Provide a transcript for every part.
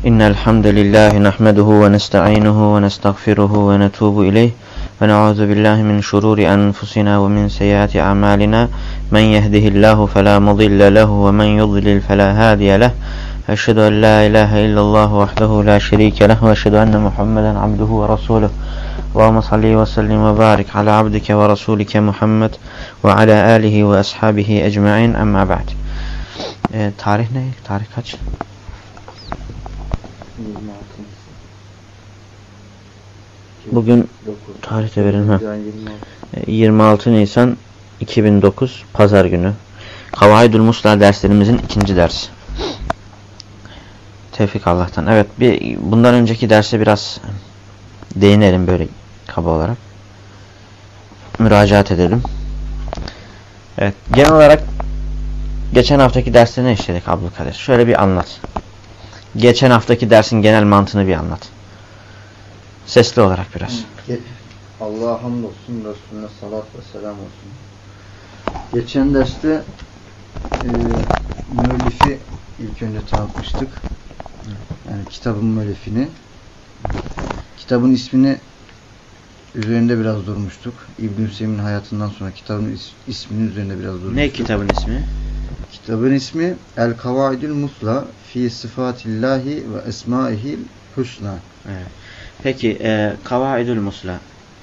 إن الحمد لله نحمده ونستعينه ونستغفره ونتوب إليه ونعوذ بالله من شرور أنفسنا ومن سيئات أعمالنا من يهده الله فلا مضل له ومن يضلل فلا هادي له أشهد أن لا إله إلا الله وحده لا شريك له وأشهد أن محمدا عبده ورسوله اللهم صل وسلم وبارك على عبدك ورسولك محمد وعلى آله وأصحابه أجمعين أما بعد. Tarih ne? Tarih kaç? 26. Bugün tarihte verilmem. 26 Nisan 2009 Pazar günü. Kavaidül Musla derslerimizin ikinci dersi. Tevfik Allah'tan. Evet, bundan önceki derse biraz değinelim böyle kaba olarak. Müracaat edelim. Evet, genel olarak geçen haftaki derste ne işledik Abdülkadir? Şöyle bir anlat. Geçen haftaki dersin genel mantığını bir anlat. Sesli olarak biraz. Allah'a hamdolsun, Resulüne salat ve selam olsun. Geçen derste müellifi ilk önce tanıtmıştık. Yani kitabın müellifini. Kitabın ismini üzerinde biraz durmuştuk. İbn-i Hüseyin'in hayatından sonra kitabın isminin üzerinde biraz durmuştuk. Ne kitabın ismi? Kitabın ismi El-Kavaidül Musla fi Sıfatillahi ve Esmaihil Hüsna. Evet. Peki Kavaidül Musla.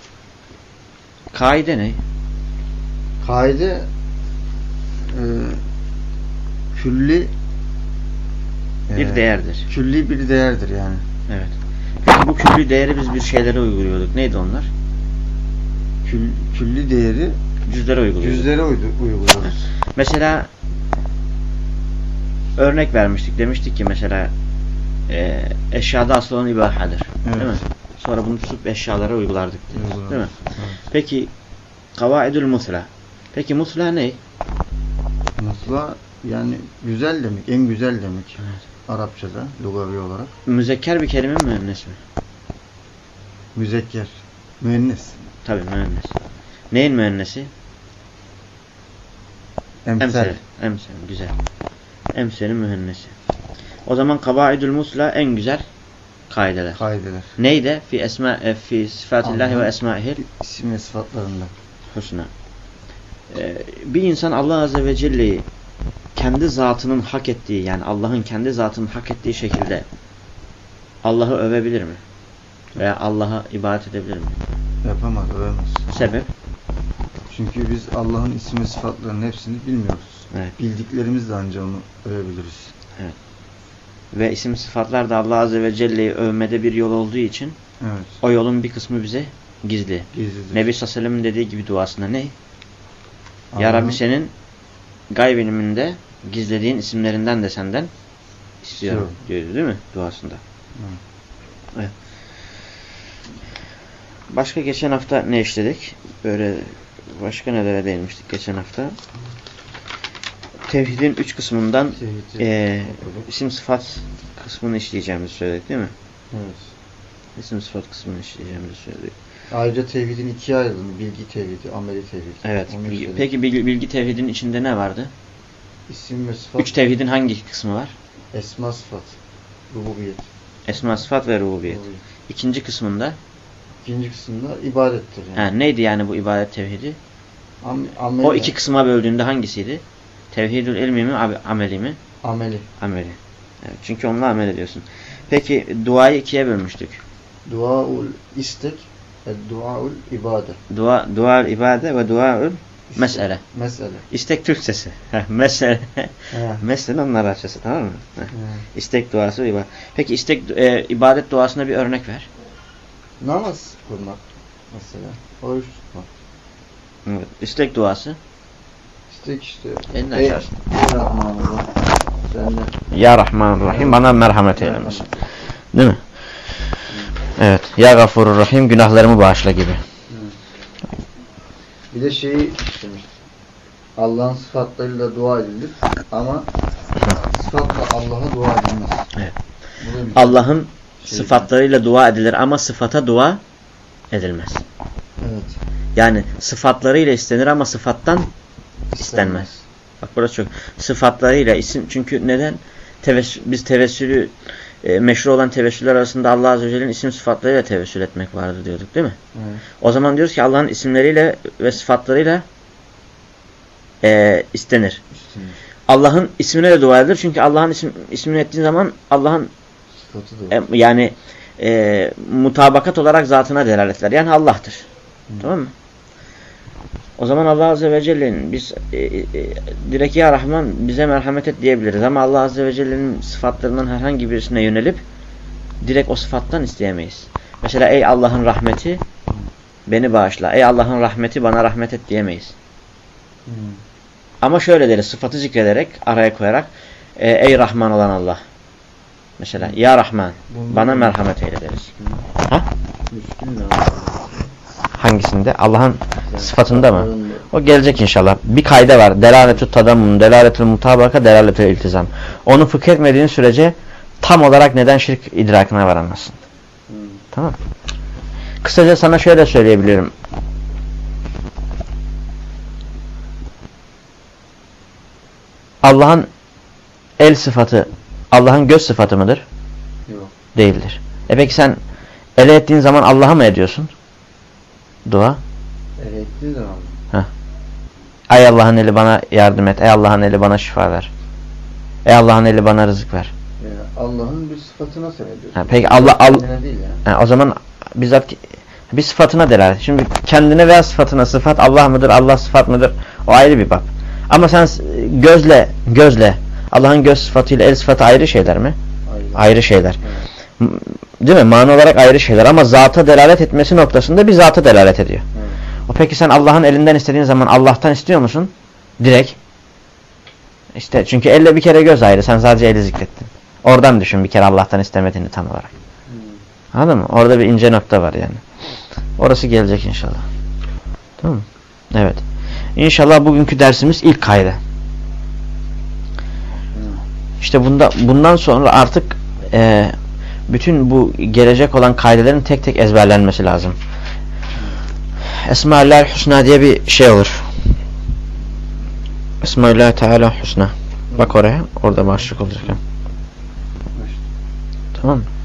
Kaide ne? Kaide külli bir değerdir. Külli bir değerdir yani. Evet. Peki bu külli değeri biz bir şeylere uyguluyorduk. Neydi onlar? Külli değeri cüzlere uyguluyorduk. Cüzlere uyguluyoruz. Mesela örnek vermiştik. Demiştik ki mesela eşyada asıl olan ibahadır. Evet. Değil mi? Sonra bunu tutup eşyalara uygulardık. Değil mi? Evet. Peki Kavaidül Musla. Peki Musla ne? Musla yani güzel demek. En güzel demek. Evet. Arapçada, lugavi olarak. Müzekker bir kelime mi, müennes mi? Müzekker. Müennes. Tabii müennes. Neyin müennesi? Emsel. Emsel. Güzel. Emsel'in müennesi. O zaman Kavaidül Musla en güzel kaideler. Neydi? Fi sıfatillahi ve esmaihil. İsim ve sıfatlarında. Husna. Bir insan Allah Azze ve Celle'yi kendi zatının hak ettiği, yani Allah'ın kendi zatının hak ettiği şekilde Allah'ı övebilir mi? Veya Allah'a ibadet edebilir mi? Yapamaz, övemez. Sebep? Çünkü biz Allah'ın isim ve sıfatlarının hepsini bilmiyoruz. Evet. Bildiklerimizle ancak onu övebiliriz. Evet. Ve isim sıfatlar da Allah Azze ve Celle'yi övmede bir yol olduğu için evet. O yolun bir kısmı bize gizli. Gizlidir. Nebi sallallahu aleyhi ve sellem dediği gibi duasında ne? Ya Rabbi senin gayb iliminde gizlediğin isimlerinden de senden istiyorum diyordu değil mi duasında? Evet. Evet. Başka geçen hafta ne işledik? Böyle başka nelere değinmiştik geçen hafta? Tevhidin 3 kısmından isim sıfat kısmını işleyeceğimizi söyledik değil mi? Evet. İsim sıfat kısmını işleyeceğimizi söyledik. Ayrıca tevhidin ikiye ayrıldığını, bilgi tevhidi, ameli tevhidi. Evet. Peki bilgi tevhidin içinde ne vardı? İsim ve sıfat. 3 tevhidin hangi kısmı var? Esma sıfat, rububiyet. Esma sıfat ve rububiyet. İkinci kısmında? İkinci kısmında ibadettir. Yani. Neydi yani bu ibadet tevhidi? Ameli. O iki kısma böldüğünde hangisiydi? Tevhidül ilmi mi, ameli mi? Ameli. Ameli. Evet, çünkü onunla amel ediyorsun. Peki duayı ikiye bölmüştük. Duaul istek ve duaul ibade. Duaul ibade ve duaul mesele. Mesele. İstek Türkçesi. Mesele. Mesele onun Arapçası, tamam mı? İstek duası, ibadet. Peki ibadet duasına bir örnek ver. Namaz kılmak mesela. Oruç tutmak. Evet. İstek duası. İstek işte. Elini açarsın. Ya Rahmanirrahim bana merhamet eylemesin. Değil mi? Evet. Ya Gafururrahim günahlarımı bağışla gibi. Bir de şeyi istemiştim. Allah'ın sıfatlarıyla dua edilir ama sıfatla Allah'a dua edilmez. Evet. Allah'ın sıfatlarıyla dua edilir ama sıfata dua edilmez. Evet. Yani sıfatlarıyla istenir ama sıfattan istenmez. Bak burası çok. Sıfatlarıyla isim. Çünkü neden? Biz tevessülü meşru olan tevessüller arasında Allah Azze ve Celle'nin isim sıfatlarıyla tevessül etmek vardır diyorduk değil mi? Evet. O zaman diyoruz ki Allah'ın isimleriyle ve sıfatlarıyla istenir. Allah'ın ismine de dua edilir. Çünkü Allah'ın ismini ettiğin zaman Allah'ın yani mutabakat olarak zatına delaletler. Yani Allah'tır. Tamam mı? O zaman Allah Azze ve Celle'nin biz direkt ya Rahman bize merhamet et diyebiliriz. Ama Allah Azze ve Celle'nin sıfatlarından herhangi birisine yönelip direkt o sıfattan isteyemeyiz. Mesela ey Allah'ın rahmeti beni bağışla. Ey Allah'ın rahmeti bana rahmet et diyemeyiz. Ama şöyle deriz, sıfatı zikrederek, araya koyarak ey Rahman olan Allah. Mesela ya Rahman bana merhamet eyle deriz. Ha? Hangisinde? Allah'ın sıfatında mı? O gelecek inşallah. Bir kayda var. Delaletü tadammun, delaletü mutabaka, delaletü iltizam. Onu fıkh etmediğin sürece tam olarak neden şirk idrakına varamazsın. Tamam. Kısaca sana şöyle söyleyebilirim. Allah'ın el sıfatı, Allah'ın göz sıfatı mıdır? Yok. Değildir. Peki sen ele ettiğin zaman Allah'a mı ediyorsun? Dua. Ele ettiğin zaman. Ey Allah'ın eli bana yardım et. Ey Allah'ın eli bana şifa ver. Ey Allah'ın eli bana rızık ver. Yani Allah'ın bir sıfatına sen ediyorsun. Peki Allah değil yani. O zaman bizzat bir sıfatına delalet. Şimdi kendine veya sıfatına, sıfat Allah mıdır, Allah sıfat mıdır? O ayrı bir bab. Ama sen gözle Allah'ın göz sıfatıyla el sıfatı ayrı şeyler mi? Ayrı şeyler. Evet. Değil mi? Mana olarak ayrı şeyler ama zata delalet etmesi noktasında bir zata delalet ediyor. Evet. O peki sen Allah'ın elinden istediğin zaman Allah'tan istiyor musun? Direkt. İşte çünkü elle bir kere göz ayrı. Sen sadece eli zikrettin. Oradan düşün bir kere Allah'tan istemediğini tam olarak. Anladın mı? Orada bir ince nokta var yani. Orası gelecek inşallah. Tamam mı? Evet. İnşallah bugünkü dersimiz ilk kaydı. İşte bundan sonra artık bütün bu gelecek olan kaydelerin tek tek ezberlenmesi lazım. Esma-ül Hüsna diye bir şey olur. Esma-ül Teala Hüsna. Bak oraya. Orada başlık olacak. Tamam mı?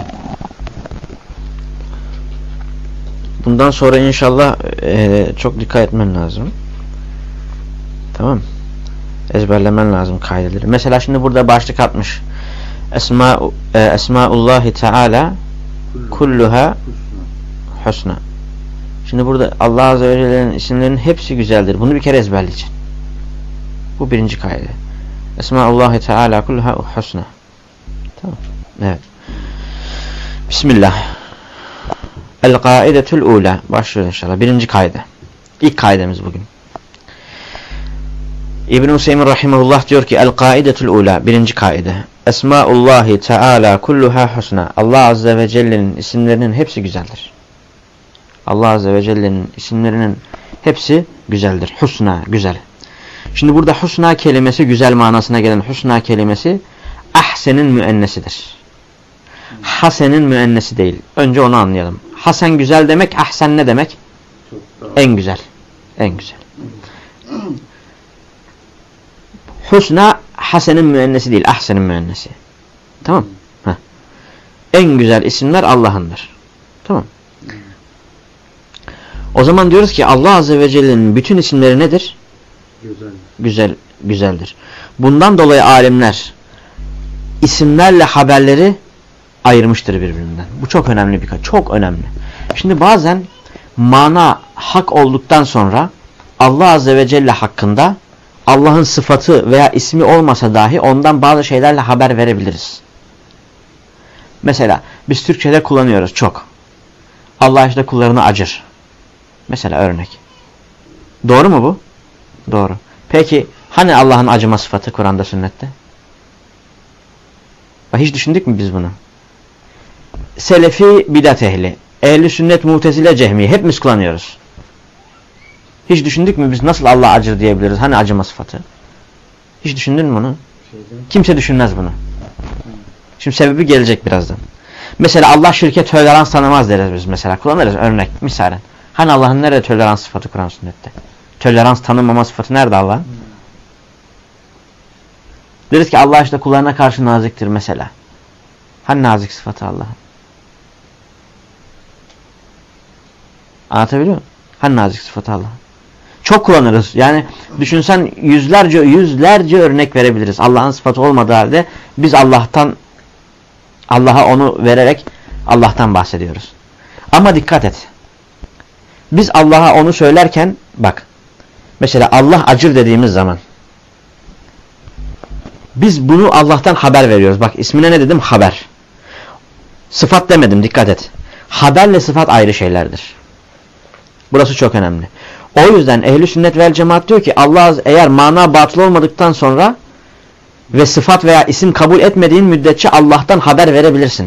Bundan sonra inşallah çok dikkat etmen lazım. Tamam mı? Ezberlemen lazım kaideleri. Mesela şimdi burada başlık atmış. Esmaullahi Teala kulluha husna. Şimdi burada Allah Azze ve Celle'nin isimlerinin hepsi güzeldir. Bunu bir kere ezberleyeceksin. Bu birinci kaide. Esmaullahi Teala kulluha husna. Tamam. Evet. Bismillah. El-Kaidetul Ula. Başlıyoruz inşallah. Birinci kaide. İlk kaidemiz bugün. İbn-i Hüseyin Rahimahullah diyor ki El-Kaidetul Ula. Birinci kaide. Esmaullahi Teala kulluha husna. Allah Azze ve Celle'nin isimlerinin hepsi güzeldir. Allah Azze ve Celle'nin isimlerinin hepsi güzeldir. Husna, güzel. Şimdi burada husna kelimesi, güzel manasına gelen husna kelimesi ahsenin müennesidir. Hasen'in müennesi değil. Önce onu anlayalım. Hasen güzel demek, ahsen ne demek? En güzel. En güzel. Husna hasenin müennesi değil, ahsenin müennesi. Tamam? Heh. En güzel isimler Allah'ındır. Tamam. O zaman diyoruz ki Allah Azze ve Celle'nin bütün isimleri nedir? Güzeldir. Bundan dolayı alimler isimlerle haberleri ayırmıştır birbirinden. Bu çok önemli çok önemli. Şimdi bazen mana hak olduktan sonra Allah Azze ve Celle hakkında Allah'ın sıfatı veya ismi olmasa dahi ondan bazı şeylerle haber verebiliriz. Mesela biz Türkçe'de kullanıyoruz çok. Allah işte kullarına acır. Mesela örnek. Doğru mu bu? Doğru. Peki hani Allah'ın acıma sıfatı Kur'an'da, sünnette? Hiç düşündük mü biz bunu? Selefi bidat ehli, ehli sünnet, mutezile, cehmiye hepimiz kullanıyoruz. Hiç düşündük mü biz nasıl Allah acır diyebiliriz? Hani acıma sıfatı? Hiç düşündün mü bunu? Kimse düşünmez bunu. Şimdi sebebi gelecek birazdan. Mesela Allah şirke tolerans tanımaz deriz biz mesela. Kullanırız örnek misalen. Hani Allah'ın nerede tolerans sıfatı Kur'an sünnette? Tolerans tanımama sıfatı nerede Allah'ın? Deriz ki Allah işte kullarına karşı naziktir mesela. Hani nazik sıfatı Allah'ın? Anlatabiliyor muyum? Hani nazik sıfatı Allah'ın? Çok kullanırız. Yani düşünsen yüzlerce örnek verebiliriz. Allah'ın sıfatı olmadığı halde biz Allah'a onu vererek Allah'tan bahsediyoruz. Ama dikkat et. Biz Allah'a onu söylerken bak. Mesela Allah acır dediğimiz zaman biz bunu Allah'tan haber veriyoruz. Bak ismine ne dedim? Haber. Sıfat demedim. Dikkat et. Haberle sıfat ayrı şeylerdir. Burası çok önemli. O yüzden ehl-i sünnet vel cemaat diyor ki Allah eğer mana batıl olmadıktan sonra ve sıfat veya isim kabul etmediğin müddetçe Allah'tan haber verebilirsin.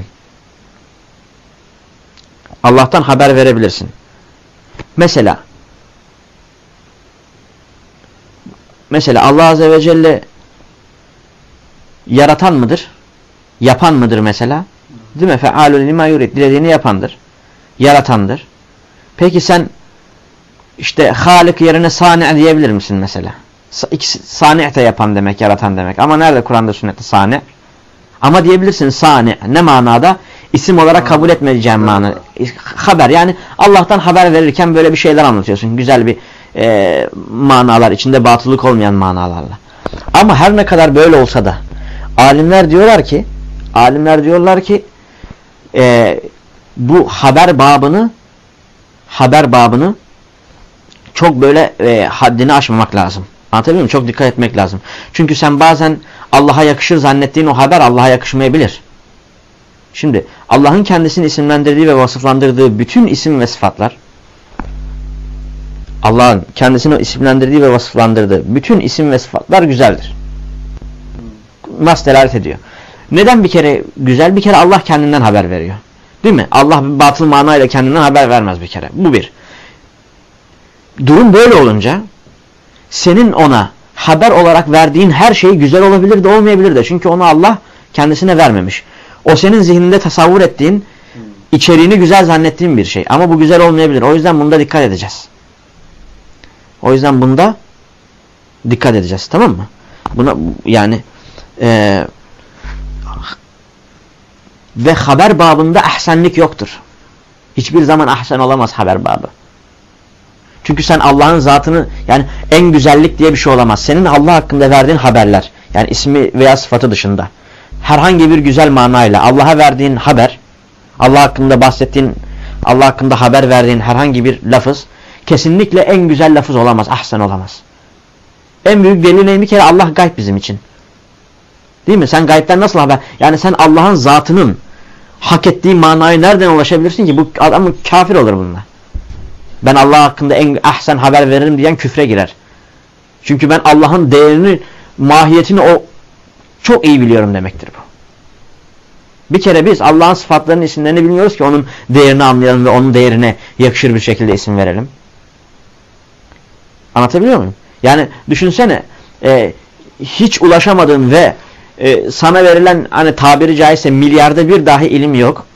Allah'tan haber verebilirsin. Mesela Allah Azze ve Celle yaratan mıdır? Yapan mıdır mesela? Değil mi? Fe'alun lima yurid. Dilediğini yapandır. Yaratandır. Peki sen işte Halik yerine Sani' diyebilir misin mesela? Sani' de yapan demek, yaratan demek. Ama nerede Kur'an'da sünnette Sani'? Ama diyebilirsin Sani'. Ne manada? İsim olarak kabul etmeyeceğim manada. Haber. Yani Allah'tan haber verirken böyle bir şeyler anlatıyorsun. Güzel bir manalar. İçinde batıllık olmayan manalarla. Ama her ne kadar böyle olsa da alimler diyorlar ki bu haber babını çok böyle haddini aşmamak lazım. Anlatabiliyor muyum? Çok dikkat etmek lazım. Çünkü sen bazen Allah'a yakışır zannettiğin o haber Allah'a yakışmayabilir. Şimdi Allah'ın kendisini isimlendirdiği ve vasıflandırdığı bütün isim ve sıfatlar, Allah'ın kendisini isimlendirdiği ve vasıflandırdığı bütün isim ve sıfatlar güzeldir. Nas delalet ediyor. Neden bir kere güzel? Bir kere Allah kendinden haber veriyor. Değil mi? Allah bir batıl manayla kendinden haber vermez bir kere. Bu bir. Durum böyle olunca senin ona haber olarak verdiğin her şey güzel olabilir de olmayabilir de. Çünkü onu Allah kendisine vermemiş. O senin zihninde tasavvur ettiğin, içeriğini güzel zannettiğin bir şey. Ama bu güzel olmayabilir. O yüzden bunda dikkat edeceğiz. Tamam mı? Buna yani ve haber babında ahsenlik yoktur. Hiçbir zaman ahsen olamaz haber babı. Çünkü sen Allah'ın zatını, yani en güzellik diye bir şey olamaz. Senin Allah hakkında verdiğin haberler, yani ismi veya sıfatı dışında herhangi bir güzel manayla Allah'a verdiğin haber, Allah hakkında bahsettiğin, Allah hakkında haber verdiğin herhangi bir lafız kesinlikle en güzel lafız olamaz, ahsen olamaz. En büyük delil ne? Bir kere Allah gayb bizim için. Değil mi? Sen gaybden nasıl haber? Yani sen Allah'ın zatının hak ettiği manaya nereden ulaşabilirsin ki? Bu adam kafir olur bununla. Ben Allah hakkında en ahsen haber veririm diyen küfre girer. Çünkü ben Allah'ın değerini, mahiyetini çok iyi biliyorum demektir bu. Bir kere biz Allah'ın sıfatlarını, isimlerini bilmiyoruz ki onun değerini anlayalım ve onun değerine yakışır bir şekilde isim verelim. Anlatabiliyor muyum? Yani düşünsene hiç ulaşamadığın ve sana verilen, hani tabiri caizse milyarda bir dahi ilim yok.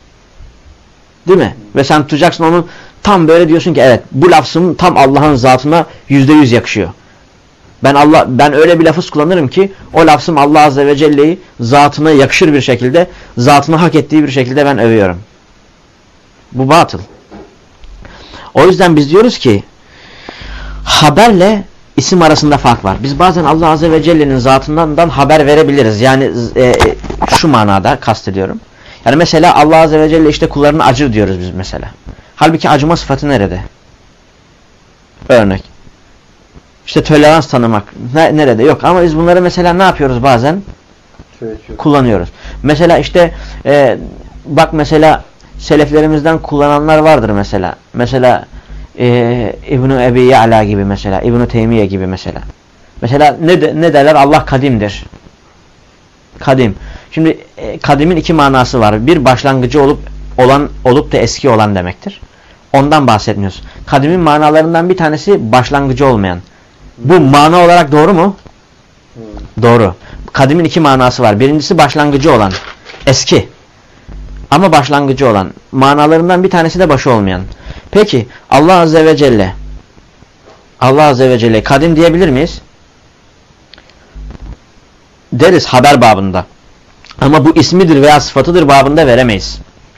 Değil mi? Ve sen tutacaksın onu tam böyle diyorsun ki evet bu lafzım tam Allah'ın zatına %100 yakışıyor. Ben öyle bir lafız kullanırım ki o lafzım Allah Azze ve Celle'yi zatına yakışır bir şekilde, zatına hak ettiği bir şekilde ben övüyorum. Bu batıl. O yüzden biz diyoruz ki haberle isim arasında fark var. Biz bazen Allah Azze ve Celle'nin zatından haber verebiliriz. Yani şu manada kastediyorum. Yani mesela Allah Azze ve Celle işte kullarına acır diyoruz biz mesela. Halbuki acıma sıfatı nerede? Örnek. İşte tolerans tanımak nerede? Yok. Ama biz bunları mesela ne yapıyoruz bazen? Kullanıyoruz. Mesela işte bak mesela seleflerimizden kullananlar vardır mesela. Mesela İbn-i Ebi Ya'la gibi mesela. İbn-i Teymiye gibi mesela. Mesela ne derler? Allah kadimdir. Kadim. Şimdi kadimin iki manası var. Bir başlangıcı olup da eski olan demektir. Ondan bahsetmiyoruz. Kadimin manalarından bir tanesi başlangıcı olmayan. Bu mana olarak doğru mu? Doğru. Kadimin iki manası var. Birincisi başlangıcı olan. Eski. Ama başlangıcı olan. Manalarından bir tanesi de başı olmayan. Peki Allah Azze ve Celle kadim diyebilir miyiz? Deriz haber babında. Ama bu ismidir veya sıfatıdır babında veremeyiz.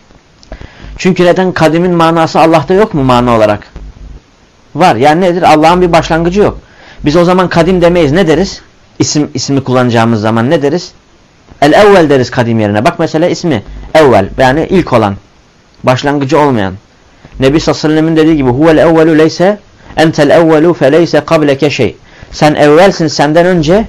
Çünkü neden? Kadimin manası Allah'ta yok mu mana olarak? Var. Yani nedir? Allah'ın bir başlangıcı yok. Biz o zaman kadim demeyiz. Ne deriz? İsmi kullanacağımız zaman ne deriz? El-evvel deriz kadim yerine. Bak mesela ismi evvel. Yani ilk olan. Başlangıcı olmayan. Nebi sallallahu aleyhi ve sellem'in dediği gibi huvel evvelu leyse entel evvelu feleyse kableke şey. Sen evvelsin, senden önce.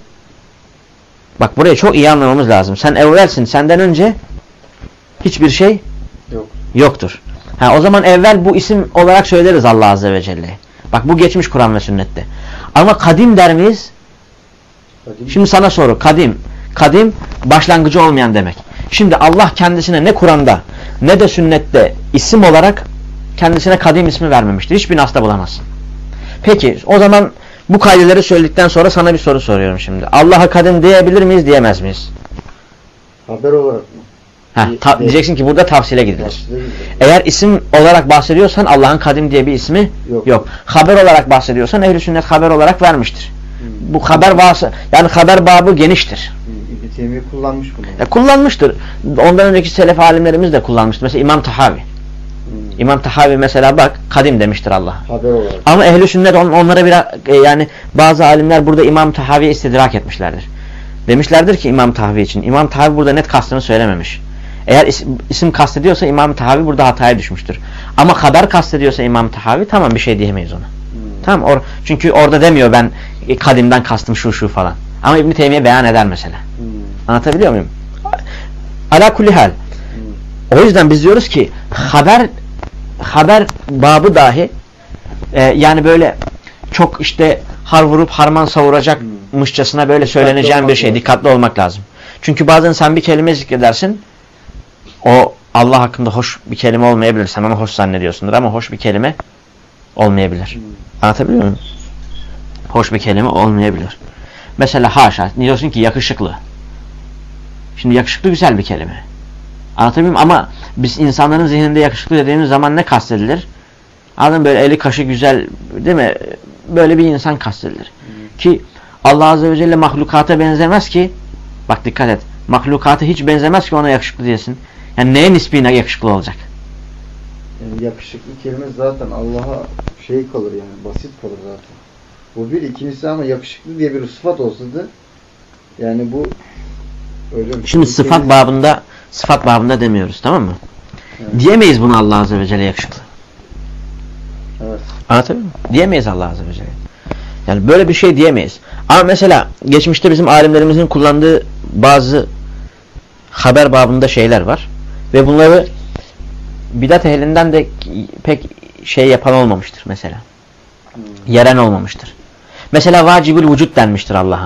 Bak burayı çok iyi anlamamız lazım. Sen evvelsin, senden önce hiçbir şey yoktur. O zaman evvel bu isim olarak söyleriz Allah azze ve celle. Bak bu geçmiş Kur'an ve sünnette. Ama kadim der miyiz? Kadim. Şimdi sana soru. Kadim başlangıcı olmayan demek. Şimdi Allah kendisine ne Kur'an'da ne de sünnette isim olarak kendisine kadim ismi vermemiştir. Hiçbir nasda bulamazsın. Peki o zaman bu kaideleri söyledikten sonra sana bir soru soruyorum şimdi. Allah'a kadim diyebilir miyiz, diyemez miyiz? Haber olarak mı? Diyeceksin ki burada tafsile gidilir. Eğer isim olarak bahsediyorsan Allah'ın kadim diye bir ismi yok. Haber olarak bahsediyorsan ehl-i sünnet haber olarak vermiştir. Bu haber bahsi, yani haber babı geniştir. İbn Teymiye kullanmış bunu. Kullanmıştır. Ondan önceki selef alimlerimiz de kullanmıştır. Mesela İmam Tahavi. İmam Tahavi mesela bak kadim demiştir Allah. Haber olarak. Ama ehl-i sünnet onlara biraz yani bazı alimler burada İmam Tahavi'ye istidrak etmişlerdir. Demişlerdir ki İmam Tahavi için. İmam Tahavi burada net kastını söylememiş. Eğer isim kastediyorsa İmam Tahavi burada hataya düşmüştür. Ama haber kastediyorsa İmam Tahavi tamam bir şey diyemeyiz ona. Tamam çünkü orada demiyor ben kadimden kastım şu falan. Ama İbn Teymiye beyan eder mesela. Anlatabiliyor muyum? Ala kulli hal. O yüzden biz diyoruz ki haber babı dahi yani böyle çok işte har vurup harman savuracakmışçasına böyle söyleneceğin bir şey. Dikkatli olmak lazım. Çünkü bazen sen bir kelime zikredersin. O Allah hakkında hoş bir kelime olmayabilir. Sen onu hoş zannediyorsundur ama hoş bir kelime olmayabilir. Anlatabiliyor muyum? Hoş bir kelime olmayabilir. Mesela haşa. Diyorsun ki yakışıklı. Şimdi yakışıklı güzel bir kelime. Anlatabiliyor muyum? Ama biz insanların zihninde yakışıklı dediğimiz zaman ne kastedilir? Adam böyle eli kaşı güzel değil mi? Böyle bir insan kastedilir. Ki Allah azze ve celle mahlukata benzemez ki bak dikkat et. Mahlukata hiç benzemez ki ona yakışıklı diyesin. Yani neye nisbine yakışıklı olacak? Yani yakışıklı kelime zaten Allah'a şey kalır yani basit kalır zaten. Bu bir. İkincisi ama yakışıklı diye bir sıfat olsaydı yani bu öyle şimdi sıfat babında demiyoruz tamam mı? Evet. Diyemeyiz bunu Allah azze ve celle yakışıklı. Evet. Anlatabiliyor muyum? Diyemeyiz Allah azze ve celle. Yani böyle bir şey diyemeyiz. Ama mesela geçmişte bizim alimlerimizin kullandığı bazı haber babında şeyler var. Ve bunları bidat ehlinden de pek şey yapan olmamıştır mesela. Yeren olmamıştır. Mesela vacibül vücut denmiştir Allah'a.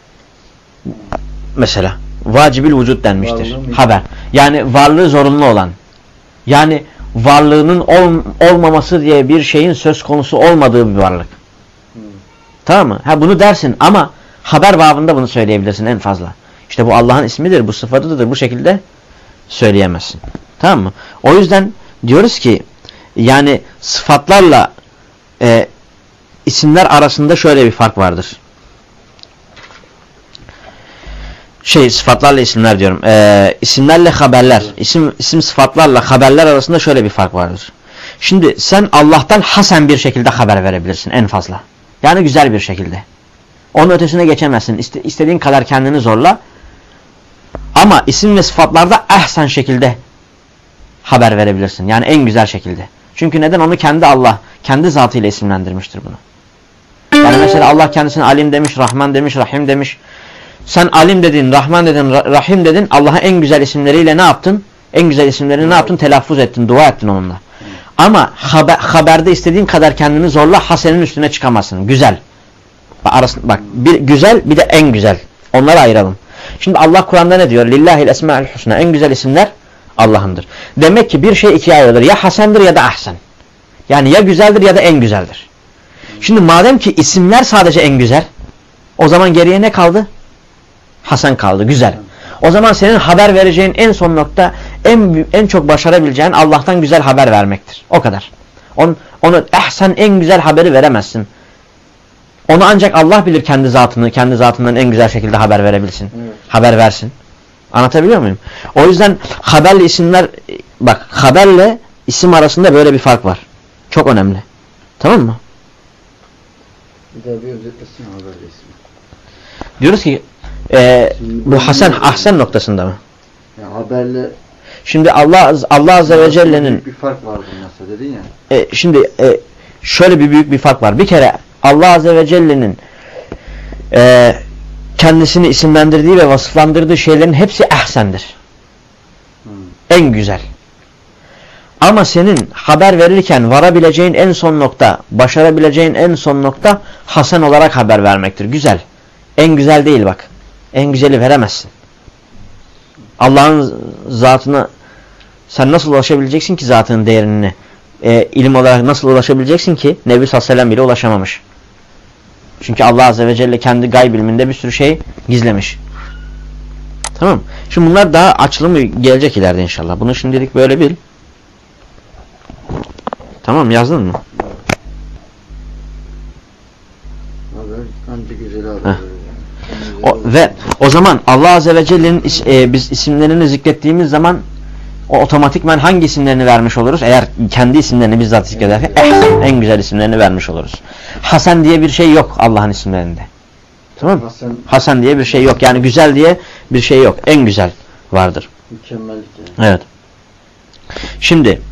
Mesela vacibül vücut denmiştir. Haber. Yani varlığı zorunlu olan. Yani varlığının olmaması diye bir şeyin söz konusu olmadığı bir varlık. Tamam mı? Bunu dersin ama haber babında bunu söyleyebilirsin en fazla. İşte bu Allah'ın ismidir, bu sıfatıdır. Bu şekilde söyleyemezsin. Tamam mı? O yüzden diyoruz ki yani sıfatlarla isimler arasında şöyle bir fark vardır. Sıfatlarla isimler diyorum. İsimlerle haberler. İsim sıfatlarla haberler arasında şöyle bir fark vardır. Şimdi sen Allah'tan hasen bir şekilde haber verebilirsin en fazla. Yani güzel bir şekilde. Onun ötesine geçemezsin. İstediğin kadar kendini zorla. Ama isim ve sıfatlarda ehsen şekilde haber verebilirsin. Yani en güzel şekilde. Çünkü neden? Onu Allah kendi zatıyla isimlendirmiştir bunu. Yani mesela Allah kendisine alim demiş, Rahman demiş, Rahim demiş. Sen alim dedin, Rahman dedin, Rahim dedin. Allah'a en güzel isimleriyle ne yaptın? En güzel isimlerini ne yaptın? Telaffuz ettin, dua ettin onunla. Ama haberde istediğin kadar kendini zorla, hasenin üstüne çıkamazsın. Güzel. Bak bir güzel bir de en güzel. Onları ayıralım. Şimdi Allah Kur'an'da ne diyor? Lillahil esma'ul husna. En güzel isimler Allah'ındır. Demek ki bir şey ikiye ayrılır. Ya hasendir ya da ahsen. Yani ya güzeldir ya da en güzeldir. Şimdi madem ki isimler sadece en güzel, o zaman geriye ne kaldı? Hasen kaldı. Güzel. O zaman senin haber vereceğin en son nokta, en çok başarabileceğin Allah'tan güzel haber vermektir. O kadar. Onu sen en güzel haberi veremezsin. Onu ancak Allah bilir kendi zatını, kendi zatından en güzel şekilde haber verebilsin. Evet. Haber versin. Anlatabiliyor muyum? O yüzden haberli isimler, bak haberle isim arasında böyle bir fark var. Çok önemli. Tamam mı? Bir daha bir özetlesin haberli ismi. Diyoruz ki bu Hasan Ahsen noktasında mı? Yani haberle şimdi Allah Azze ve Celle'nin bir fark vardır mesela dedin ya. Şimdi şöyle bir büyük bir fark var. Bir kere Allah Azze ve Celle'nin kendisini isimlendirdiği ve vasıflandırdığı şeylerin hepsi ahsendir. En güzel. Ama senin haber verirken varabileceğin en son nokta, başarabileceğin en son nokta hasen olarak haber vermektir. Güzel. En güzel değil bak. En güzeli veremezsin. Allah'ın zatına sen nasıl ulaşabileceksin ki zatının değerini? İlim olarak nasıl ulaşabileceksin ki? Nebi sallallahu aleyhi ve sellem bile ulaşamamış. Çünkü Allah Azze ve Celle kendi gayb ilminde bir sürü şey gizlemiş. Tamam. Şimdi bunlar daha açılımı gelecek ileride inşallah. Bunu şimdilik böyle bil. Tamam, yazdın mı? Haber ancak güzel haber. Ve o zaman Allah Azze ve Celle'nin biz isimlerini zikrettiğimiz zaman o otomatikman hangi isimlerini vermiş oluruz? Eğer kendi isimlerini bizzat zikrederken en güzel isimlerini vermiş oluruz. Hasan diye bir şey yok Allah'ın isimlerinde. Tamam mı? Hasan diye bir şey yok. Yani güzel diye bir şey yok. En güzel vardır. Mükemmellik yani. Evet. Şimdi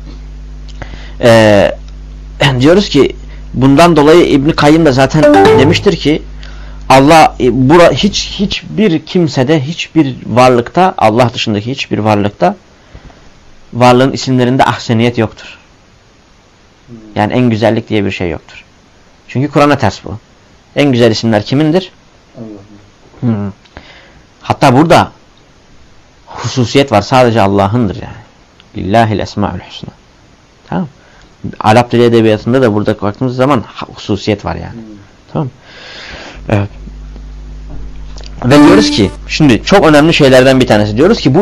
diyoruz ki bundan dolayı İbn Kayyım da zaten demiştir ki Allah hiçbir kimsede, hiçbir varlıkta, Allah dışındaki hiçbir varlıkta varlığın isimlerinde ahseniyet yoktur. Yani en güzellik diye bir şey yoktur. Çünkü Kur'an'a ters bu. En güzel isimler kimindir? Allah'ın. Hatta burada hususiyet var. Sadece Allah'ındır yani. Lillahil esmaül husna. Tamam. Arap dili edebiyatında da burada baktığımız zaman hususiyet var yani. Tamam. Evet. Ve diyoruz ki şimdi çok önemli şeylerden bir tanesi. Diyoruz ki bu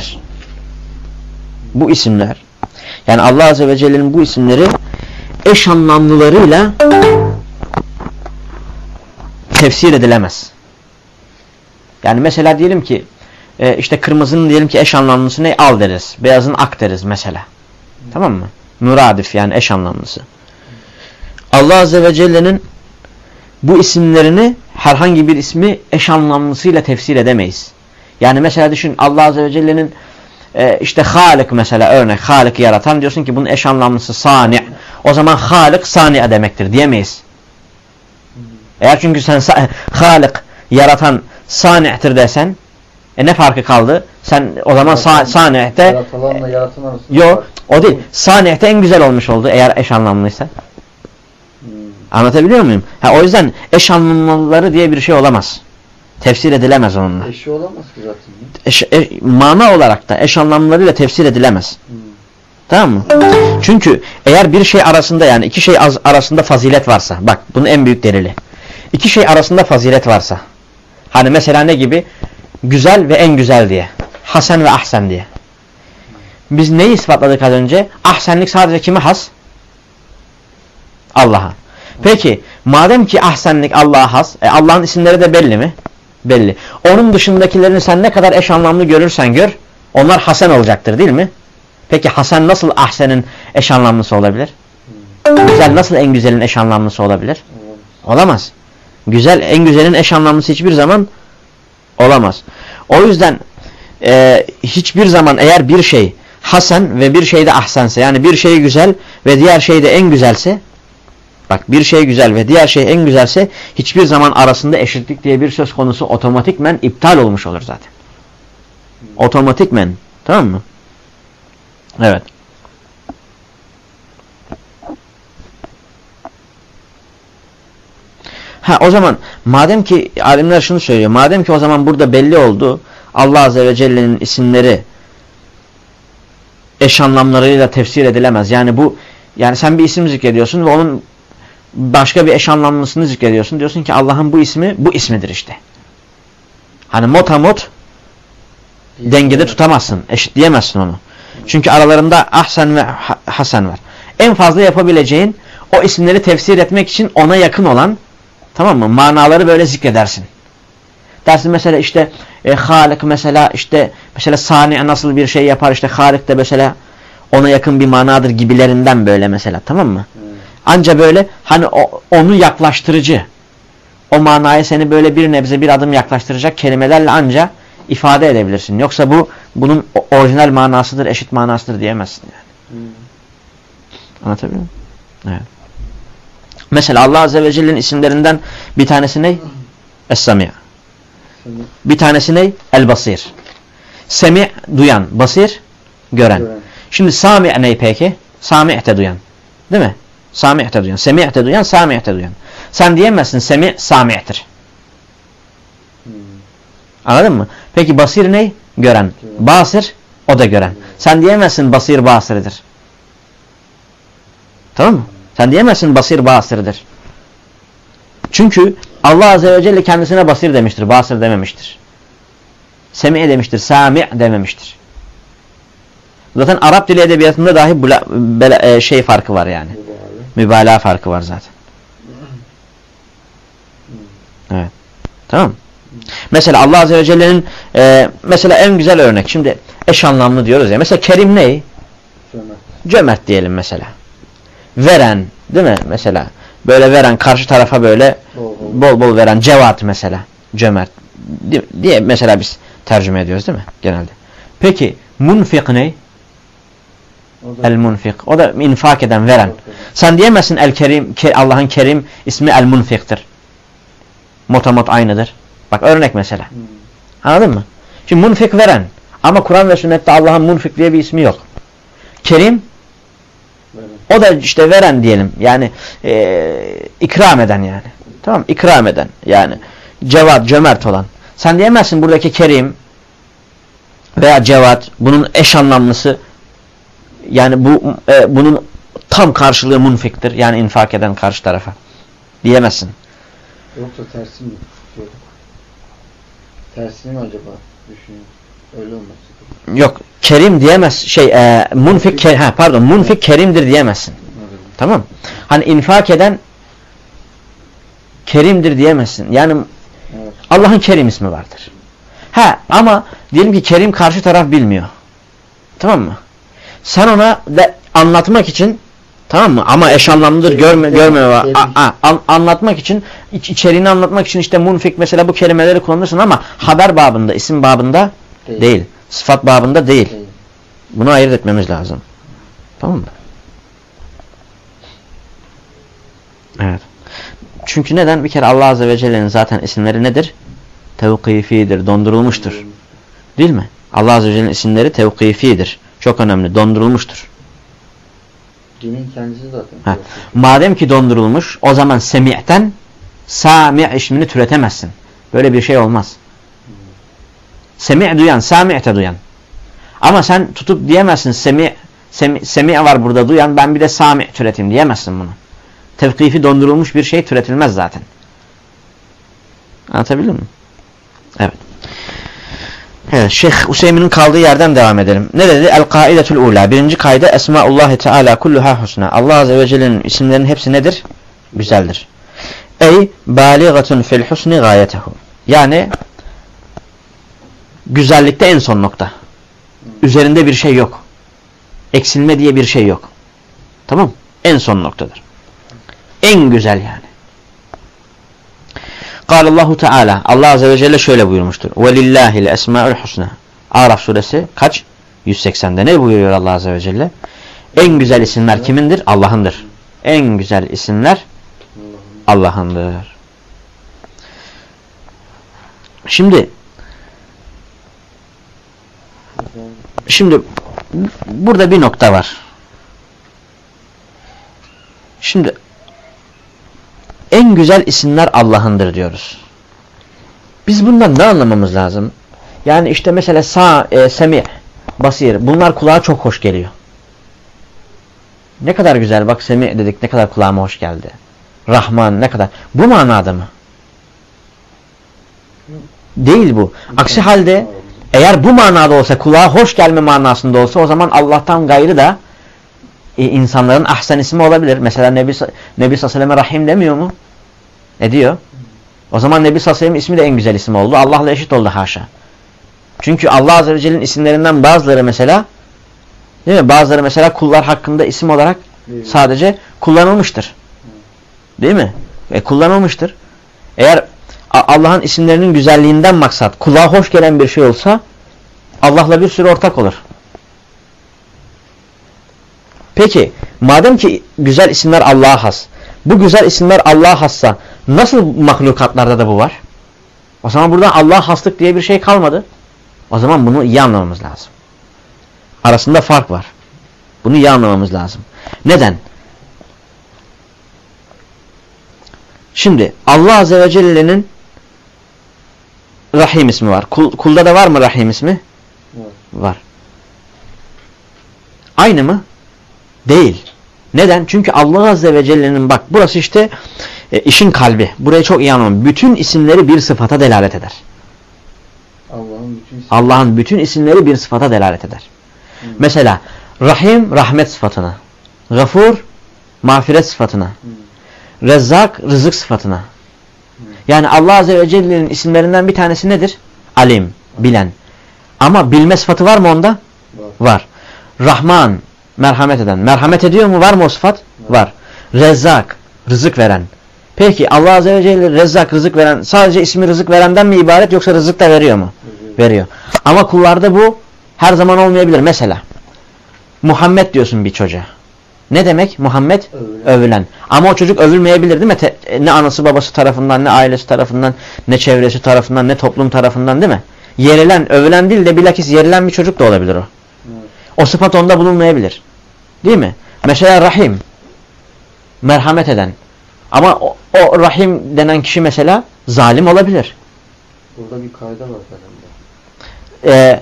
isimler yani Allah Azze ve Celle'nin bu isimleri eş anlamlılarıyla tefsir edilemez. Yani mesela diyelim ki işte kırmızının diyelim ki eş anlamlısı ne? Al deriz. Beyazın ak deriz mesela. Tamam mı? Müradif yani eş anlamlısı. Allah Azze ve Celle'nin bu isimlerini herhangi bir ismi eş anlamlısıyla tefsir edemeyiz. Yani mesela düşün Allah Azze ve Celle'nin işte Halik mesela örnek. Halik yaratan diyorsun ki bunun eş anlamlısı Sani. O zaman Halik Sani demektir diyemeyiz. Eğer çünkü sen Halik yaratan Sani'tir desen ne farkı kaldı? Sen o zaman Sani'te yaratılanla yaratan arasında yok o değil. Sani'te en güzel olmuş oldu eğer eş anlamlıysa. Anlatabiliyor muyum? O yüzden eş anlamlıları diye bir şey olamaz. Tefsir edilemez onunla. Eşi olamaz ki zaten. Mana olarak da eş anlamlarıyla tefsir edilemez. Tamam mı? Çünkü eğer bir şey arasında yani iki şey arasında fazilet varsa bak bunun en büyük delili. İki şey arasında fazilet varsa hani mesela ne gibi? Güzel ve en güzel diye. Hasen ve ahsen diye. Biz neyi ispatladık az önce? Ahsenlik sadece kime has? Allah'a. Peki madem ki ahsenlik Allah'a has, Allah'ın isimleri de belli mi? Belli. Onun dışındakilerini sen ne kadar eş anlamlı görürsen gör, onlar hasen olacaktır değil mi? Peki hasen nasıl ahsenin eş anlamlısı olabilir? Güzel nasıl en güzelin eş anlamlısı olabilir? Olamaz. Güzel en güzelin eş anlamlısı hiçbir zaman olamaz. O yüzden hiçbir zaman eğer bir şey hasen ve bir şey de ahsense yani bir şey güzel ve diğer şey de en güzelse bak bir şey güzel ve diğer şey en güzelse hiçbir zaman arasında eşitlik diye bir söz konusu otomatikmen iptal olmuş olur zaten. Otomatikmen. Tamam mı? Evet. O zaman madem ki alimler şunu söylüyor. Madem ki o zaman burada belli oldu. Allah Azze ve Celle'nin isimleri eş anlamlarıyla tefsir edilemez. Yani bu yani sen bir isim zikrediyorsun ve onun başka bir eş anlamlısını zikrediyorsun. Diyorsun ki Allah'ın bu ismi bu ismidir işte. Hani motamot dengede tutamazsın. Eşitleyemezsin onu. Çünkü aralarında ahsen ve hasen var. En fazla yapabileceğin o isimleri tefsir etmek için ona yakın olan tamam mı? Manaları böyle zikredersin. Dersin mesela işte Halik mesela Sani nasıl bir şey yapar, işte Halik de mesela ona yakın bir manadır gibilerinden böyle mesela, tamam mı? Anca böyle hani onu yaklaştırıcı, o manaya seni böyle bir nebze bir adım yaklaştıracak kelimelerle anca ifade edebilirsin. Yoksa bunun orijinal manasıdır, eşit manasıdır diyemezsin yani. Anlatabiliyor muyum? Evet. Mesela Allah Azze ve Celle'nin isimlerinden bir tanesi ne? Es-Sami'. Bir tanesi ne? El-Basir. Semi' duyan, basir gören. Şimdi Sami' ne peki? Sami'te duyan. Değil mi? Sami'te duyan, Semi'te duyan, Sami'te duyan. Sen diyemezsin Semi' Sami'tir. Anladın mı? Peki basir ne? Gören. Basir o da gören. Sen diyemezsin basir basirdir. Tamam mı? Sen diyemezsin basir basirdir. Çünkü Allah Azze ve Celle kendisine basir demiştir. Basir dememiştir. Semi' demiştir. Sami' dememiştir. Zaten Arap dili edebiyatında dahi farkı var yani. Mübalağa farkı var zaten. Evet. Tamam. Mesela Allah Azze ve Celle'nin mesela en güzel örnek. Şimdi eş anlamlı diyoruz ya. Mesela Kerim ne? Cömert diyelim mesela. Veren, değil mi? Mesela böyle veren, karşı tarafa böyle bol bol veren. Cevat mesela. Cömert diye mesela biz tercüme ediyoruz değil mi? Genelde. Peki munfik ne? El-Munfik. O da infak eden, veren. Sen diyemezsin El-Kerim, Allah'ın Kerim ismi El-Munfik'tir. Motamot aynıdır. Bak örnek mesela. Anladın mı? Şimdi munfik veren. Ama Kur'an ve sünnette Allah'ın munfik diye bir ismi yok. Kerim o da işte veren diyelim. Yani ikram eden yani. Tamam, ikram eden. Yani cevat, cömert olan. Sen diyemezsin buradaki Kerim veya cevat bunun eş anlamlısı, yani bunun tam karşılığı munfiktir. Yani infak eden karşı tarafa. Diyemezsin. Yoksa tersi mi? Yok. Tersini mi acaba düşünüyorum? Öyle olmaz. Yok. Kerim diyemez. Munfik kerimdir diyemezsin. Evet. Tamam. Hani infak eden kerimdir diyemezsin. Yani evet. Allah'ın Kerim ismi vardır. Ama diyelim ki Kerim karşı taraf bilmiyor. Tamam mı? Sen ona anlatmak için, tamam mı? Ama eş anlamlıdır, anlatmak için, içeriğini anlatmak için işte munfik mesela bu kelimeleri kullanırsın ama haber babında, isim babında değil. Sıfat babında değil. Bunu ayırt etmemiz lazım. Tamam mı? Evet. Çünkü neden? Bir kere Allah Azze ve Celle'nin zaten isimleri nedir? Tevkifidir, dondurulmuştur. Değil mi? Allah Azze ve Celle'nin isimleri tevkifidir. Çok önemli, dondurulmuştur. Dinin kendisi zaten. Madem ki dondurulmuş, o zaman Semi'ten Sami' ismini türetemezsin. Böyle bir şey olmaz. Semi' duyan, Sami'te duyan. Ama sen tutup diyemezsin Semi' var burada duyan, ben bir de Sami' türeteyim diyemezsin bunu. Tevkifi dondurulmuş bir şey türetilmez zaten. Anlatabildim mi? Evet. Evet, Şeyh Hüseyin'in kaldığı yerden devam edelim. Ne dedi? El-Kaidetul Ula. Birinci kaide Esmaullahi Teala kulluha husna. Allah Azze ve Celle'nin isimlerinin hepsi nedir? Güzeldir. Ey baligatun fil husni gayetehu. Yani güzellikte en son nokta. Üzerinde bir şey yok. Eksilme diye bir şey yok. Tamam? En son noktadır. En güzel yani. Allahu Teala, Allah Azze ve Celle şöyle buyurmuştur. Velillahil esmaül husna. Araf suresi kaç? 180'de ne buyuruyor Allah Azze ve Celle? En güzel isimler kimindir? Allah'ındır. En güzel isimler Allah'ındır. Şimdi burada bir nokta var. Şimdi en güzel isimler Allah'ındır diyoruz. Biz bundan ne anlamamız lazım? Yani işte mesela Semi', Basir, bunlar kulağa çok hoş geliyor. Ne kadar güzel, bak Semi' dedik, ne kadar kulağıma hoş geldi. Rahman ne kadar. Bu manada mı? Değil bu. Aksi halde eğer bu manada olsa, kulağa hoş gelme manasında olsa, o zaman Allah'tan gayrı da insanların ahsen ismi olabilir. Mesela Nebi sallallahu aleyhi ve sellem Rahim demiyor mu? Ne diyor? O zaman Nebi sallallahu aleyhi ve sellem ismi de en güzel isim oldu. Allah'la eşit oldu haşa. Çünkü Allah azze ve celle'nin isimlerinden bazıları mesela, değil mi? Bazıları mesela kullar hakkında isim olarak sadece kullanılmıştır. Değil mi? Kullanılmıştır. Eğer Allah'ın isimlerinin güzelliğinden maksat kulağa hoş gelen bir şey olsa Allah'la bir sürü ortak olur. Peki madem ki güzel isimler Allah'a has, bu güzel isimler Allah'a hassa nasıl mahlukatlarda da bu var? O zaman buradan Allah'a haslık diye bir şey kalmadı. O zaman bunu iyi anlamamız lazım. Arasında fark var. Bunu iyi anlamamız lazım. Neden? Şimdi Allah Azze ve Celle'nin Rahim ismi var. Kulda da var mı Rahim ismi? Var. Aynı mı? Değil. Neden? Çünkü Allah Azze ve Celle'nin bak burası işte işin kalbi. Burayı çok iyi anlamam. Bütün isimleri bir sıfata delalet eder. Allah'ın bütün isimleri bir sıfata delalet eder. Mesela Rahim rahmet sıfatına, Gafur mağfiret sıfatına, Rezzak rızık sıfatına. Yani Allah Azze ve Celle'nin isimlerinden bir tanesi nedir? Alim, bilen. Ama bilme sıfatı var mı onda? Var. Rahman, merhamet eden. Merhamet ediyor mu? Var mı o sıfat? Var. Rezzak, rızık veren. Peki Allah Azze ve Celle Rezzak, rızık veren sadece ismi rızık verenden mi ibaret yoksa rızık da veriyor mu? Veriyor. Ama kullarda bu her zaman olmayabilir. Mesela Muhammed diyorsun bir çocuğa. Ne demek? Muhammed övülen. Ama o çocuk övülmeyebilir değil mi? Ne anası babası tarafından, ne ailesi tarafından, ne çevresi tarafından, ne toplum tarafından değil mi? Yerilen, övülen değil de bilakis yerilen bir çocuk da olabilir o. Evet. O sıfat onda bulunmayabilir. Değil mi? Mesela Rahim. Merhamet eden. Ama o Rahim denen kişi mesela zalim olabilir. Burada bir kayda var falan.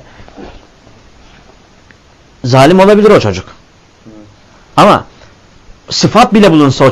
Zalim olabilir o çocuk. Ama sıfat bile bulunsa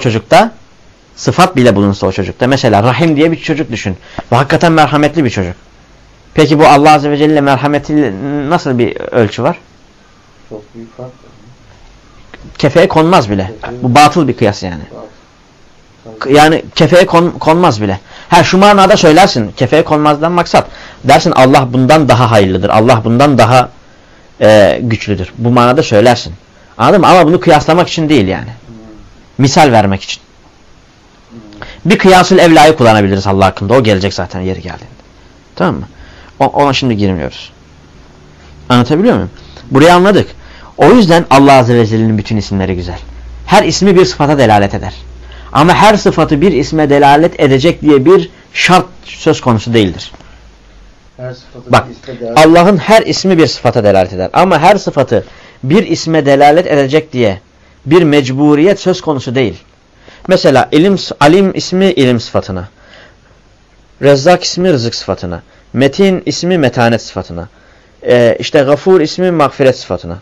o çocukta, mesela Rahim diye bir çocuk düşün. Ve hakikaten merhametli bir çocuk. Peki bu Allah Azze ve Celle merhameti nasıl bir ölçü var? Çok büyük fark var. Kefeye konmaz bile. Bu batıl bir kıyas yani. Yani kefeye konmaz bile. Şu manada söylersin. Kefeye konmazdan maksat. Dersin Allah bundan daha hayırlıdır. Allah bundan daha güçlüdür. Bu manada söylersin. Anladın mı? Ama bunu kıyaslamak için değil yani. Misal vermek için. Bir kıyasül evlayı kullanabiliriz Allah hakkında. O gelecek zaten yeri geldiğinde. Tamam mı? Ona şimdi girmiyoruz. Anlatabiliyor muyum? Burayı anladık. O yüzden Allah Azze ve Celle'nin bütün isimleri güzel. Her ismi bir sıfata delalet eder. Ama her sıfatı bir isme delalet edecek diye bir şart söz konusu değildir. Bak, Allah'ın her ismi bir sıfata delalet eder. Ama her sıfatı bir isme delalet edecek diye bir mecburiyet söz konusu değil. Mesela alim ismi ilim sıfatına, Rezzak ismi rızık sıfatına, Metin ismi metanet sıfatına, işte Gafur ismi mağfiret sıfatına,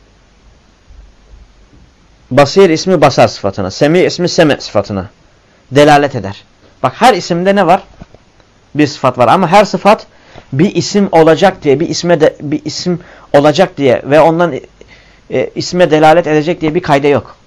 Basir ismi basar sıfatına, Semi ismi seme sıfatına delalet eder. Bak her isimde ne var? Bir sıfat var ama her sıfat bir isim olacak diye, bir isim olacak diye ve ondan isme delalet edecek diye bir kayda yok.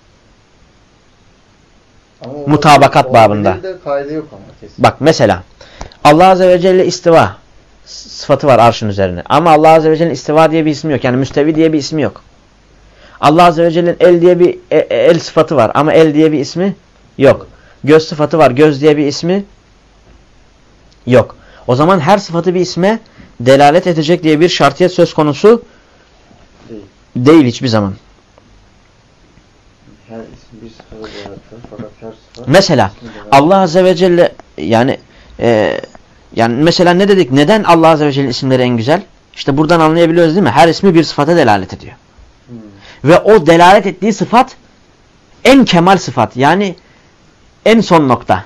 Mutabakat babında. Kaydı yok ama kesin. Bak mesela Allah Azze ve Celle istiva sıfatı var arşın üzerine. Ama Allah Azze ve Celle'nin istiva diye bir ismi yok. Yani müstevi diye bir ismi yok. Allah Azze ve Celle'nin el diye bir el sıfatı var. Ama el diye bir ismi yok. Göz sıfatı var. Göz diye bir ismi yok. O zaman her sıfatı bir isme delalet edecek diye bir şartiyet söz konusu değil hiçbir zaman. Her isim bir sıfata delalet eder. Fakat her sıfat mesela Allah Azze ve Celle yani mesela ne dedik? Neden Allah Azze ve Celle'nin isimleri en güzel? İşte buradan anlayabiliyoruz değil mi? Her ismi bir sıfata delalet ediyor. Ve o delalet ettiği sıfat en kemal sıfat. Yani en son nokta.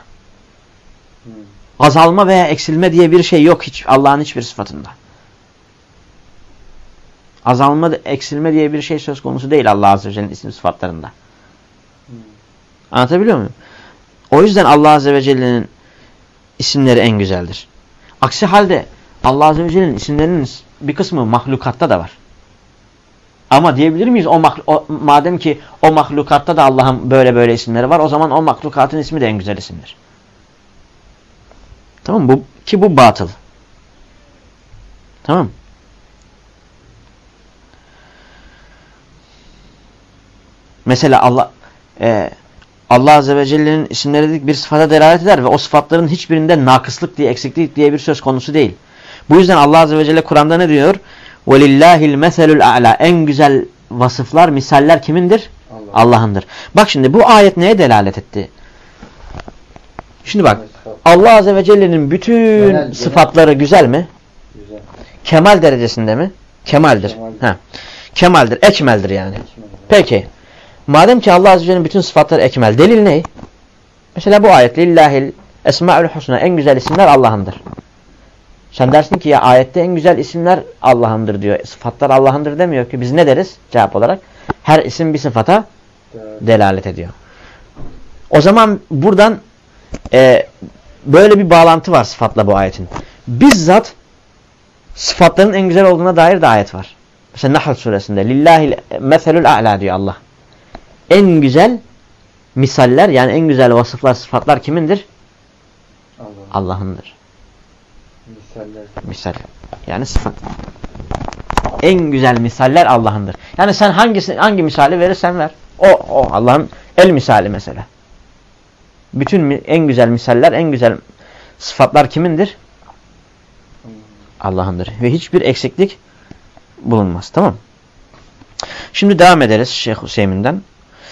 Azalma veya eksilme diye bir şey yok hiç Allah'ın hiçbir sıfatında. Azalma, eksilme diye bir şey söz konusu değil Allah Azze ve Celle'nin isim sıfatlarında. Anlatabiliyor muyum? O yüzden Allah Azze ve Celle'nin isimleri en güzeldir. Aksi halde Allah Azze ve Celle'nin isimlerinin bir kısmı mahlukatta da var. Ama diyebilir miyiz madem ki o mahlukatta da Allah'ın böyle isimleri var, o zaman o mahlukatın ismi de en güzel isimdir. Tamam mı? Bu batıl. Tamam. Mesela Allah Azze ve Celle'nin isimleri dedik bir sıfata delalet eder ve o sıfatların hiçbirinde nakıslık diye, eksiklik diye bir söz konusu değil. Bu yüzden Allah Azze ve Celle Kur'an'da ne diyor? وَلِلَّهِ الْمَثَلُ الْاَعْلَى En güzel vasıflar, misaller kimindir? Allah'ındır. Bak şimdi bu ayet neye delalet etti? Şimdi bak. Allah Azze ve Celle'nin bütün sıfatları güzel mi? Güzel. Kemal derecesinde mi? Kemaldir. Kemaldir. Ekmeldir yani. Peki. Madem ki Allah Azze ve Celle'nin bütün sıfatları ekmel. Delil ne? Mesela bu ayet. Lillahil esma'ül husna. En güzel isimler Allah'ındır. Sen dersin ki ya ayette en güzel isimler Allah'ındır diyor. Sıfatlar Allah'ındır demiyor ki. Biz ne deriz cevap olarak? Her isim bir sıfata delalet ediyor. O zaman buradan böyle bir bağlantı var sıfatla bu ayetin. Bizzat sıfatların en güzel olduğuna dair de ayet var. Mesela Nahl suresinde Lillahil meselul a'la diyor Allah. En güzel misaller yani en güzel vasıflar, sıfatlar kimindir? Allah'ındır. Misal. Yani sıfat. En güzel misaller Allah'ındır. Yani sen hangi misali verirsen ver. O Allah'ın el misali mesela. Bütün en güzel misaller, en güzel sıfatlar kimindir? Allah'ındır. Ve hiçbir eksiklik bulunmaz. Tamam. Şimdi devam ederiz Şeyh Hüseyin'den.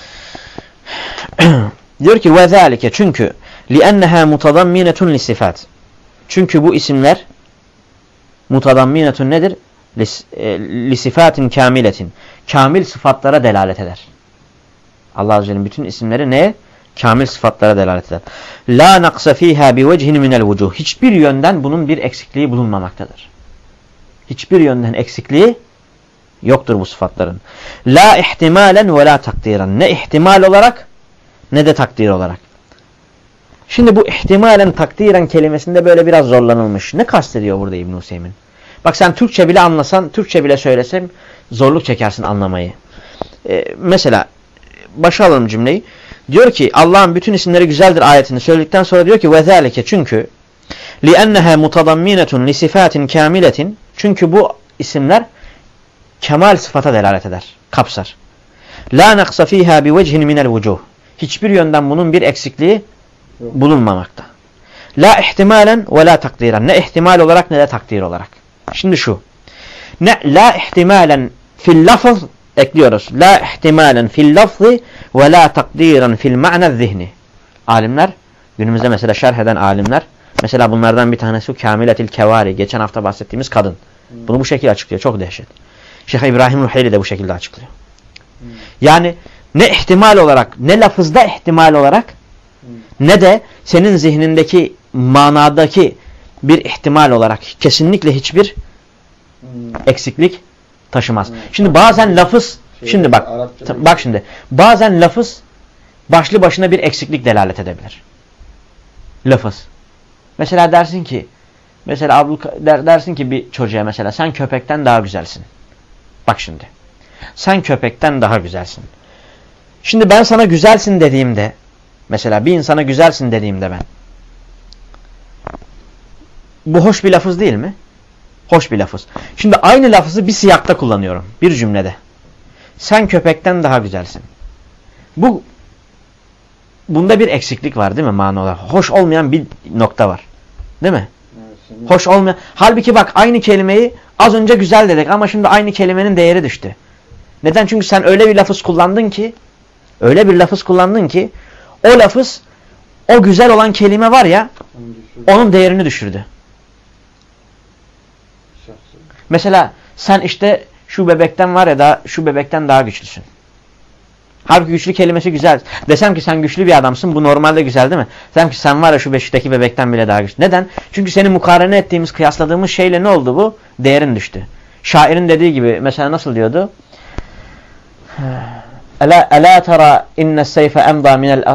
Diyor ki وَذَٰلِكَ çünkü لِأَنَّهَا مُتَضَمِّنَةٌ لِصِفَاتٍ Çünkü bu isimler mutadamminetun nedir? Lisifatin kamiletin. Kamil sıfatlara delalet eder. Allah Azze ve Celle'nin bütün isimleri neye? Kamil sıfatlara delalet eder. La naqsa fiha bi vechin minel vucuh. Hiçbir yönden bunun bir eksikliği bulunmamaktadır. Hiçbir yönden eksikliği yoktur bu sıfatların. La ihtimalen ve la takdiren. Ne ihtimal olarak ne de takdir olarak. Şimdi bu ihtimalen takdiren kelimesinde böyle biraz zorlanılmış. Ne kastediyor burada İbn Hüseyin? Bak sen Türkçe bile anlasan, Türkçe bile söylesem zorluk çekersin anlamayı. Mesela başa alalım cümleyi. Diyor ki Allah'ın bütün isimleri güzeldir ayetini söyledikten sonra diyor ki وَذَٰلِكَ çünkü لِأَنَّهَا مُتَضَمِّنَةٌ لِصِفَاتٍ كَامِلَةٍ çünkü bu isimler kemal sıfata delalet eder, kapsar. لَا نَقْصَ ف۪يهَا بِوَجْهٍ مِنَ الْوُجُوهِ hiçbir yönden bunun bir eksikliği bulunmamakta. La ihtimalen ve la takdiren. Ne ihtimal olarak ne de takdir olarak. Şimdi şu. Ne la ihtimalen fil lafz ekliyoruz. La ihtimalen fil lafzi ve la takdiren fil ma'na zihni. Alimler günümüzde mesela şerh eden alimler mesela bunlardan bir tanesi Kamiletil Kevari geçen hafta bahsettiğimiz kadın. Bunu bu şekilde açıklıyor. Çok dehşet. Şeyh İbrahim Ruheyli de bu şekilde açıklıyor. Yani ne ihtimal olarak ne lafızda ihtimal olarak ne de senin zihnindeki manadaki bir ihtimal olarak kesinlikle hiçbir eksiklik taşımaz. Şimdi bazen lafız şimdi bak şimdi bazen lafız başlı başına bir eksiklik delalet edebilir. Lafız. Mesela dersin ki dersin ki bir çocuğa mesela sen köpekten daha güzelsin. Bak şimdi. Sen köpekten daha güzelsin. Şimdi ben sana güzelsin dediğimde mesela bir insana güzelsin dediğimde ben bu hoş bir lafız değil mi? Hoş bir lafız. Şimdi aynı lafızı bir siyakta kullanıyorum. Bir cümlede. Sen köpekten daha güzelsin. Bunda bir eksiklik var değil mi mana olarak? Hoş olmayan bir nokta var. Değil mi? Evet, hoş olmayan. Halbuki bak aynı kelimeyi az önce güzel dedik ama şimdi aynı kelimenin değeri düştü. Neden? Çünkü sen öyle bir lafız kullandın ki o lafız o güzel olan kelime var ya onun değerini düşürdü. Mesela sen işte şu bebekten var ya şu bebekten daha güçlüsün. Halbuki güçlü kelimesi güzel. Desem ki sen güçlü bir adamsın bu normalde güzel değil mi? Desem ki sen var ya şu Beşik'teki bebekten bile daha güçlü. Neden? Çünkü seni mukarene ettiğimiz, kıyasladığımız şeyle ne oldu bu? Değerin düştü. Şairin dediği gibi mesela nasıl diyordu? Ela tara inne seyfe emda minel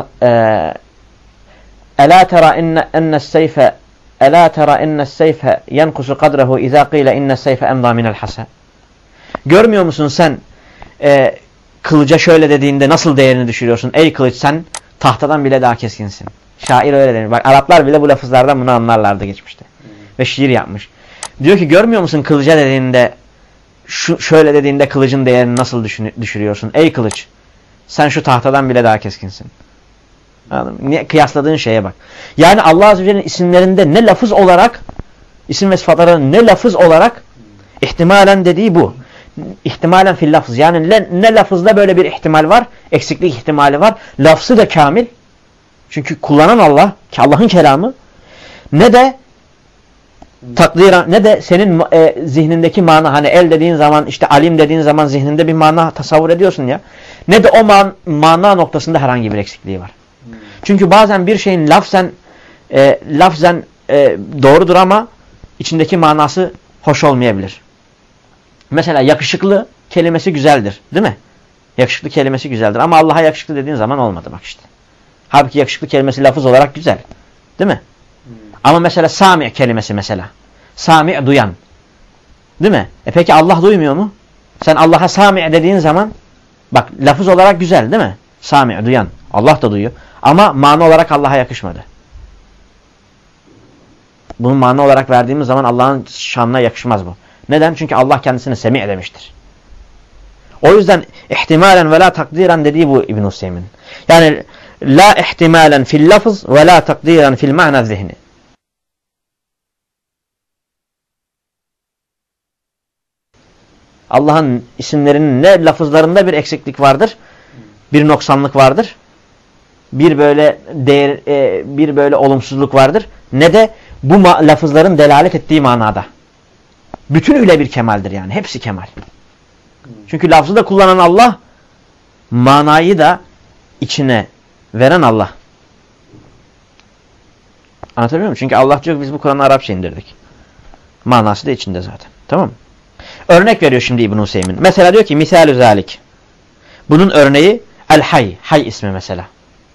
ela tara inne seyfe ela tara inne seyfe yenkusu kadrehu izâ qîle inne seyfe emda minel hasa. Görmüyor musun sen kılıca şöyle dediğinde nasıl değerini düşürüyorsun? Ey kılıç sen tahtadan bile daha keskinsin. Şair öyle demiş. Bak Araplar bile bu lafızlardan bunu anlarlardı geçmişte. Ve şiir yapmış. Diyor ki görmüyor musun kılıca dediğinde, şöyle dediğinde kılıcın değerini nasıl düşürüyorsun? Ey kılıç, sen şu tahtadan bile daha keskinsin. Anladın mı? Niye? Kıyasladığın şeye bak. Yani Allah Azze ve Celle'nin isimlerinde ne lafız olarak, isim ve sıfatların ne lafız olarak ihtimalen dediği bu. İhtimalen fil lafız. Yani ne lafızda böyle bir ihtimal var, eksiklik ihtimali var. Lafzı da kamil. Çünkü kullanan Allah, ki Allah'ın kelamı, ne de takdiren, ne de senin zihnindeki mana, hani el dediğin zaman, işte alim dediğin zaman zihninde bir mana tasavvur ediyorsun ya. Ne de o mana noktasında herhangi bir eksikliği var. Çünkü bazen bir şeyin lafzen doğrudur ama içindeki manası hoş olmayabilir. Mesela yakışıklı kelimesi güzeldir, değil mi? Yakışıklı kelimesi güzeldir ama Allah'a yakışıklı dediğin zaman olmadı bak işte. Halbuki yakışıklı kelimesi lafız olarak güzel, değil mi? Ama mesela sami' kelimesi mesela. Sami' duyan. Değil mi? Peki Allah duymuyor mu? Sen Allah'a sami' dediğin zaman bak lafız olarak güzel değil mi? Sami' duyan. Allah da duyuyor. Ama mana olarak Allah'a yakışmadı. Bunu mana olarak verdiğimiz zaman Allah'ın şanına yakışmaz bu. Neden? Çünkü Allah kendisine semi' demiştir. O yüzden ihtimalen ve la takdiren dediği bu İbn-i Hüseyin. Yani la ihtimalen fil lafız ve la takdiren fil ma'na zihni. Allah'ın isimlerinin ne lafızlarında bir eksiklik vardır, bir noksanlık vardır, bir böyle olumsuzluk vardır, ne de bu lafızların delalet ettiği manada. Bütünüyle bir kemaldir yani, hepsi kemal. Çünkü lafzı da kullanan Allah, manayı da içine veren Allah. Anlatabiliyor muyum? Çünkü Allah diyor ki biz bu Kur'an'ı Arapça indirdik. Manası da içinde zaten. Tamam mı? Örnek veriyor şimdi İbn-i Hüseyin. Mesela diyor ki misal-ü zalik. Bunun örneği el-hay. Hay ismi mesela.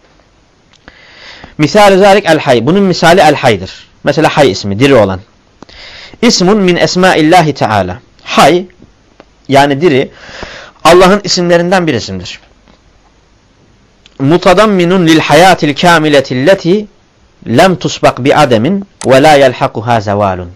Misal-ü zalik el-hay. Bunun misali el-hay'dır. Mesela hay ismi, diri olan. İsmun min esmaillahi teala. Hay yani diri Allah'ın isimlerinden bir isimdir. Mutadamminun lil hayatil kamiletilleti lem tusbak bi ademin ve la yelhakuha zevalun.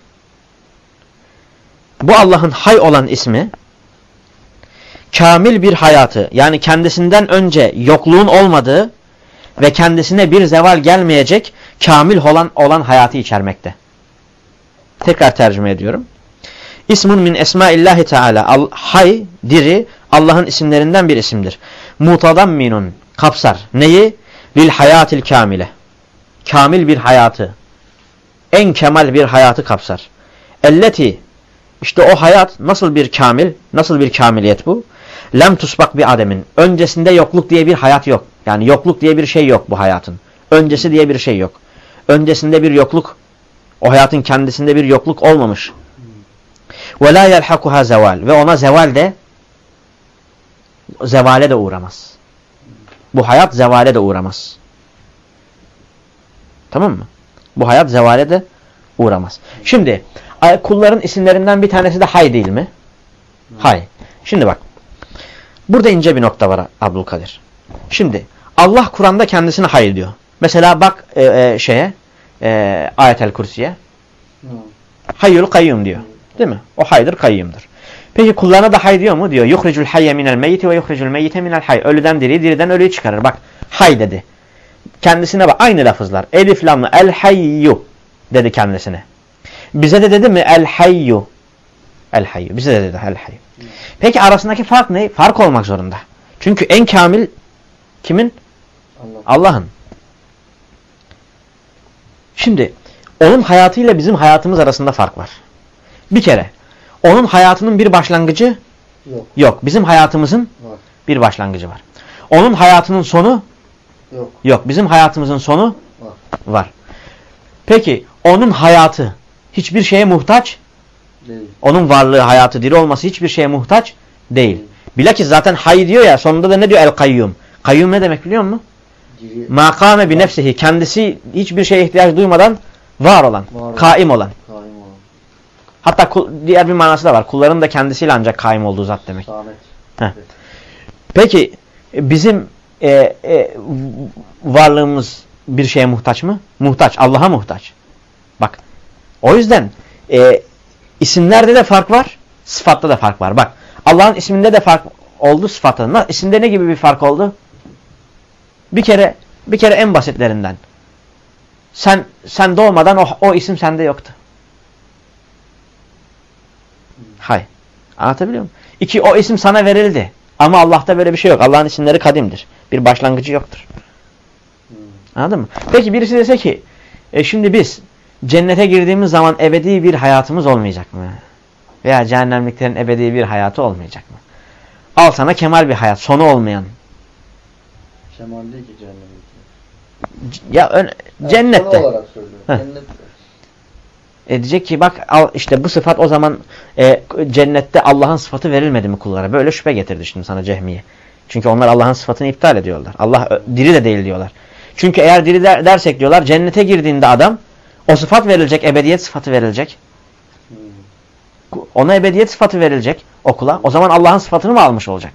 Bu Allah'ın hay olan ismi kamil bir hayatı, yani kendisinden önce yokluğun olmadığı ve kendisine bir zeval gelmeyecek kamil olan hayatı içermekte. Tekrar tercüme ediyorum. İsmun min esmaillahi teala. Hay, diri Allah'ın isimlerinden bir isimdir. Mutadamminun kapsar. Neyi? Lil hayatil kamile. Kamil bir hayatı. En kemal bir hayatı kapsar. Elleti İşte o hayat nasıl bir kamil, nasıl bir kamiliyet bu? Lem tusbak bir ademin. Öncesinde yokluk diye bir hayat yok. Yani yokluk diye bir şey yok bu hayatın. Öncesi diye bir şey yok. Öncesinde bir yokluk, o hayatın kendisinde bir yokluk olmamış. Ve la yelhakuha zeval. Ve ona zevale de uğramaz. Bu hayat zevale de uğramaz. Tamam mı? Bu hayat zevale de uğramaz. Şimdi kulların isimlerinden bir tanesi de hay değil mi? Hay. Şimdi bak. Burada ince bir nokta var Abdülkadir. Şimdi Allah Kur'an'da kendisine hay diyor. Mesela bak Ayet-el Kürsi'ye. Hayyul kayyum diyor. Değil mi? O haydır, kayyumdur. Peki kullarına da hay diyor mu? Diyor. Yuhricul hayye minel meyyiti ve yuhricul meyyite minel hay. Ölüden diriyi, diriden ölüyü çıkarır. Bak hay dedi. Kendisine bak. Aynı lafızlar. Elif lamlı el hayyu dedi kendisine. Bize de dedi mi el hayyu? El hayyu. Bize de dedi el hayyu. Peki arasındaki fark ne? Fark olmak zorunda. Çünkü en kamil kimin? Allah'ın. Şimdi onun hayatıyla bizim hayatımız arasında fark var. Bir kere onun hayatının bir başlangıcı yok. Bizim hayatımızın bir başlangıcı var. Onun hayatının sonu yok. Bizim hayatımızın sonu var. Peki onun hayatı hiçbir şeye muhtaç değil. Onun varlığı, hayatı, diri olması hiçbir şeye muhtaç değil. Bilakis zaten hay diyor ya, sonunda da ne diyor? El kayyum. Kayyum ne demek biliyor musun? Makame bi nefsihi. Kendisi hiçbir şeye ihtiyaç duymadan var olan, kaim olan. Hatta diğer bir manası da var. Kulların da kendisiyle ancak kaim olduğu zat demek. Peki bizim varlığımız bir şeye muhtaç mı? Muhtaç. Allah'a muhtaç. Bak. O yüzden isimlerde de fark var. Sıfatta da fark var. Bak. Allah'ın isminde de fark oldu, sıfatta da. İsimde ne gibi bir fark oldu? Bir kere en basitlerinden. Sen doğmadan o isim sende yoktu. Hayır. Anlatabiliyor muyum? 2, o isim sana verildi. Ama Allah'ta böyle bir şey yok. Allah'ın isimleri kadimdir. Bir başlangıcı yoktur. Anladın mı? Peki birisi dese ki şimdi biz cennete girdiğimiz zaman ebedi bir hayatımız olmayacak mı? Veya cehennemliklerin ebedi bir hayatı olmayacak mı? Al sana kemal bir hayat. Sonu olmayan. Kemal değil ki cehennemlikler. Ya cennette. Sonu olarak söylüyorum. Cennette. Diyecek ki bak al işte bu sıfat o zaman cennette Allah'ın sıfatı verilmedi mi kullara? Böyle şüphe getirdi şimdi sana Cehmiye. Çünkü onlar Allah'ın sıfatını iptal ediyorlar. Allah diri de değil diyorlar. Çünkü eğer diri dersek diyorlar cennete girdiğinde adam o sıfat verilecek, ebediyet sıfatı verilecek. Ona ebediyet sıfatı verilecek okula. O zaman Allah'ın sıfatını mı almış olacak?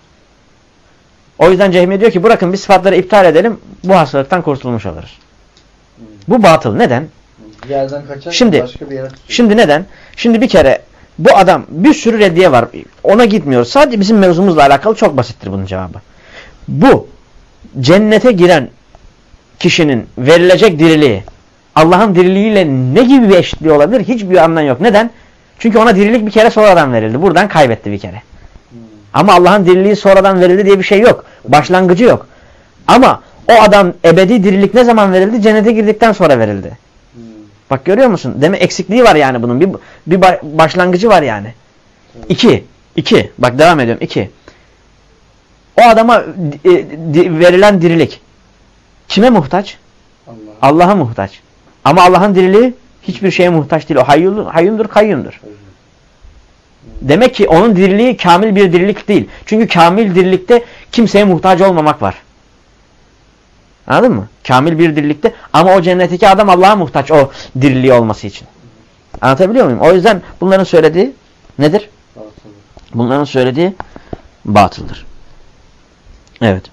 O yüzden Cehmiye diyor ki bırakın biz sıfatları iptal edelim bu hastalıktan kurtulmuş oluruz. Bu batıl. Neden? Bir yerden kaçar, başka bir yere tutuyor. Şimdi neden? Şimdi bir kere bu adam bir sürü reddiye var. Ona gitmiyoruz. Sadece bizim mevzumuzla alakalı çok basittir bunun cevabı. Bu cennete giren kişinin verilecek diriliği Allah'ın diriliğiyle ne gibi bir eşitliği olabilir? Hiçbir anlam yok. Neden? Çünkü ona dirilik bir kere sonradan verildi. Buradan kaybetti bir kere. Ama Allah'ın diriliği sonradan verildi diye bir şey yok. Başlangıcı yok. Ama o adam ebedi dirilik ne zaman verildi? Cennete girdikten sonra verildi. Bak görüyor musun? Demek eksikliği var yani bunun. Bir başlangıcı var yani. 2. Bak devam ediyorum. 2. O adama verilen dirilik kime muhtaç? Allah'a muhtaç. Ama Allah'ın diriliği hiçbir şeye muhtaç değil. O hayyundur, kayyumdur. Demek ki onun diriliği kamil bir dirilik değil. Çünkü kamil dirilikte kimseye muhtaç olmamak var. Anladın mı? Kamil bir dirilikte ama o cennetteki adam Allah'a muhtaç o diriliği olması için. Anlatabiliyor muyum? O yüzden bunların söylediği nedir? Batıl. Bunların söylediği batıldır. Evet.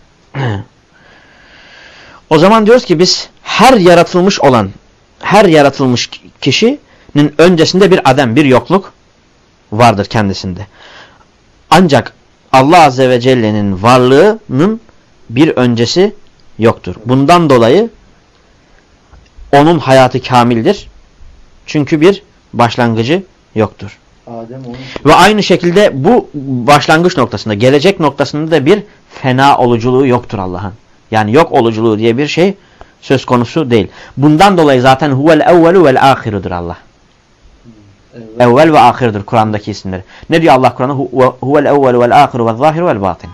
O zaman diyoruz ki biz her yaratılmış kişinin öncesinde bir adem, bir yokluk vardır kendisinde. Ancak Allah Azze ve Celle'nin varlığının bir öncesi yoktur. Bundan dolayı onun hayatı kamildir. Çünkü bir başlangıcı yoktur. Ve aynı şekilde bu başlangıç noktasında, gelecek noktasında da bir fena oluculuğu yoktur Allah'ın. Yani yok oluculuğu diye bir şey söz konusu değil. Bundan dolayı zaten huvel evvelu vel ahirudur Allah. Evvel ve ahirdir Kur'an'daki isimleri. Ne diyor Allah Kur'an'da? Huvel evvelu vel ahiru vel zahiru vel batin.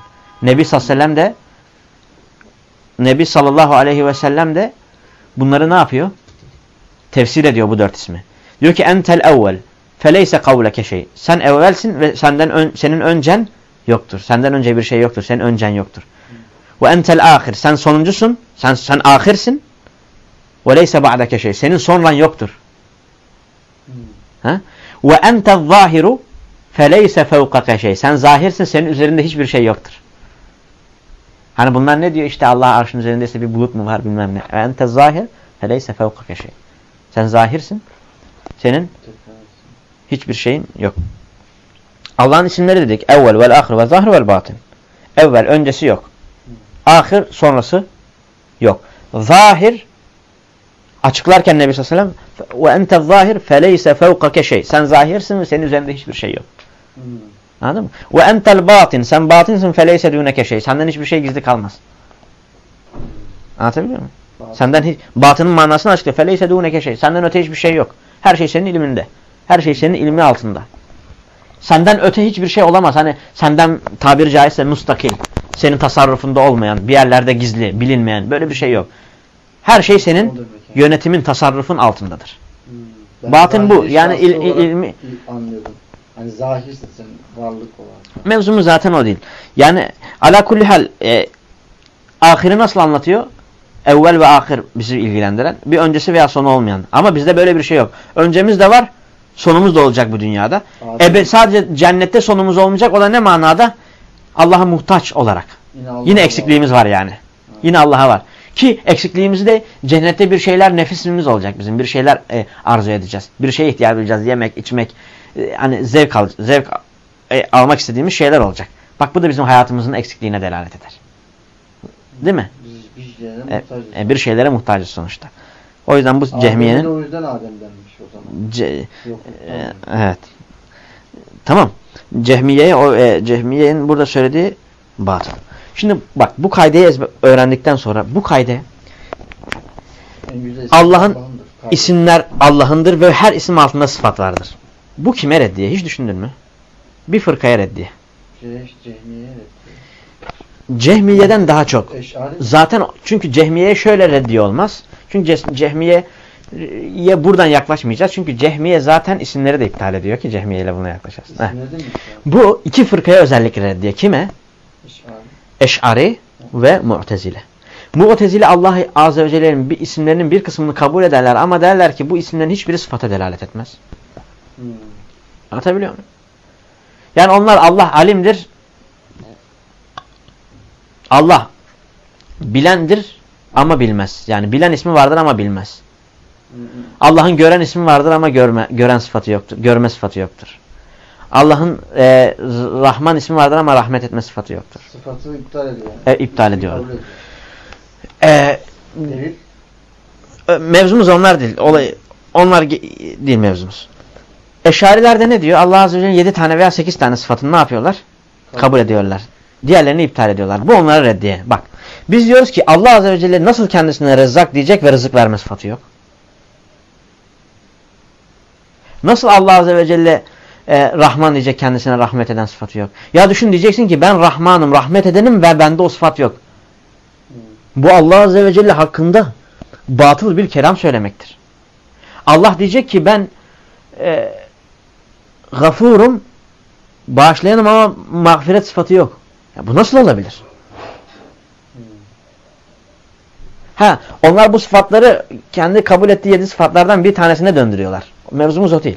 Nebi sallallahu aleyhi ve sellem de bunları ne yapıyor? Tefsir ediyor bu 4 ismi. Diyor ki entel evvel feleyse kavleke şey. Sen evvelsin ve senin öncen yoktur. Senden önce bir şey yoktur. Senin öncen yoktur. Ve entel ahir. Sen sonuncusun. Sen ahirsin. Ve leyse ba'deke şey. Senin sonran yoktur. Ve entel zahiru feleyse fevkake şey. Sen zahirsin. Senin üzerinde hiçbir şey yoktur. Hani bunlar ne diyor? İşte Allah arşın üzerindeyse bir bulut mu var bilmem ne. Ve entel zahir feleyse fevkake şey. Sen zahirsin. Senin hiçbir şeyin yok. Allah'ın isimleri dedik. Evvel vel ahir ve zahir vel batin. Evvel öncesi yok. Ahir sonrası yok. Zahir açıklarken Nebi sallallahu aleyhi ve sellem ve ente zahir feleyse fevkake şey. Sen zahirsin ve senin üzerinde hiçbir şey yok. Anladın mı? Ve entel batin. Sen batinsin feleyse duneke şey. Senden hiçbir şey gizli kalmaz. Anlatabiliyor muyum? Senden batının manasını açıklıyor. Feleyse duneke şey. Senden öte hiçbir şey yok. Her şey senin ilminde. Her şey senin ilmi altında. Senden öte hiçbir şey olamaz. Hani senden tabiri caizse mustakil. Senin tasarrufunda olmayan, bir yerlerde gizli, bilinmeyen böyle bir şey yok. Her şey senin yönetimin, tasarrufun altındadır. Batın bu. Yani ilmi anladım. Hani zahirsin sen varlık olarak. Mevzumuz zaten o değil. Yani ala kulli hal ahiri nasıl anlatıyor? Evvel ve ahir bizi ilgilendiren. Bir öncesi veya sonu olmayan. Ama bizde böyle bir şey yok. Öncemiz de var. Sonumuz da olacak bu dünyada. Sadece cennette sonumuz olmayacak. O da ne manada? Allah'a muhtaç olarak. Yine eksikliğimiz var yani. Yine Allah'a var. Ki eksikliğimizi de cennette bir şeyler nefisimiz olacak bizim. Bir şeyler arzu edeceğiz. Bir şeye ihtiyaç duyacağız. Yemek, içmek, hani zevk almak istediğimiz şeyler olacak. Bak bu da bizim hayatımızın eksikliğine delalet eder. Değil mi? Biz bir şeylere muhtacız. Bir şeylere muhtacız sonuçta. O yüzden bu Cehmiye'nin... O yüzden Adem denmiş o zaman. Yok, evet. Tamam. Cehmiye'nin burada söylediği batıl. Şimdi bak bu kaydeyi öğrendikten sonra bu kayde Allah'ın isimler Allah'ındır ve her isim altında sıfat vardır. Bu kime reddiye? Hiç düşündün mü? Bir fırkaya reddiye. Cehmiye'ye reddiye. Cehmiye'den daha çok. Zaten çünkü Cehmiye'ye şöyle reddiye olmaz. Çünkü Cehmiye'ye buradan yaklaşmayacağız. Çünkü Cehmiye zaten isimleri de iptal ediyor ki Cehmiye ile buna yaklaşacağız. Bu iki fırkaya özellikle reddiye. Kime? Eş'ari ve Mu'tezile. Mu'tezile Allah Azze ve Celle'nin isimlerinin bir kısmını kabul ederler ama derler ki bu isimlerin hiçbiri sıfata delalet etmez. Anlatabiliyor muyum? Yani onlar Allah alimdir. Allah bilendir ama bilmez. Yani bilen ismi vardır ama bilmez. Allah'ın gören ismi vardır ama gören sıfatı yoktur. Görme sıfatı yoktur. Allah'ın Rahman ismi vardır ama rahmet etme sıfatı yoktur. Sıfatı iptal ediyor. İptal ediyor. Mevzumuz onlar değil. Onlar değil mevzumuz. Eşarilerde ne diyor? Allah Azze ve Celle'nin 7 tane veya 8 tane sıfatını ne yapıyorlar? Kabul ediyorlar. Diğerlerini iptal ediyorlar. Bu onlara reddiye. Bak. Biz diyoruz ki Allah Azze ve Celle nasıl kendisine Rezzak diyecek ve rızık verme sıfatı yok? Nasıl Allah Azze ve Celle Rahman diyecek kendisine rahmet eden sıfatı yok? Ya düşün diyeceksin ki ben Rahmanım, rahmet edenim ve bende o sıfat yok. Bu Allah Azze ve Celle hakkında batıl bir kelam söylemektir. Allah diyecek ki ben gafurum, bağışlayanım ama mağfiret sıfatı yok. Ya bu nasıl olabilir? Onlar bu sıfatları kendi kabul ettiği 7 sıfatlardan bir tanesine döndürüyorlar. Mevzumuz o değil.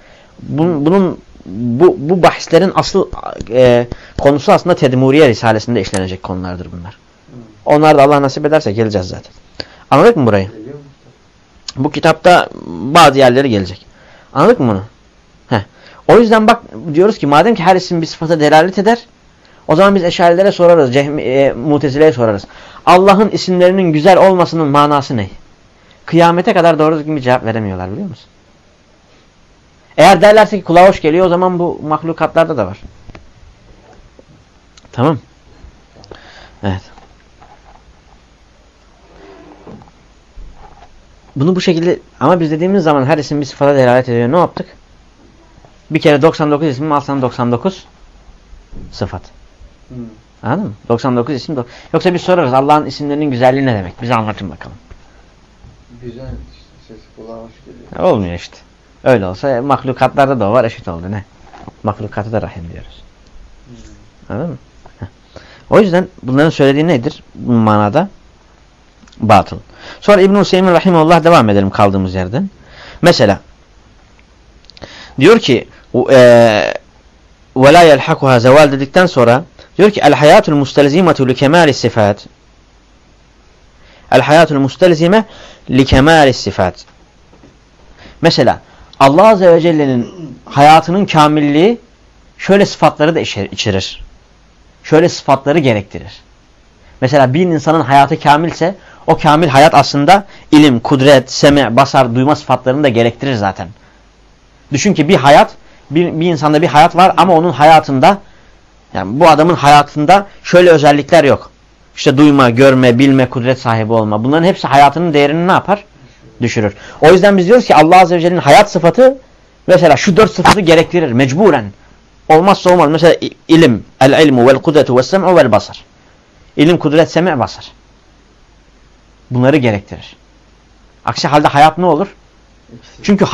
Bu bahislerin asıl konusu aslında Tedmuriye Risalesi'nde işlenecek konulardır bunlar. Onlar da Allah nasip ederse geleceğiz zaten. Anladık mı burayı? Bu kitapta bazı yerleri gelecek. Anladık mı bunu? O yüzden bak diyoruz ki madem ki her isim bir sıfata delalet eder, o zaman biz Eşarilere sorarız, Mu'tezile'ye sorarız. Allah'ın isimlerinin güzel olmasının manası ne? Kıyamete kadar doğru düzgün bir cevap veremiyorlar biliyor musun? Eğer derlerse ki kulağa hoş geliyor o zaman bu mahlukatlarda da var. Tamam. Evet. Bunu bu şekilde ama biz dediğimiz zaman her isim bir sıfata delalet ediyor. Ne yaptık? Bir kere 99 ismin alsan 99 sıfat. Anladın mı? 99 isim. Yoksa biz sorarız Allah'ın isimlerinin güzelliği ne demek? Bize anlatın bakalım. Güzel işte. Ses kulağa hoş geliyor. Olmuyor işte. Öyle olsa mahlukatlarda da o var eşit oldu ne? Mahlukatı da rahim diyoruz. Anladın mı? O yüzden bunların söylediği nedir? Bu manada batıl. Sonra İbn-i Hüseyin rahimehullah devam edelim kaldığımız yerden. Mesela diyor ki وَلَا يَلْحَقُهَا zeval dedikten sonra diyor ki el-hayatul mustelzimatu li kemâlis sifat. El-hayatul mustelzime li kemâlis sifat. Mesela Allah Azze ve Celle'nin hayatının kamilliği şöyle sıfatları da içerir. Şöyle sıfatları gerektirir. Mesela bir insanın hayatı kamilse o kamil hayat aslında ilim, kudret, semi, basar, duyma sıfatlarını da gerektirir zaten. Düşün ki bir hayat, bir insanda bir hayat var ama onun hayatında, yani bu adamın hayatında şöyle özellikler yok. İşte duyma, görme, bilme, kudret sahibi olma. Bunların hepsi hayatının değerini ne yapar? Düşürür. O yüzden biz diyoruz ki Allah Azze ve Celle'nin hayat sıfatı mesela şu 4 sıfatı gerektirir mecburen. Olmazsa olmaz. Mesela ilim, el-ilmu, vel-kudretu, vel-sem'u, vel-basar. İlim, kudret, semi', basar. Bunları gerektirir. Aksi halde hayat ne olur? Çünkü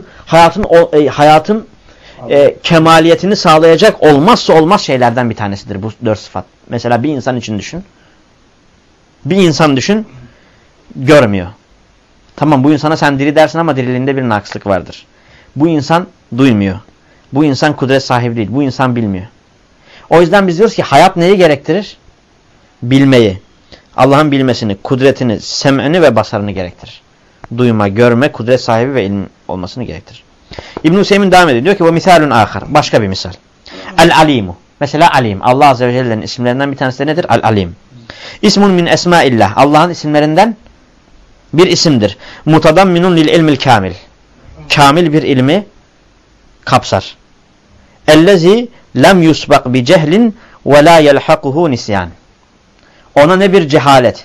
hayatın kemaliyetini sağlayacak olmazsa olmaz şeylerden bir tanesidir bu 4 sıfat. Mesela bir insan için düşün. Bir insan düşün, görmüyor. Tamam bu insana sen diri dersin ama diriliğinde bir naksızlık vardır. Bu insan duymuyor. Bu insan kudret sahibi değil. Bu insan bilmiyor. O yüzden biz diyoruz ki hayat neyi gerektirir? Bilmeyi. Allah'ın bilmesini, kudretini, sem'ini ve basarını gerektirir. Duyma, görme, kudret sahibi ve ilim olmasını gerektirir. İbn-i Hüseyin devam ediyor. Diyor ki bu misalun ahar. Başka bir misal. El-alimu. Mesela alim. Allah Azze ve Celle'nin isimlerinden bir tanesi de nedir? El-alim. İsmun min esmaillah. Allah'ın isimlerinden bir isimdir. Mutadamminun lil ilmil kamil. Kamil bir ilmi kapsar. Ellezî lem yusbak bi cehlin ve la yelhakuhu nisyan. Ona ne bir cehalet.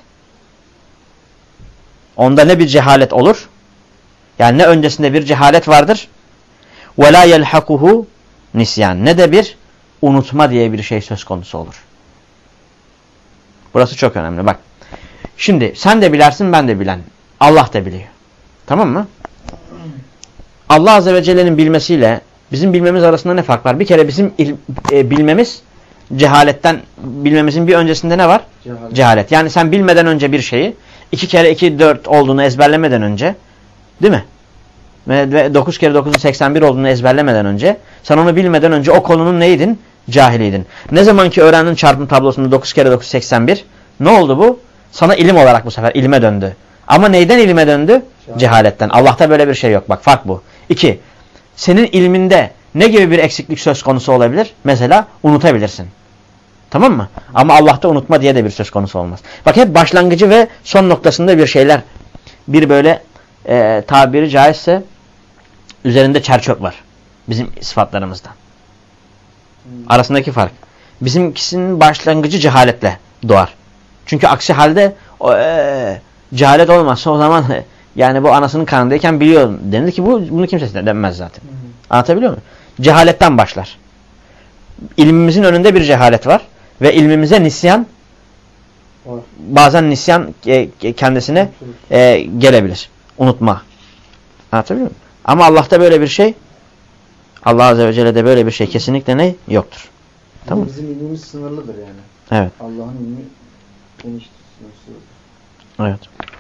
Onda ne bir cehalet olur? Yani ne öncesinde bir cehalet vardır. Ve la yelhakuhu nisyan. Ne de bir unutma diye bir şey söz konusu olur. Burası çok önemli. Bak. Şimdi sen de bilersin, ben de bilen. Allah da biliyor. Tamam mı? Allah Azze ve Celle'nin bilmesiyle bizim bilmemiz arasında ne fark var? Bir kere bizim bilmemiz cehaletten bilmemizin bir öncesinde ne var? Cehalet. Yani sen bilmeden önce bir şeyi 2 kere 2 4 olduğunu ezberlemeden önce, değil mi? Ve 9 kere 9'un 81 olduğunu ezberlemeden önce, sen onu bilmeden önce o konunun neydin? Cahiliydin. Ne zaman ki öğrendin çarpım tablosunda 9 kere 9 81, ne oldu bu? Sana ilim olarak bu sefer ilime döndü. Ama neyden ilime döndü? Cehaletten. Allah'ta böyle bir şey yok. Bak fark bu. 2. Senin ilminde ne gibi bir eksiklik söz konusu olabilir? Mesela unutabilirsin. Tamam mı? Ama Allah'ta unutma diye de bir söz konusu olmaz. Bak hep başlangıcı ve son noktasında bir şeyler. Bir böyle tabiri caizse üzerinde çerçöp var. Bizim sıfatlarımızda. Arasındaki fark. Bizimkisinin başlangıcı cehaletle doğar. Çünkü aksi halde cehalet olmazsa o zaman yani bu anasının karnındayken biliyor denir ki bunu kimse denmez zaten. Anlatabiliyor muyum? Cehaletten başlar. İlmimizin önünde bir cehalet var ve ilmimize nisyan bazen nisyan kendisine gelebilir. Unutma. Anlatabiliyor muyum? Ama Allah'ta böyle bir şey, Allah Azze ve Celle'de böyle bir şey kesinlikle ne? Yoktur. Tamam mı? Bizim ilmimiz sınırlıdır yani. Evet. Allah'ın ilmi geniştir. Evet.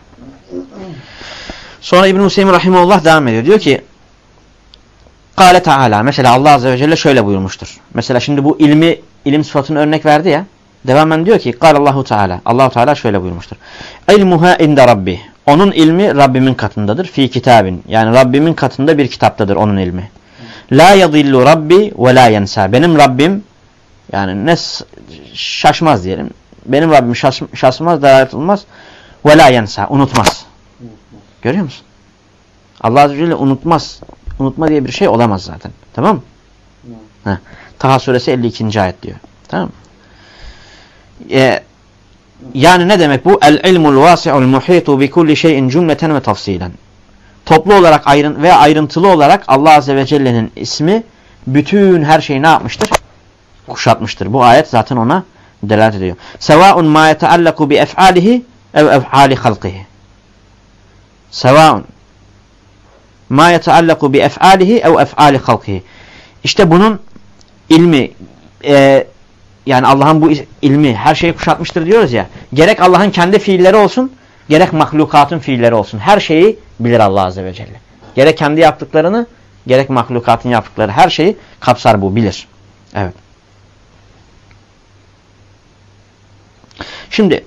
Sonra İbn-i Hüseyin Rahimullah devam ediyor. Diyor ki Kâle Teala. Mesela Allah Azze ve Celle şöyle buyurmuştur. Mesela şimdi bu ilim sıfatını örnek verdi ya. Devamen diyor ki Kâlallahu Teala. Allah-u Teala şöyle buyurmuştur. İlmuha inde Rabbi. Onun ilmi Rabbimin katındadır. Fi kitabin. Yani Rabbimin katında bir kitaptadır onun ilmi. La yadillu Rabbi ve la yensa. Benim Rabbim yani ne şaşmaz diyelim. Benim Rabbim şaşmaz, dalalet olmaz. Ve la yensa. Unutmaz. Görüyor musun? Allah Azze ve Celle unutmaz. Unutma diye bir şey olamaz zaten. Tamam mı? Taha suresi 52. ayet diyor. Tamam mı? Yani ne demek bu? El-ilmul vasi'ul muhitu bi kulli şeyin cümleten ve tafsilen. Toplu olarak veya ayrıntılı olarak Allah Azze ve Celle'nin ismi bütün her şeyi ne yapmıştır? Kuşatmıştır. Bu ayet zaten ona delalet ediyor. Sevaun ma yeteallaku bi ef'alihi ev ef'ali halqihi. Sevaun ma yeteallaku bi ef'alihi ev ef'ali halqihi. İşte bunun ilmi yani Allah'ın bu ilmi her şeyi kuşatmıştır diyoruz ya. Gerek Allah'ın kendi fiilleri olsun, gerek mahlukatın fiilleri olsun. Her şeyi bilir Allah Azze ve Celle. Gerek kendi yaptıklarını, gerek mahlukatın yaptıkları her şeyi kapsar bu, bilir. Evet. Şimdi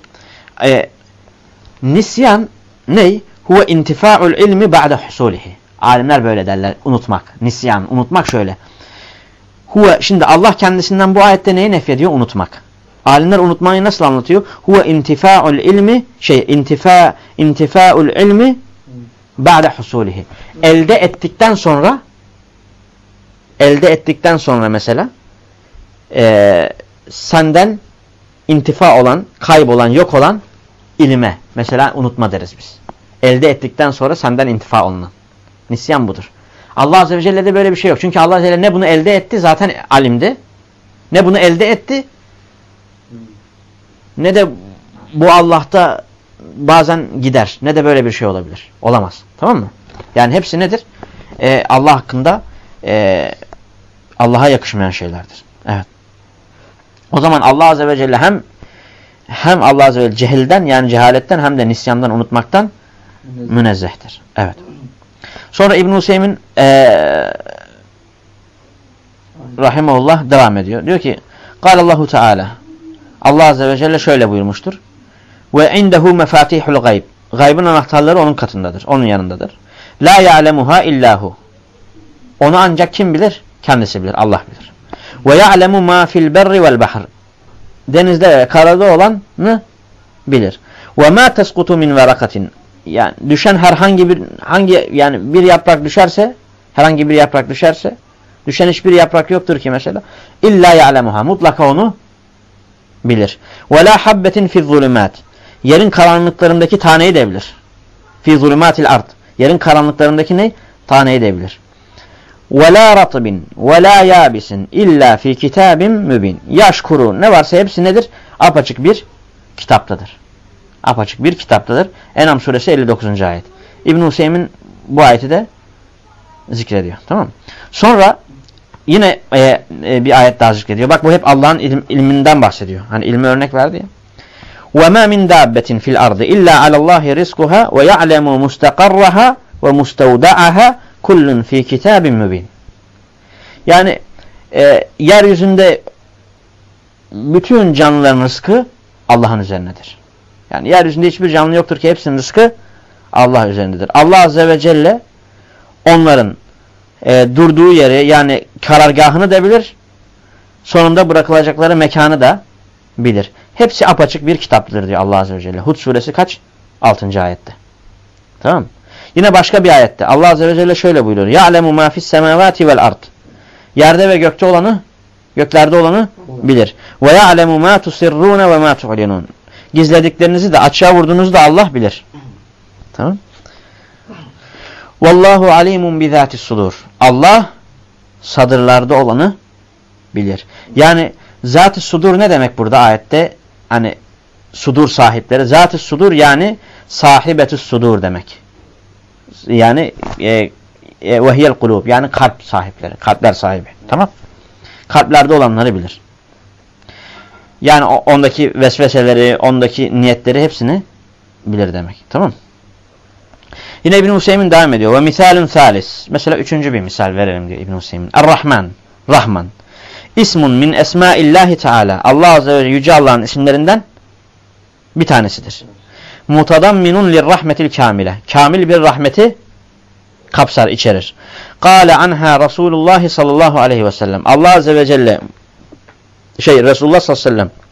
nisyan ney? Huve intifa'ul ilmi ba'de husulihi. Alimler böyle derler. Unutmak. Nisyan. Unutmak şöyle. Huve, şimdi Allah kendisinden bu ayette neyi nefyediyor? Unutmak. Alimler unutmayı nasıl anlatıyor? Huve intifa'ul ilmi intifa'ul ilmi ba'de husulihi. Elde ettikten sonra mesela senden intifa olan, kaybolan, yok olan ilime mesela unutma deriz biz. Elde ettikten sonra senden intifa olunan. Nisyan budur. Allah Azze ve Celle'de böyle bir şey yok. Çünkü Allah Azze ve Celle ne bunu elde etti zaten alimdi. Ne bunu elde etti ne de bu Allah'ta bazen gider. Ne de böyle bir şey olabilir. Olamaz. Tamam mı? Yani hepsi nedir? Allah hakkında Allah'a yakışmayan şeylerdir. Evet. O zaman Allah Azze ve Celle hem Allah Azze ve Celle cehilden yani cehaletten hem de nisyandan unutmaktan münezzehtir. Evet. Sonra İbn-i Hüseyin rahimahullah devam ediyor. Diyor ki Kâlallahu Teala Allah Azze ve Celle şöyle buyurmuştur. Ve indehu mefatihul gayb. Gaybın anahtarları onun katındadır. Onun yanındadır. La ya'lemuha illahu. Onu ancak kim bilir? Kendisi bilir. Allah bilir. Ve ya'lemu ma fil berri vel bahr. Denizde ve karada olanı bilir. Ve ma tesqutu min verakatin. Yani düşen herhangi bir yaprak düşerse, herhangi bir yaprak düşerse, düşen hiçbir yaprak yoktur ki mesela. İlla ya'lemuha. Mutlaka onu bilir. Ve la habbetin fi zulümat. Yerin karanlıklarındaki taneyi de bilir. Fi zulümatil ard. Yerin karanlıklarındaki ne? Taneyi de bilir. Ve la ratbin ve la yabisin illa fi kitabin mübin. Yaş, kuru ne varsa hepsi nedir? Apaçık bir kitaptadır. Apaçık bir kitaptadır. En'am suresi 59. ayet. İbn-i Hüseyin bu ayeti de zikrediyor. Tamam mı? Sonra yine bir ayet daha zikrediyor. Bak bu hep Allah'ın ilminden bahsediyor. Hani ilmi örnek verdi ya. وَمَا مِنْ دَابَّةٍ فِي الْأَرْضِ إِلَّا عَلَى اللّٰهِ رِزْقُهَا وَيَعْلَمُ مُسْتَقَرَّهَا وَمُسْتَوْدَعَهَا كُلٌّ فِي كِتَابٍ مُبِينٍ. Yani yeryüzünde bütün canlıların rızkı Allah'ın üzerindedir. Yani yeryüzünde hiçbir canlı yoktur ki hepsinin rızkı Allah üzerindedir. Allah Azze ve Celle onların durduğu yeri yani karargahını da bilir. Sonunda bırakılacakları mekanı da bilir. Hepsi apaçık bir kitaptır diyor Allah Azze ve Celle. Hud suresi kaç? 6. ayette. Tamam mı? Yine başka bir ayette Allah Azze ve Celle şöyle buyuruyor. Ya'lemu ma fis semavati vel ard. Yerde ve gökte olanı, göklerde olanı bilir. Ve ya'lemu ma tusirruna ve ma tu'linun. Gizlediklerinizi de açığa vurduğunuzu da Allah bilir. Tamam? Vallahu alimun bi zatis sudur. Allah sadırlarda olanı bilir. Yani zat-ı sudur ne demek burada ayette? Hani sudur sahipleri. Zat-ı sudur yani sahibetü sudur demek. Yani vehiyel kulub yani kalp sahipleri. Kalpler sahibi. Tamam? Kalplerde olanları bilir. Yani ondaki vesveseleri, ondaki niyetleri hepsini bilir demek. Tamam? Yine İbn-i Hüseyin devam ediyor. Ve misalun salis. Mesela üçüncü bir misal verelim diyor İbn-i Hüseyin. Er-Rahman. Rahman. İsmun min esmaillahi teala. Allah Azze ve Celle Yüce Allah'ın isimlerinden bir tanesidir. Mutadamminun lirrahmetil kamile. Kamil bir rahmeti kapsar, içerir. Kâle anha Resulullah sallallahu aleyhi ve sellem. Allah Azze ve Celle Resulullah sallallahu aleyhi ve sellem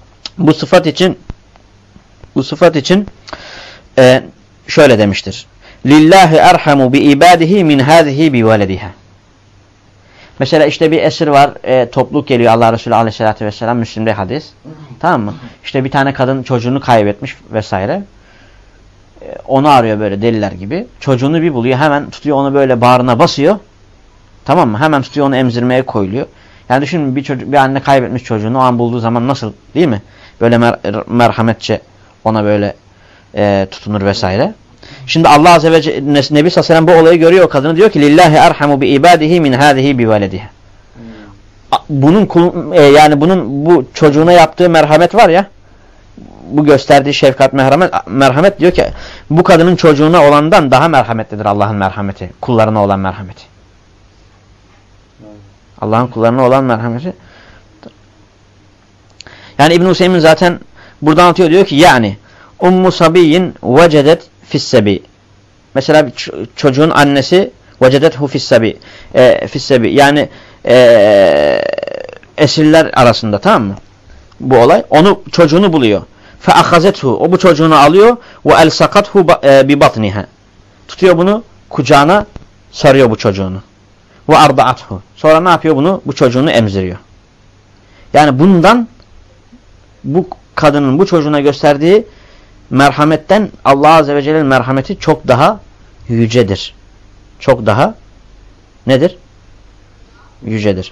bu sıfat için şöyle demiştir. Lillahi erhamu bi ibadihi min hâzihi bi velediha. Mesela işte bir esir var, topluluk geliyor Allah Resulü aleyhissalatü vesselam, Müslim'de hadis. Tamam mı? İşte bir tane kadın çocuğunu kaybetmiş vesaire. Onu arıyor böyle deliler gibi. Çocuğunu bir buluyor, hemen tutuyor onu böyle bağrına basıyor. Tamam mı? Hemen tutuyor onu emzirmeye koyuluyor. Yani düşünün bir anne kaybetmiş çocuğunu o an bulduğu zaman nasıl, değil mi? Böyle merhametçe ona böyle tutunur vesaire. Şimdi Allah Azze ve Celle Nebi sallallahu aleyhi ve sellem bu olayı görüyor, o kadını diyor ki lillahi erhamu bi ibadihi min hadihi bi velediha. Bunun bu çocuğuna yaptığı merhamet var ya, bu gösterdiği şefkat, merhamet diyor ki bu kadının çocuğuna olandan daha merhametlidir Allah'ın merhameti, kullarına olan merhameti. Allah'ın kullarına olan merhameti. Yani İbn-i Hüseyin zaten buradan anlatıyor, diyor ki yani Ummu Sabiyyin vecedet fissebi. Mesela bir çocuğun annesi vecedethu fissebi. Yani esirler arasında, tamam mı? Bu olay. Çocuğunu buluyor. Fe ahazethu. O bu çocuğunu alıyor. Ve elsakathu bi batniha. Tutuyor bunu, kucağına sarıyor bu çocuğunu. Ve ardaathu. Sonra ne yapıyor bunu? Bu çocuğunu emziriyor. Yani bundan bu kadının bu çocuğuna gösterdiği merhametten Allah Azze ve Celle'nin merhameti çok daha yücedir. Çok daha nedir? Yücedir.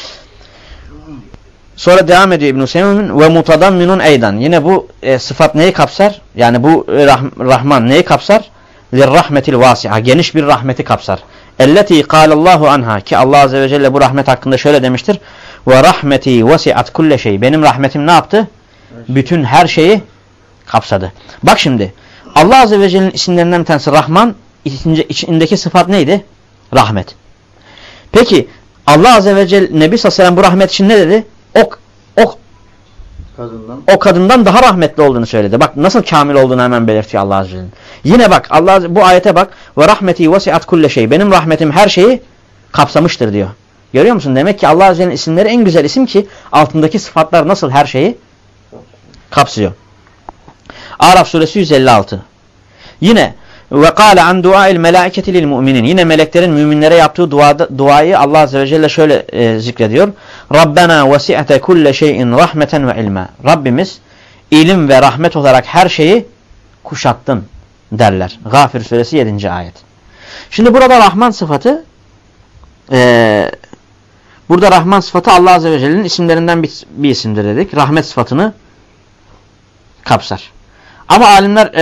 Sonra devam ediyor İbn-i Hüseyin ve mutadamminun eydan. Yine bu sıfat neyi kapsar? Yani bu Rahman neyi kapsar? Lirrahmetil vasi'a. Geniş bir rahmeti kapsar. Elleti kâlallahu anha. Ki Allah Azze ve Celle bu rahmet hakkında şöyle demiştir. Ve rahmeti vasi'at kulle şey. Benim rahmetim ne yaptı? Bütün her şeyi kapsadı. Bak şimdi Allah Azze ve Celle'nin isimlerinden bir tanesi Rahman, içindeki sıfat neydi? Rahmet. Peki Allah Azze ve Celle Nebi sallallahu aleyhi ve sellem bu rahmet için ne dedi? o kadından daha rahmetli olduğunu söyledi. Bak nasıl kamil olduğunu hemen belirtiyor Allah Azze ve Celle. Yine bak bu ayete bak. Ve rahmeti vesiat kulle şey. Benim rahmetim her şeyi kapsamıştır diyor. Görüyor musun? Demek ki Allah Azze ve Celle'nin isimleri en güzel isim ki altındaki sıfatlar nasıl her şeyi kapsıyor. Araf suresi 156. Yine ve kâle an duâil melâiketi lil mu'minin. Yine meleklerin müminlere yaptığı duayı Allah Azze ve Celle şöyle zikrediyor. Rabbena vesi'ate kulle şeyin rahmeten ve ilma. Rabbimiz ilim ve rahmet olarak her şeyi kuşattın derler. Gafir suresi 7. ayet. Şimdi burada Rahman sıfatı Rahman sıfatı Allah Azze ve Celle'nin isimlerinden bir isimdir dedik. Rahmet sıfatını kapsar. Ama alimler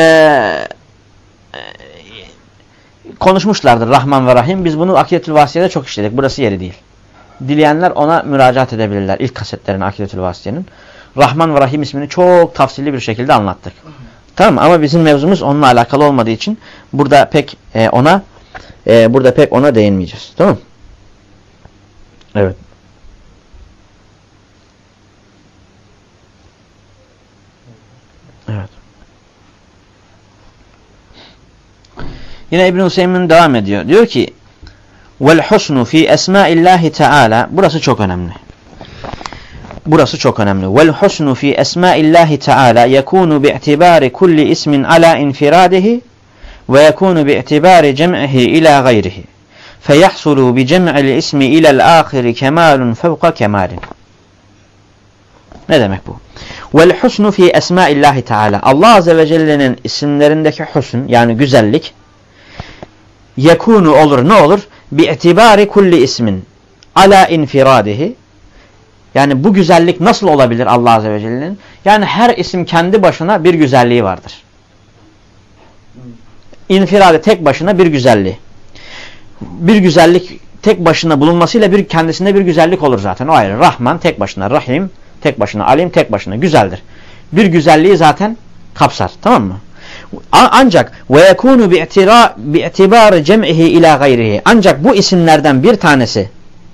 konuşmuşlardır Rahman ve Rahim. Biz bunu Akidetül Vasıtiye'de çok işledik. Burası yeri değil. Dileyenler ona müracaat edebilirler. İlk kasetlerini Akidetül Vasıtiye'nin. Rahman ve Rahim ismini çok tafsilli bir şekilde anlattık. Tamam ama bizim mevzumuz onunla alakalı olmadığı için burada pek ona değinmeyeceğiz. Tamam? Evet. Evet. Yine İbn-i Hüseyin devam ediyor. Diyor ki vel husnu fi esmaillahi teala. Burası çok önemli. Vel husnu fi esmaillahi teala yekunu bi'tibari kulli ismin ala infiradihi ve yekunu bi'tibari cem'ihi ila gayrihi. Feyahsulu bi cem'il ismi ila'l ahiri kemalun fevka kemalin. Ne demek bu? Vel husnu fi esmaillahi teala. Allah Azze ve Celle'nin isimlerindeki husn yani güzellik yekunu olur. Ne olur? Bi'tibari kulli ismin ala infiradihi. Yani bu güzellik nasıl olabilir Allah Azze ve Celle'nin? Yani her isim kendi başına bir güzelliği vardır. İnfirade tek başına bir güzelliği. Bir güzellik tek başına bulunmasıyla kendisinde bir güzellik olur zaten. O ayrı. Rahman tek başına, Rahim tek başına, Alim tek başına güzeldir. Bir güzelliği zaten kapsar. Tamam mı? Ancak ve yekunu bi'tibari cem'ihi ila gayrihi. Ancak bu isimlerden bir tanesi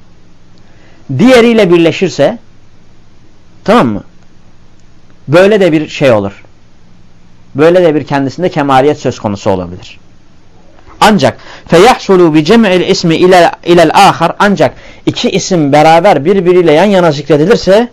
diğeriyle birleşirse, tamam mı? Böyle de bir şey olur. Böyle de bir kendisinde kemaliyet söz konusu olabilir. Ancak feyahsulu bi cem'il ismi ila'l ahar. Ancak iki isim beraber birbiriyle yan yana zikredilirse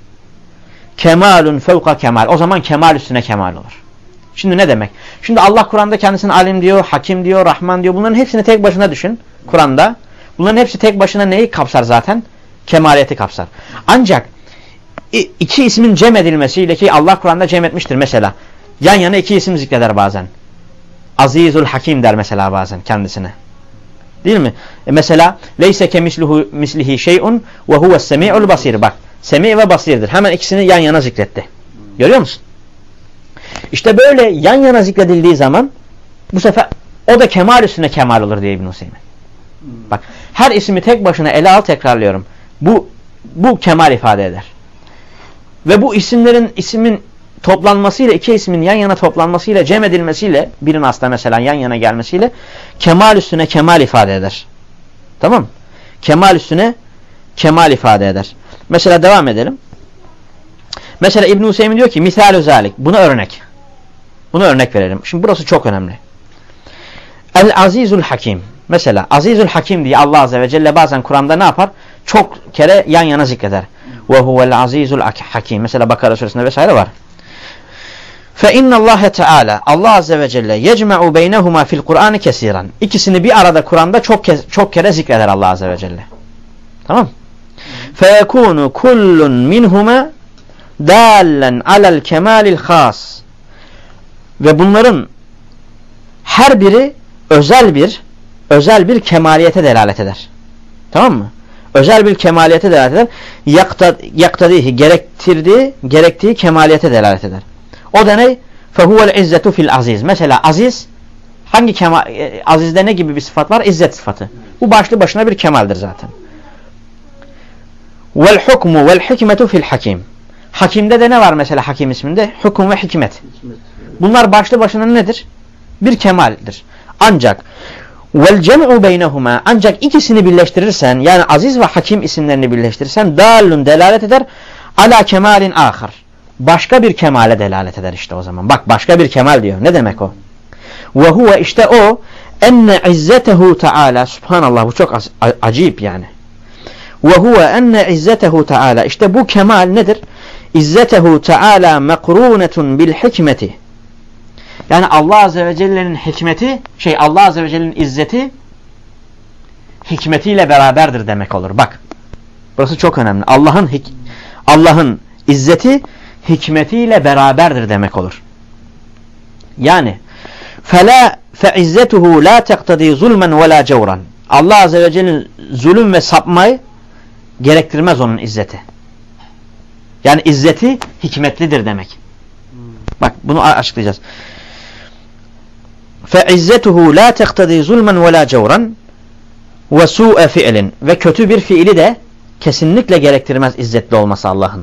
kemalun fevka kemal. O zaman kemal üstüne kemal olur. Şimdi ne demek? Şimdi Allah Kur'an'da kendisine alim diyor, hakim diyor, rahman diyor. Bunların hepsini tek başına düşün Kur'an'da. Bunların hepsi tek başına neyi kapsar zaten? Kemaliyeti kapsar. Ancak iki ismin cem edilmesiyle ki Allah Kur'an'da cem etmiştir mesela. Yan yana iki isim zikreder bazen. Azizul Hakim der mesela bazen kendisine. Değil mi? Mesela leyse kemislihi şey'un ve huves semi'ul basir. Bak, semi ve basirdir. Hemen ikisini yan yana zikretti. Görüyor musun? İşte böyle yan yana zikredildiği zaman bu sefer o da kemal üstüne kemal olur diye İbn-i Hüseyin. Bak, her ismi tek başına ele al, tekrarlıyorum. Bu kemal ifade eder. Ve bu ismin toplanmasıyla, iki ismin yan yana toplanmasıyla, cem edilmesiyle, birinin aslında mesela yan yana gelmesiyle kemal üstüne kemal ifade eder. Tamam? Kemal üstüne kemal ifade eder. Mesela devam edelim. Mesela İbn-i Hüseyin diyor ki misal-ü zalik. Buna örnek verelim. Şimdi burası çok önemli. El-Azizul Hakim. Mesela Azizul Hakim diye Allah Azze ve Celle bazen Kur'an'da ne yapar? Çok kere yan yana zikreder. Ve huvel azizul hakim. Mesela Bakara suresinde vesaire var. Fe innallâhe teâlâ. Allah Azze ve Celle yecme'u beynehuma fil Kur'an kesiran. İkisini bir arada Kur'an'da çok kere zikreder Allah Azze ve Celle. Tamam? Fe yekûnu kullun minhuma dâllen alel kemâlil khâs. Ve bunların her biri özel bir kemaliyete delalet eder. Tamam mı? Özel bir kemaliyete delalet eder. Yaktadihi gerektiği kemaliyete delalet eder. O da ne? Fehuvel izzetu fil aziz. Mesela aziz, azizde ne gibi bir sıfat var? İzzet sıfatı. Bu başlı başına bir kemaldir zaten. Vel hukmu vel hikmetu fil hakim. Hakimde de ne var mesela hakim isminde? Hüküm ve hikmet. Bunlar başlı başına nedir? Bir kemaldir. Ancak vel cem'u beynehuma, ancak ikisini birleştirirsen, yani aziz ve hakim isimlerini birleştirirsen dallun delalet eder ala kemalin ahar. başka bir kemale delalet eder işte o zaman. Bak başka bir kemal diyor. Ne demek o? Ve huve işte o enne izzetehu Teala. Subhanallah, bu çok acayip yani. Ve huve enne izzetehu Teala. İşte bu kemal nedir? İzzetehu Teala mekrunetun bil hikmeti. Yani Allah Azze ve Celle'nin hikmeti, Allah Azze ve Celle'nin izzeti hikmetiyle beraberdir demek olur. Bak. Burası çok önemli. Allah'ın izzeti hikmetiyle beraberdir demek olur. Yani فَعِزَّتُهُ لَا تَقْتَدِي ظُلْمًا وَلَا جَوْرًا. Allah Azze ve Celle'nin zulüm ve sapmayı gerektirmez onun izzeti. Yani izzeti hikmetlidir demek. Bak bunu açıklayacağız. فَعِزَّتُهُ لَا تَقْتَدِي ظُلْمًا وَلَا جَوْرًا وَسُوءَ فِعْلٍ. Ve kötü bir fiili de kesinlikle gerektirmez izzetli olması Allah'ın.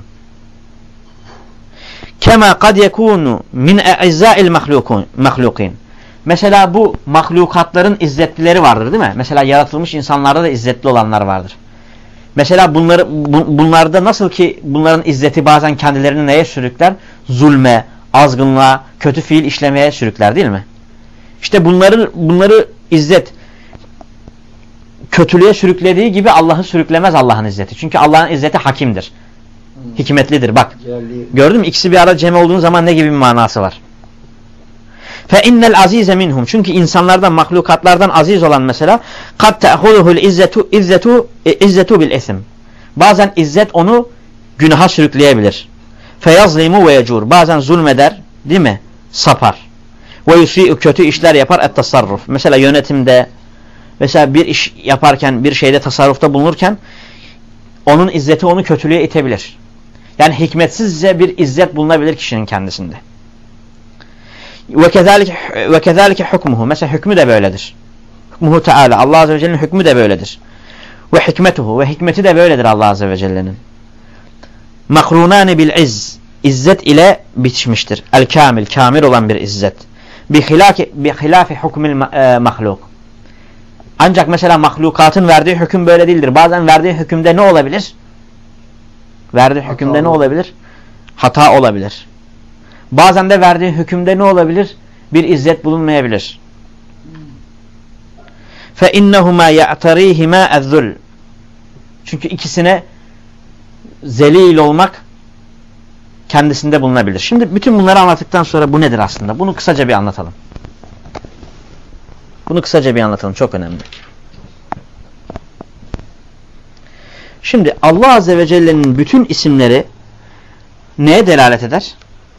Kema kad yekunu min e'izza'il mahlukin. Mesela bu mahlukatların izzetlileri vardır değil mi? Mesela yaratılmış insanlarda da izzetli olanlar vardır. Mesela bunlarda nasıl ki bunların izzeti bazen kendilerini neye sürükler? Zulme, azgınlığa, kötü fiil işlemeye sürükler değil mi? İşte bunları izzet kötülüğe sürüklediği gibi Allah'ı sürüklemez Allah'ın izzeti. Çünkü Allah'ın izzeti hakimdir. Hikmetlidir. Bak. Gördün mü? İkisi bir arada cem olduğun zaman ne gibi bir manası var? فَاِنَّ الْعَز۪يزَ مِنْهُمْ. Çünkü insanlardan, mahlukatlardan aziz olan mesela قَدْ تَأْخُذُهُ الْاِزَّةُ بِالْاِثْمِ. Bazen izzet onu günaha sürükleyebilir. فَيَظْلِمُ وَيَجُورُ. Bazen zulmeder, değil mi? Sapar. وَيُسِيءُ. Kötü işler yapar. اَتْتَصَرُّفْ. Mesela yönetimde, mesela bir iş yaparken, bir şeyde tasarrufta bulunurken onun izzeti onu kötülüğe itebilir. Yani hikmetsizce bir izzet bulunabilir kişinin kendisinde. Ve kezalike hukmuhu. Mesela hükmü de böyledir. Hukmuhu Teala. Allah Azze ve Celle'nin hükmü de böyledir. Ve hikmetuhu. Ve hikmeti de böyledir Allah Azze ve Celle'nin. Makrunani bil izz. İzzet ile bitişmiştir. El kamil. Kamil olan bir izzet. Bi hilafi hukmil mahluk. Ancak mesela mahlukatın verdiği hüküm böyle değildir. Bazen verdiği hükümde ne olabilir? Verdiği hükümde ne olabilir? Hata olabilir. Bazen de verdiği hükümde ne olabilir? Bir izzet bulunmayabilir. فَاِنَّهُمَا يَعْتَرِيهِمَا اَذُّلْ. Çünkü ikisine zelil olmak kendisinde bulunabilir. Şimdi bütün bunları anlattıktan sonra bu nedir aslında? Bunu kısaca bir anlatalım. Çok önemli. Şimdi Allah Azze ve Celle'nin bütün isimleri neye delalet eder?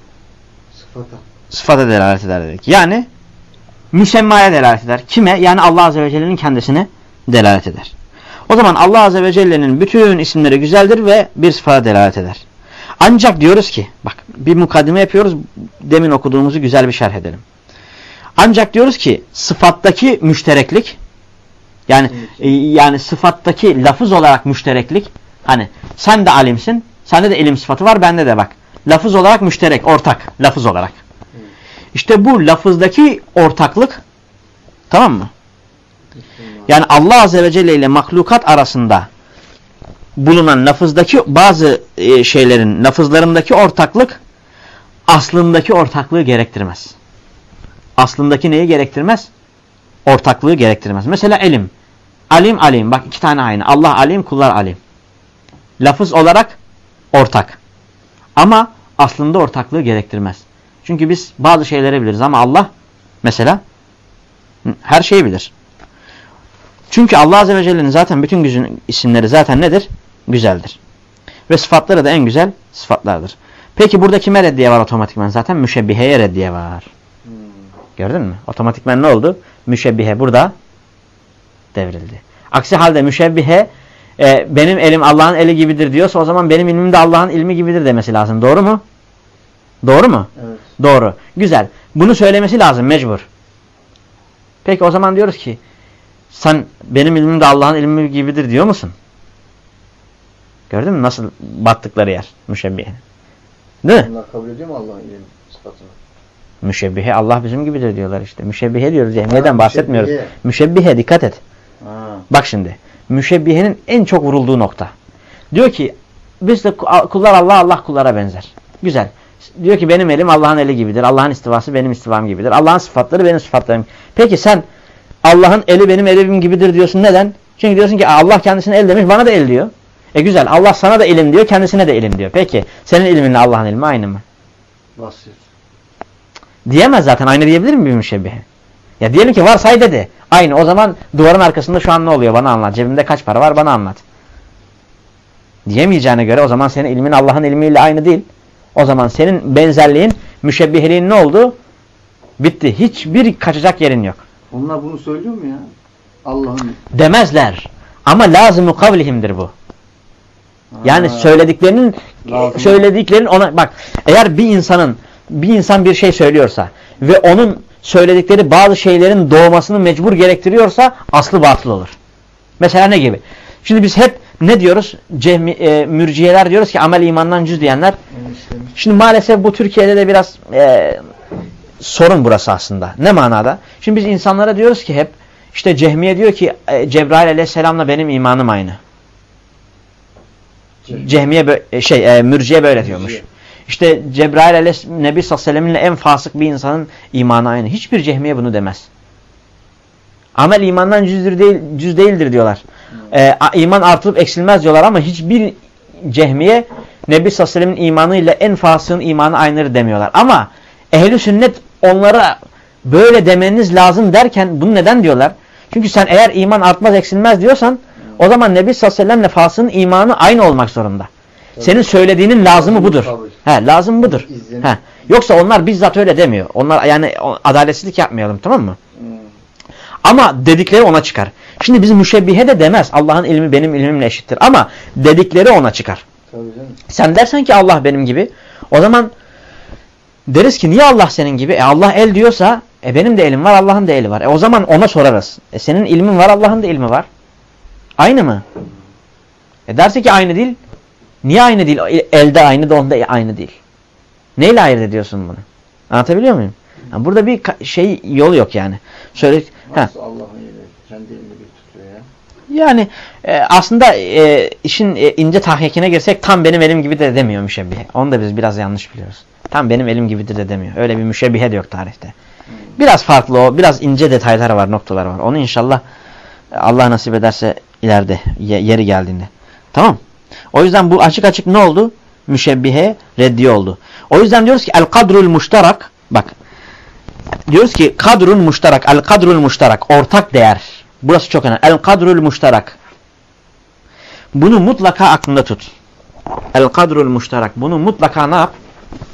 Sıfata delalet eder dedik. Yani müsemmaya delalet eder. Kime? Yani Allah Azze ve Celle'nin kendisine delalet eder. O zaman Allah Azze ve Celle'nin bütün isimleri güzeldir ve bir sıfata delalet eder. Ancak diyoruz ki, bak bir mukaddime yapıyoruz, demin okuduğumuzu güzel bir şerh edelim. Ancak diyoruz ki sıfattaki müştereklik, yani sıfattaki lafız olarak müştereklik, hani sen de alimsin, sende de ilim sıfatı var, bende de bak. Lafız olarak müşterek, ortak, lafız olarak. İşte bu lafızdaki ortaklık, tamam mı? Yani Allah Azze ve Celle ile mahlukat arasında bulunan lafızdaki bazı şeylerin, lafızlarındaki ortaklık aslındaki ortaklığı gerektirmez. Aslındaki neyi gerektirmez? Ortaklığı gerektirmez. Mesela ilim. Alim, alim. Bak iki tane aynı. Allah alim, kullar alim. Lafız olarak ortak. Ama aslında ortaklığı gerektirmez. Çünkü biz bazı şeyleri biliriz ama Allah mesela her şeyi bilir. Çünkü Allah Azze ve Celle'nin zaten bütün güzel isimleri zaten nedir? Güzeldir. Ve sıfatları da en güzel sıfatlardır. Peki burada kime reddiye var otomatikman? Zaten müşebbiheye reddiye var. Gördün mü? Otomatikman ne oldu? Müşebbihe burada devrildi. Aksi halde müşebbihe benim elim Allah'ın eli gibidir diyorsa o zaman benim ilmim de Allah'ın ilmi gibidir demesi lazım. Doğru mu? Doğru mu? Evet. Doğru. Güzel. Bunu söylemesi lazım mecbur. Peki o zaman diyoruz ki sen benim ilmim de Allah'ın ilmi gibidir diyor musun? Gördün mü nasıl battıkları yer müşebbihe? Değil mi? Allah kabul ediyor mu Allah'ın ilim sıfatını? Müşebbihe Allah bizim gibidir diyorlar işte. Müşebbihe diyoruz. Cehmiye'den bahsetmiyoruz. Müşebbihe dikkat et. Bak şimdi. Müşebbihenin en çok vurulduğu nokta. Diyor ki biz de kullar Allah, Allah kullara benzer. Güzel. Diyor ki benim elim Allah'ın eli gibidir. Allah'ın istivası benim istivam gibidir. Allah'ın sıfatları benim sıfatlarım. Peki sen Allah'ın eli benim elim gibidir diyorsun. Neden? Çünkü diyorsun ki Allah kendisine el demiş, bana da el diyor. Güzel. Allah sana da ilim diyor, kendisine de ilim diyor. Peki senin ilminle Allah'ın ilmi aynı mı? Basıyor. Diyemez zaten. Aynı diyebilir mi bir müşebbihe? Ya diyelim ki var say dedi. Aynı. O zaman duvarın arkasında şu an ne oluyor? Bana anlat. Cebimde kaç para var? Bana anlat. Diyemeyeceğine göre o zaman senin ilmin Allah'ın ilmiyle aynı değil. O zaman senin benzerliğin, müşebbiheliğin ne oldu? Bitti. Hiçbir kaçacak yerin yok. Onlar bunu söylüyor mu ya? Allah'ın Demezler. Ama lazım-ı kavlihimdir bu. Yani söylediklerinin ona bak, eğer bir insan bir şey söylüyorsa ve onun söyledikleri bazı şeylerin doğmasını mecbur gerektiriyorsa aslı batıl olur. Mesela ne gibi? Şimdi biz hep ne diyoruz? Mürciyeler diyoruz ki amel imandan cüz diyenler. Şimdi maalesef bu Türkiye'de de biraz sorun burası aslında. Ne manada? Şimdi biz insanlara diyoruz ki hep işte Cehmiye diyor ki Cebrail aleyhisselamla benim imanım aynı. Mürciye böyle diyormuş. İşte Cebrail aleyhisselam Nebi sallallahu aleyhi ve sellem'le en fasık bir insanın imanı aynı. Hiçbir Cehmiye bunu demez. Amel imandan cüz değildir diyorlar. İman artırıp eksilmez diyorlar ama hiçbir Cehmiye Nebi sallallahu aleyhi ve sellem'in imanı ile en fasığın imanı aynıdır demiyorlar. Ama ehl-i sünnet onlara böyle demeniz lazım derken bunu neden diyorlar? Çünkü sen eğer iman artmaz eksilmez diyorsan o zaman Nebi sallallahu aleyhi ve sellem'le fasığın imanı aynı olmak zorunda. Tabii. Senin söylediğinin lazımı budur. Lazım budur. Yoksa onlar bizzat öyle demiyor. Onlar yani adaletsizlik yapmayalım, tamam mı? Ama dedikleri ona çıkar. Şimdi bizim müşebbihe de demez. Allah'ın ilmi benim ilmimle eşittir. Ama dedikleri ona çıkar. Sen dersen ki Allah benim gibi. O zaman deriz ki niye Allah senin gibi? Allah el diyorsa benim de elim var, Allah'ın da eli var. O zaman ona sorarız. Senin ilmin var, Allah'ın da ilmi var. Aynı mı? Derse ki aynı değil. Niye aynı değil? Elde aynı da onda aynı değil. Neyle ayırt ediyorsun bunu? Anlatabiliyor muyum? Yani burada bir yol yok yani. Nasıl Allah'ın eli kendi elini bir tutuyor ya? Yani aslında işin ince tahkikine girsek tam benim elim gibi de demiyor müşebbihe. Onu da biz biraz yanlış biliyoruz. Tam benim elim gibidir de demiyor. Öyle bir müşebbihe de yok tarihte. Biraz farklı o. Biraz ince detaylar var, noktalar var. Onu inşallah Allah nasip ederse ileride yeri geldiğinde. Tamam. O yüzden bu açık açık ne oldu? Müşebbihe reddiye oldu. O yüzden diyoruz ki el-kadrul muştarak, bak diyoruz ki kadrul muştarak, el-kadrul muştarak, ortak değer. Burası çok önemli. El-kadrul muştarak. Bunu mutlaka aklında tut. El-kadrul muştarak. Bunu mutlaka ne yap?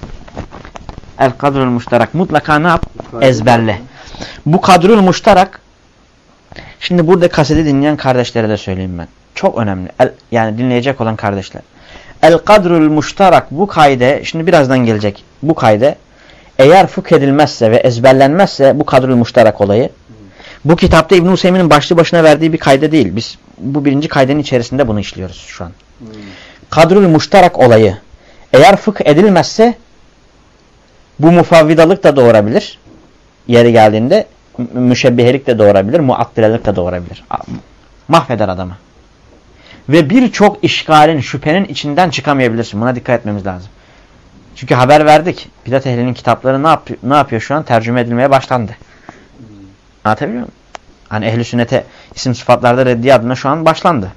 El-kadrul muştarak. Mutlaka ne yap? Ezberle. Bu kadrul muştarak, şimdi burada kaseti dinleyen kardeşlere de söyleyeyim ben. Çok önemli. Yani dinleyecek olan kardeşler. El-kadrul muştarak, bu kaide, şimdi birazdan gelecek. Bu kaide eğer fıkh edilmezse ve ezberlenmezse bu kadrul muştarak olayı, bu kitapta İbn-i Hüseyin'in başlı başına verdiği bir kayde değil. Biz bu birinci kaydenin içerisinde bunu işliyoruz şu an. Kadrul muştarak olayı eğer fıkh edilmezse bu mufavvidalık da doğurabilir. Yeri geldiğinde müşebbihelik de doğurabilir, muattilelik de doğurabilir. Mahveder adamı. Ve birçok işgalin, şüphenin içinden çıkamayabilirsin. Buna dikkat etmemiz lazım. Çünkü haber verdik. Bidat ehlinin kitapları ne yapıyor şu an? Tercüme edilmeye başlandı. Anlatabiliyor muyum? Hani ehl-i sünnete isim sıfatlarda reddiye adına şu an başlandı.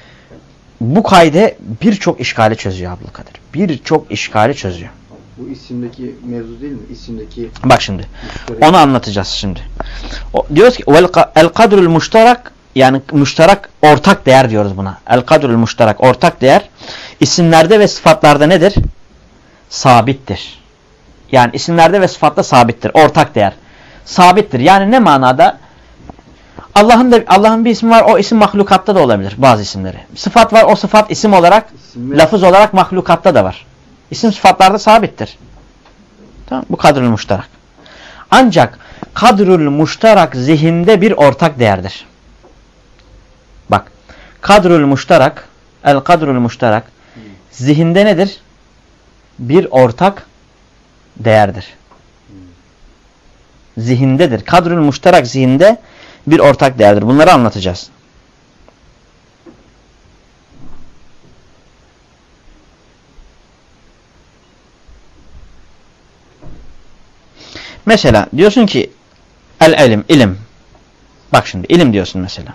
Bu kaide birçok işgali çözüyor Abdülkadir. Birçok işgali çözüyor. Bu isimdeki mevzu değil mi? İsimdeki... Bak şimdi. Onu anlatacağız şimdi. Diyoruz ki el-kadrul muştarak, yani müşterak ortak değer diyoruz buna. El-kadrul muştarak ortak değer isimlerde ve sıfatlarda nedir? Sabittir. Yani isimlerde ve sıfatta sabittir. Ortak değer. Sabittir. Yani ne manada? Allah'ın bir ismi var. O isim mahlukatta da olabilir. Bazı isimleri. Sıfat var. O sıfat isim olarak, lafız olarak mahlukatta da var. İsim sıfatlarda sabittir. Tamam. Bu kadrul muştarak. Ancak kadrul muştarak zihinde bir ortak değerdir. Bak. Kadrul muştarak, el kadrul muştarak zihinde nedir? Bir ortak değerdir. Zihindedir. Kadrul muştarak zihinde bir ortak değerdir. Bunları anlatacağız. Mesela diyorsun ki el-ilim, ilim. Bak şimdi ilim diyorsun mesela.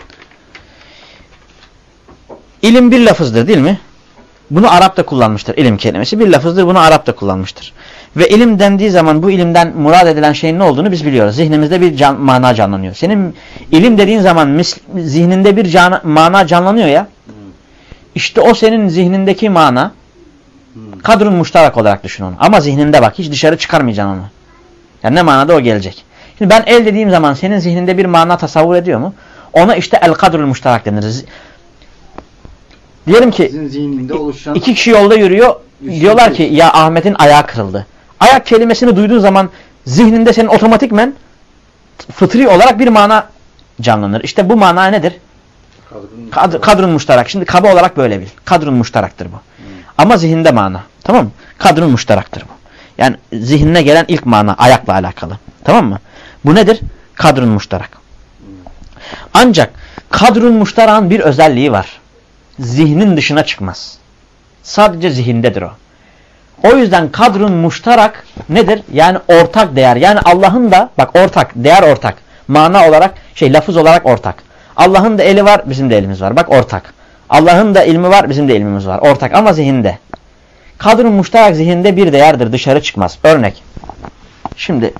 İlim bir lafızdır değil mi? Bunu Arap'ta kullanmıştır. İlim kelimesi bir lafızdır. Bunu Arap'ta kullanmıştır. Ve ilim dendiği zaman bu ilimden murad edilen şeyin ne olduğunu biz biliyoruz. Zihnimizde bir mana canlanıyor. Senin ilim dediğin zaman zihninde bir mana canlanıyor ya. İşte o senin zihnindeki mana kadrun muştarak olarak düşün onu. Ama zihninde bak, hiç dışarı çıkarmayacaksın onu. Yani ne manada o gelecek. Şimdi ben el dediğim zaman senin zihninde bir mana tasavvur ediyor mu? Ona işte el kadrul muştarak denir. Diyelim ki iki kişi yolda yürüyor. Diyorlar ki ya Ahmet'in ayağı kırıldı. Ayak kelimesini duyduğun zaman zihninde senin otomatikmen fıtri olarak bir mana canlanır. İşte bu mana nedir? Kadrun muştarak. Şimdi kaba olarak böyle bil. Kadrun muştaraktır bu. Ama zihinde mana. Tamam mı? Kadrun muştaraktır bu. Yani zihnine gelen ilk mana ayakla alakalı. Tamam mı? Bu nedir? Kadrun muştarak. Ancak kadrun muştarakın bir özelliği var. Zihnin dışına çıkmaz. Sadece zihindedir o. O yüzden kadrun muştarak nedir? Yani ortak değer. Yani Allah'ın da bak ortak, değer ortak. Mana olarak, lafız olarak ortak. Allah'ın da eli var, bizim de elimiz var. Bak ortak. Allah'ın da ilmi var, bizim de ilmimiz var. Ortak ama zihinde. Kadrun muştarak zihinde bir değerdir, dışarı çıkmaz. Örnek. Şimdi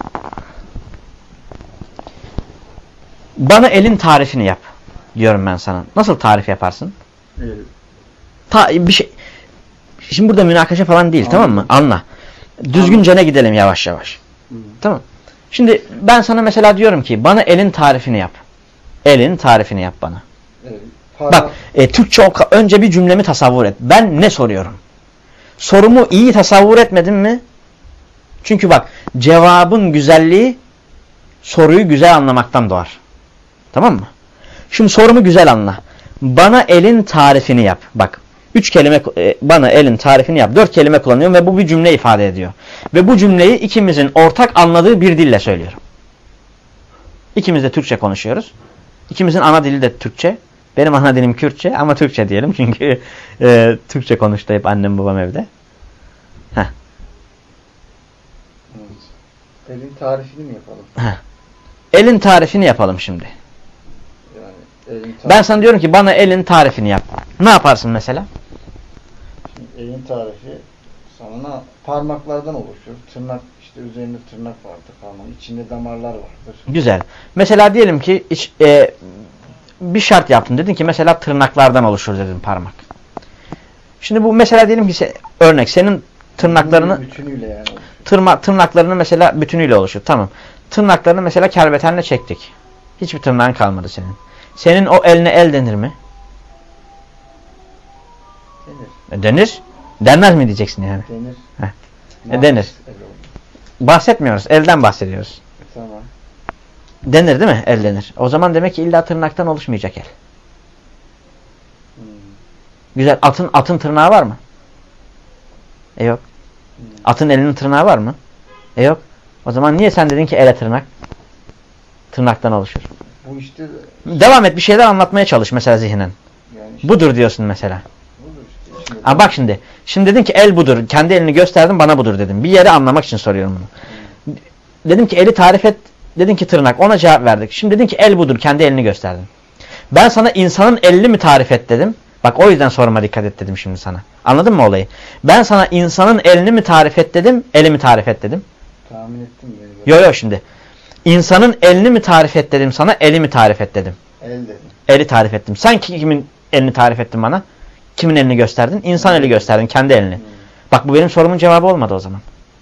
bana elin tarifini yap diyorum ben sana. Nasıl tarif yaparsın? Bir şey. Şimdi burada münakaşa falan değil, tamam mı? Anla. Düzgünce ne gidelim yavaş yavaş. Tamam. Şimdi ben sana mesela diyorum ki bana elin tarifini yap. Elin tarifini yap bana. Bak Türkçe önce bir cümlemi tasavvur et. Ben ne soruyorum? Sorumu iyi tasavvur etmedin mi? Çünkü bak cevabın güzelliği soruyu güzel anlamaktan doğar. Tamam mı? Şimdi sorumu güzel anla. Bana elin tarifini yap. Bak 3 kelime bana elin tarifini yap. 4 kelime kullanıyorum ve bu bir cümle ifade ediyor. Ve bu cümleyi ikimizin ortak anladığı bir dille söylüyorum. İkimiz de Türkçe konuşuyoruz. İkimizin ana dili de Türkçe. Benim ana dilim Kürtçe ama Türkçe diyelim. Çünkü Türkçe konuştu hep annem babam evde. Heh. Evet. Elin tarifini mi yapalım? Heh. Elin tarifini yapalım şimdi. Yani ben sana diyorum ki bana elin tarifini yap. Ne yaparsın mesela? Şimdi elin tarifi sana parmaklardan oluşur. Tırnak işte üzerinde tırnak vardır parmağın. İçinde damarlar vardır. Güzel. Mesela diyelim ki bir şart yaptın. Dedin ki mesela tırnaklardan oluşur dedin parmak. Şimdi bu mesela diyelim ki örnek senin tırnaklarını bütünüyle yani tırnaklarını mesela bütünüyle oluşur. Tamam. Tırnaklarını mesela kerbetenle çektik. Hiçbir tırnağın kalmadı senin. Senin o eline el denir mi? Denir. Denir. Denmez mi diyeceksin yani? Denir. Denir. Bahsetmiyoruz. Elden bahsediyoruz. Tamam. Denir değil mi? El denir. O zaman demek ki illa tırnaktan oluşmayacak el. Güzel. Atın tırnağı var mı? Yok. Atın elinin tırnağı var mı? Yok. O zaman niye sen dedin ki ele tırnak? Tırnaktan oluşur. Bu işte devam et, bir şeyler anlatmaya çalış mesela zihnen. Yani işte, budur diyorsun mesela. Budur işte. Aa, bak şimdi. Şimdi dedin ki el budur. Kendi elini gösterdin, bana budur dedim. Bir yeri anlamak için soruyorum bunu. Dedim ki eli tarif et. Dedin ki tırnak. Ona cevap verdik. Şimdi dedin ki el budur. Kendi elini gösterdin. Ben sana insanın elini mi tarif et dedim. Bak o yüzden soruma dikkat et dedim şimdi sana. Anladın mı olayı? Ben sana insanın elini mi tarif et dedim. Eli mi tarif et dedim. Tahmin ettim. Yok şimdi. İnsanın elini mi tarif et dedim sana. Eli mi tarif et dedim. El dedim. Eli tarif ettim. Sen kimin elini tarif ettin bana? Kimin elini gösterdin? İnsan eli gösterdin. Kendi elini. Bak bu benim sorumun cevabı olmadı o zaman.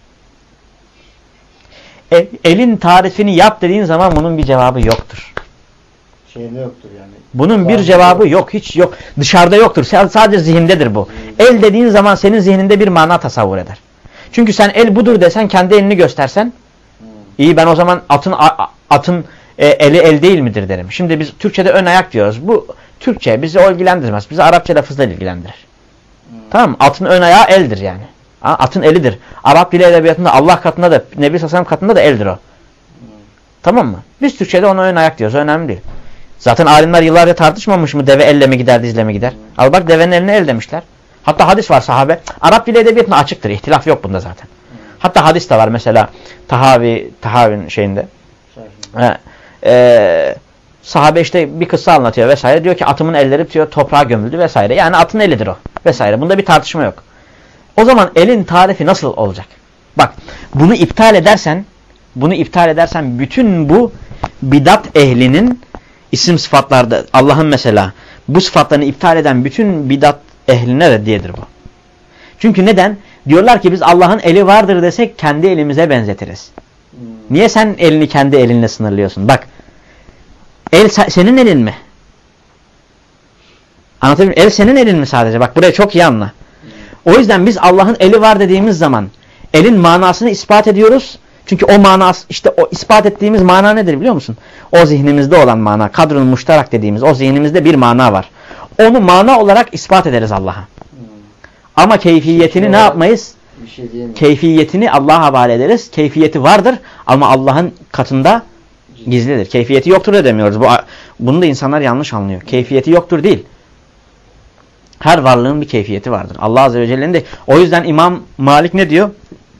Elin tarifini yap dediğin zaman bunun bir cevabı yoktur. Şeyde yoktur yani. Bunun bir cevabı yok. Hiç yok. Dışarıda yoktur. Sadece zihindedir bu. El dediğin zaman senin zihninde bir mana tasavvur eder. Çünkü sen el budur desen, kendi elini göstersen, iyi ben o zaman atın eli el değil midir derim. Şimdi biz Türkçe'de ön ayak diyoruz. Bu Türkçe bizi o ilgilendirmez. Bizi Arapça lafızla ilgilendirir. Tamam mı? Atın ön ayağı eldir yani. Atın elidir. Arap dili edebiyatında Allah katında da Nebi Sallallahu katında da eldir o. Tamam mı? Biz Türkçe'de ona ön ayak diyoruz. Önemli değil. Zaten alimler yıllarca tartışmamış mı deve elle mi gider, dizle mi gider? Al bak devenin eline el demişler. Hatta hadis var sahabe. Arap dili edebiyatına açıktır. İhtilaf yok bunda zaten. Hatta hadis de var mesela Tahavi'nin şeyinde. Sahabe işte bir kıssa anlatıyor vesaire. Diyor ki atımın elleri diyor toprağa gömüldü vesaire. Yani atın elidir o vesaire. Bunda bir tartışma yok. O zaman elin tarifi nasıl olacak? Bak bunu iptal edersen bütün bu bidat ehlinin isim sıfatlarda Allah'ın mesela bu sıfatlarını iptal eden bütün bidat ehline reddiyedir bu. Çünkü neden? Diyorlar ki biz Allah'ın eli vardır desek kendi elimize benzetiriz. Niye sen elini kendi elinle sınırlıyorsun? Bak el senin elin mi? Anlatabiliyor muyum? El senin elin mi sadece? Bak buraya çok iyi anla. O yüzden biz Allah'ın eli var dediğimiz zaman elin manasını ispat ediyoruz. Çünkü o manası işte o ispat ettiğimiz mana nedir biliyor musun? O zihnimizde olan mana, kadrun muştarak dediğimiz o zihnimizde bir mana var. Onu mana olarak ispat ederiz Allah'a. Ama keyfiyetini ne yapmayız? Keyfiyetini Allah'a havale ederiz. Keyfiyeti vardır ama Allah'ın katında gizlidir. Keyfiyeti yoktur da demiyoruz. Bunu da insanlar yanlış anlıyor. Keyfiyeti yoktur değil. Her varlığın bir keyfiyeti vardır. Allah Azze ve Celle'nin de. O yüzden İmam Malik ne diyor?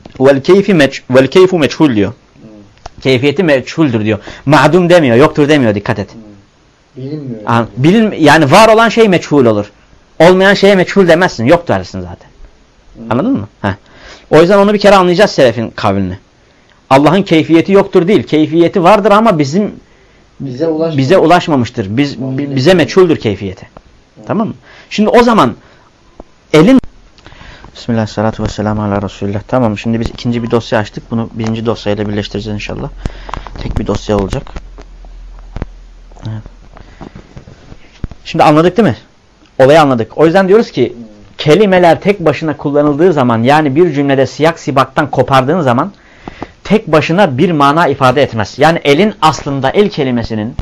Vel keyfu meçhul diyor. Keyfiyeti meçhuldür diyor. Ma'dum demiyor. Yoktur demiyor. Dikkat et. Bilinmiyor. Yani var olan şey meçhul olur. Olmayan şeye meçhul demezsin. Yok dersin zaten. Anladın mı? Heh. O yüzden onu bir kere anlayacağız selefin kavlini. Allah'ın keyfiyeti yoktur değil. Keyfiyeti vardır ama bize ulaşmamıştır. Bize meçhuldür keyfiyeti. Tamam mı? Şimdi o zaman elin Bismillah, salatu vesselamu ala Resulullah. Tamam, şimdi biz ikinci bir dosya açtık. Bunu birinci dosyayla birleştireceğiz inşallah. Tek bir dosya olacak. Evet. Şimdi anladık değil mi? Olayı anladık. O yüzden diyoruz ki kelimeler tek başına kullanıldığı zaman, yani bir cümlede siyak sibaktan kopardığın zaman tek başına bir mana ifade etmez. Yani elin aslında el kelimesinin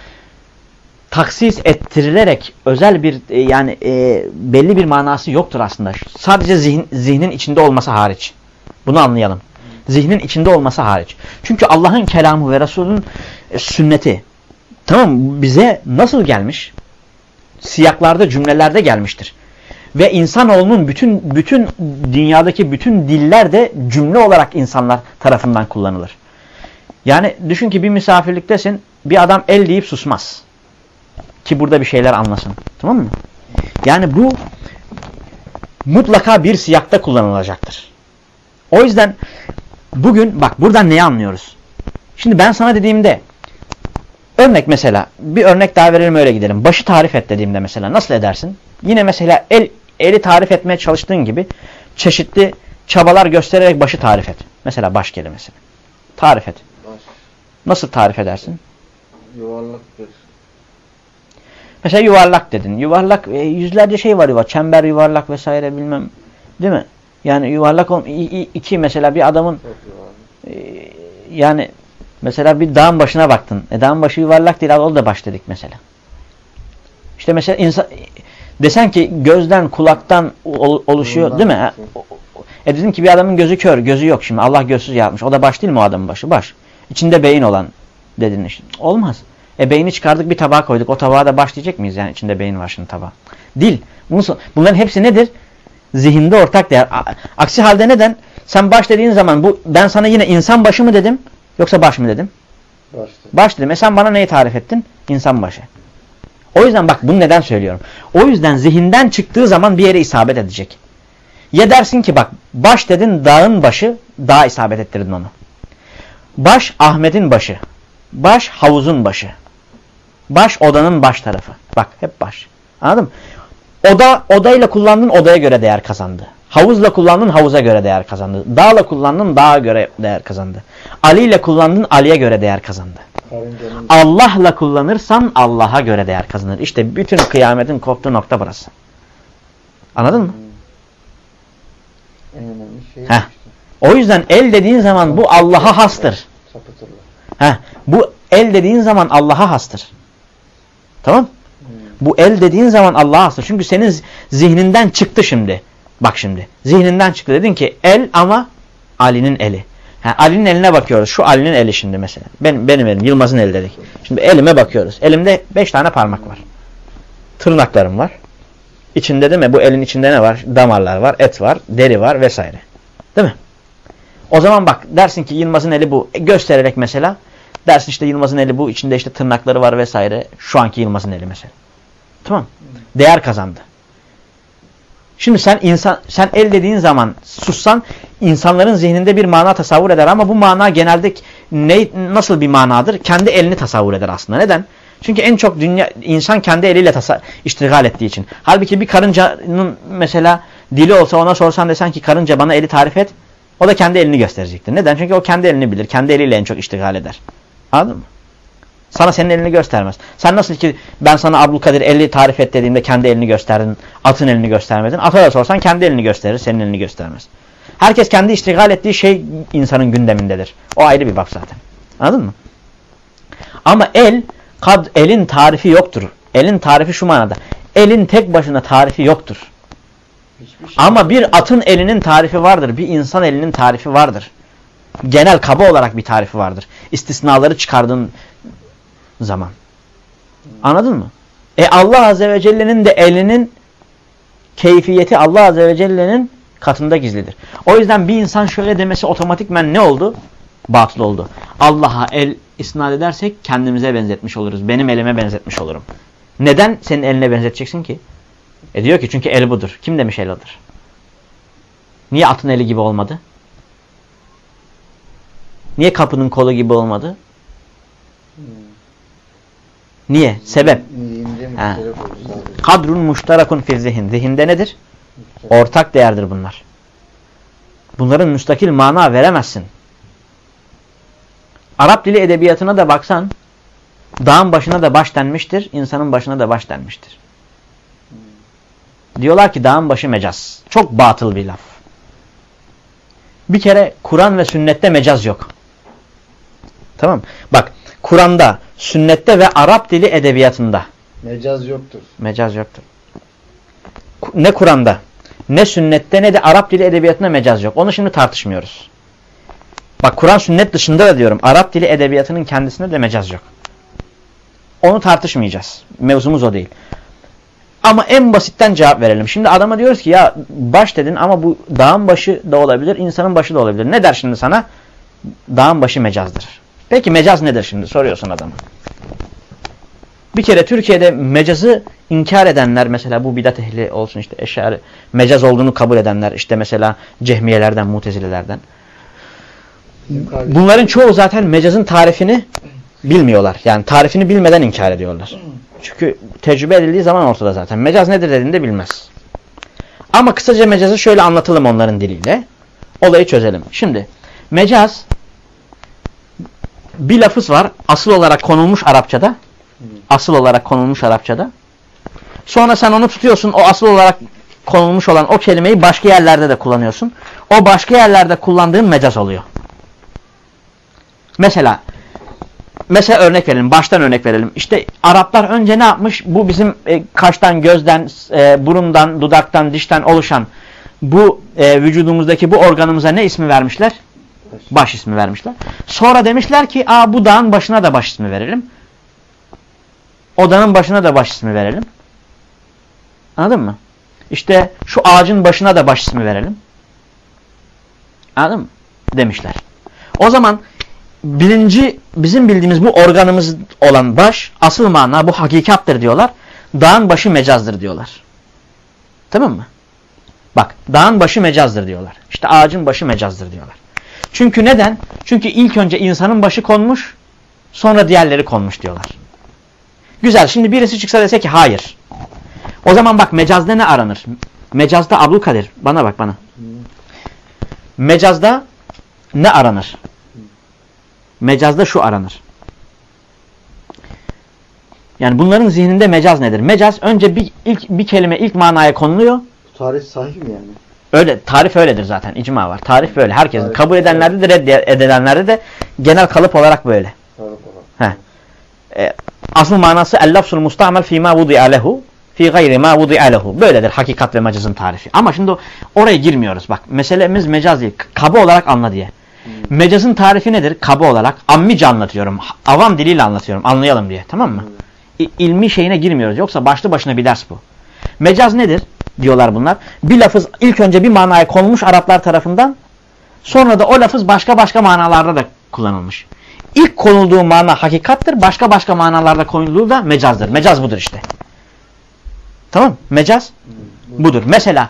taksis ettirilerek özel bir belli bir manası yoktur aslında. Sadece zihnin içinde olması hariç. Bunu anlayalım. Zihnin içinde olması hariç. Çünkü Allah'ın kelamı ve Resul'ün sünneti tamam bize nasıl gelmiş? Siyaklarda, cümlelerde gelmiştir. Ve insanoğlunun bütün dünyadaki bütün diller de cümle olarak insanlar tarafından kullanılır. Yani düşün ki bir misafirliktesin, bir adam el deyip susmaz. Ki burada bir şeyler anlasın. Tamam mı? Yani bu mutlaka bir siyakta kullanılacaktır. O yüzden bugün bak buradan neyi anlıyoruz? Şimdi ben sana dediğimde örnek mesela bir örnek daha verelim öyle gidelim. Başı tarif et dediğimde mesela nasıl edersin? Yine mesela eli tarif etmeye çalıştığın gibi çeşitli çabalar göstererek başı tarif et. Mesela baş kelimesini. Tarif et. Baş. Nasıl tarif edersin? Yuvarlaktır. Mesela yuvarlak dedin. Yuvarlak yüzlerce şey var yuvarlak. Çember yuvarlak vesaire bilmem. Değil mi? Yani yuvarlak iki mesela bir adamın yani mesela bir dağın başına baktın. Dağın başı yuvarlak değil. O da baş dedik mesela. İşte mesela insan desen ki gözden kulaktan oluşuyor değil mi? Dedin ki bir adamın gözü kör. Gözü yok şimdi. Allah gözsüz yapmış. O da baş değil mi o adamın başı? Baş. İçinde beyin olan dedin işte. Olmaz. Beyni çıkardık bir tabağa koyduk. O tabağa da baş diyecek miyiz? Yani içinde beyin var şimdi tabağa. Değil. Bunların hepsi nedir? Zihinde ortak değer. Aksi halde neden? Sen baş dediğin zaman ben sana yine insan başı mı dedim? Yoksa baş mı dedim? Baş dedim. Sen bana neyi tarif ettin? İnsan başı. O yüzden bak bunu neden söylüyorum? O yüzden zihinden çıktığı zaman bir yere isabet edecek. Ya dersin ki bak baş dedin dağın başı, dağa isabet ettirdin onu. Baş Ahmet'in başı. Baş havuzun başı. Baş odanın baş tarafı. Bak hep baş. Anladın mı? Odayla kullandığın odaya göre değer kazandı. Havuzla kullandığın havuza göre değer kazandı. Dağla kullandığın dağa göre değer kazandı. Ali ile kullandığın Ali'ye göre değer kazandı. Allah'la kullanırsan Allah'a göre değer kazanır. İşte bütün kıyametin koptuğu nokta burası. Anladın mı? En önemli şey. O yüzden el dediğin zaman bu Allah'a hastır. Bu el dediğin zaman Allah'a hastır. Tamam? Bu el dediğin zaman Allah'a hastır. Çünkü senin zihninden çıktı şimdi. Bak şimdi. Zihninden çıktı. Dedin ki el ama Ali'nin eli. Ali'nin eline bakıyoruz. Şu Ali'nin eli şimdi mesela. Benim elim. Yılmaz'ın eli dedik. Şimdi elime bakıyoruz. Elimde 5 tane parmak var. Tırnaklarım var. İçinde değil mi? Bu elin içinde ne var? Damarlar var, et var, deri var vesaire. Değil mi? O zaman bak dersin ki Yılmaz'ın eli bu. Göstererek mesela. Dersin işte Yılmaz'ın eli bu. İçinde işte tırnakları var vesaire. Şu anki Yılmaz'ın eli mesela. Tamam. Değer kazandı. Şimdi sen el dediğin zaman sussan insanların zihninde bir mana tasavvur eder ama bu mana genelde nasıl bir manadır? Kendi elini tasavvur eder aslında. Neden? Çünkü en çok insan kendi eliyle iştigal ettiği için. Halbuki bir karıncanın mesela dili olsa ona sorsan desen ki karınca bana eli tarif et. O da kendi elini gösterecektir. Neden? Çünkü o kendi elini bilir. Kendi eliyle en çok iştigal eder. Anladın mı? Sana senin elini göstermez. Sen nasıl ki ben sana Abdülkadir eli tarif et dediğimde kendi elini gösterdin. Atın elini göstermedin. Ata da sorsan kendi elini gösterir. Senin elini göstermez. Herkes kendi iştigal ettiği şey insanın gündemindedir. O ayrı bir bak zaten. Anladın mı? Ama elin tarifi yoktur. Elin tarifi şu manada. Elin tek başına tarifi yoktur. Ama bir atın elinin tarifi vardır. Bir insan elinin tarifi vardır. Genel kaba olarak bir tarifi vardır. İstisnaları çıkardığın zaman. Anladın mı? Allah Azze ve Celle'nin de elinin keyfiyeti Allah Azze ve Celle'nin katında gizlidir. O yüzden bir insan şöyle demesi otomatikmen ne oldu? Batıl oldu. Allah'a el isnat edersek kendimize benzetmiş oluruz. Benim elime benzetmiş olurum. Neden senin eline benzeteceksin ki? Diyor ki çünkü el budur. Kim demiş el odur? Niye atın eli gibi olmadı? Niye kapının kolu gibi olmadı? Niye? Sebep. Kadrun muştarakun fi zihin. Zihinde nedir? Ortak değerdir bunlar. Bunların müstakil mana veremezsin. Arap dili edebiyatına da baksan dağın başına da baş denmiştir, insanın başına da baş denmiştir. Diyorlar ki dağın başı mecaz. Çok batıl bir laf. Bir kere Kur'an ve sünnette mecaz yok. Tamam. Bak Kur'an'da, sünnette ve Arap dili edebiyatında mecaz yoktur. Mecaz yoktur. Ne Kur'an'da, ne sünnette ne de Arap dili edebiyatında mecaz yok. Onu şimdi tartışmıyoruz. Bak Kur'an sünnet dışında da diyorum. Arap dili edebiyatının kendisinde de mecaz yok. Onu tartışmayacağız. Mevzumuz o değil. Ama en basitten cevap verelim. Şimdi adama diyoruz ki ya baş dedin ama bu dağın başı da olabilir, insanın başı da olabilir. Ne der şimdi sana? Dağın başı mecazdır. Peki mecaz nedir şimdi? Soruyorsun adama. Bir kere Türkiye'de mecazı inkar edenler mesela bu bidat ehli olsun işte eşari mecaz olduğunu kabul edenler işte mesela cehmiyelerden, mutezilelerden. Bunların çoğu zaten mecazın tarifini bilmiyorlar. Yani tarifini bilmeden inkar ediyorlar. Çünkü tecrübe edildiği zaman ortada zaten. Mecaz nedir dediğinde bilmez. Ama kısaca mecazı şöyle anlatalım onların diliyle. Olayı çözelim. Şimdi mecaz bir lafız var. Asıl olarak konulmuş Arapçada. Asıl olarak konulmuş Arapçada. Sonra sen onu tutuyorsun. O asıl olarak konulmuş olan o kelimeyi başka yerlerde de kullanıyorsun. O başka yerlerde kullandığın mecaz oluyor. Mesela örnek verelim. Baştan örnek verelim. İşte Araplar önce ne yapmış? Bu bizim kaştan, gözden, burundan, dudaktan, dişten oluşan bu vücudumuzdaki bu organımıza ne ismi vermişler? Baş ismi vermişler. Sonra demişler ki bu dağın başına da baş ismi verelim. O dağın başına da baş ismi verelim. Anladın mı? İşte şu ağacın başına da baş ismi verelim. Anladın mı? Demişler. O zaman bizim bildiğimiz bu organımız olan baş asıl mana bu hakikattır diyorlar. Dağın başı mecazdır diyorlar. Tamam mı? Bak dağın başı mecazdır diyorlar. İşte ağacın başı mecazdır diyorlar. Çünkü neden? Çünkü ilk önce insanın başı konmuş sonra diğerleri konmuş diyorlar. Güzel şimdi birisi çıksa dese ki hayır. O zaman bak mecazda ne aranır? Mecazda Abdülkadir bana bak bana. Mecazda ne aranır? Mecazda şu aranır. Yani bunların zihninde mecaz nedir? Mecaz önce bir kelime ilk manaya konuluyor. Tarif sahih mi yani? Öyle tarif öyledir zaten. İcma var. Tarif böyle. Herkesin kabul edenlerde de reddedenlerde de genel kalıp olarak böyle. Asıl manası el-lafzul mustamel fîmâ vudi'a lehu fî gayri mâ vudi'a lehu. Böyledir hakikat ve mecazın tarifi. Ama şimdi oraya girmiyoruz. Bak meselemiz mecaz değil. Kaba olarak anla diye. Mecazın tarifi nedir? Kaba olarak. Ammice anlatıyorum. Avam diliyle anlatıyorum. Anlayalım diye. Tamam mı? İlmi şeyine girmiyoruz. Yoksa başlı başına bir ders bu. Mecaz nedir? Diyorlar bunlar. Bir lafız ilk önce bir manaya konulmuş Araplar tarafından. Sonra da o lafız başka manalarda da kullanılmış. İlk konulduğu mana hakikattır. Başka manalarda konulduğu da mecazdır. Mecaz budur işte. Tamam. Mecaz budur. Mesela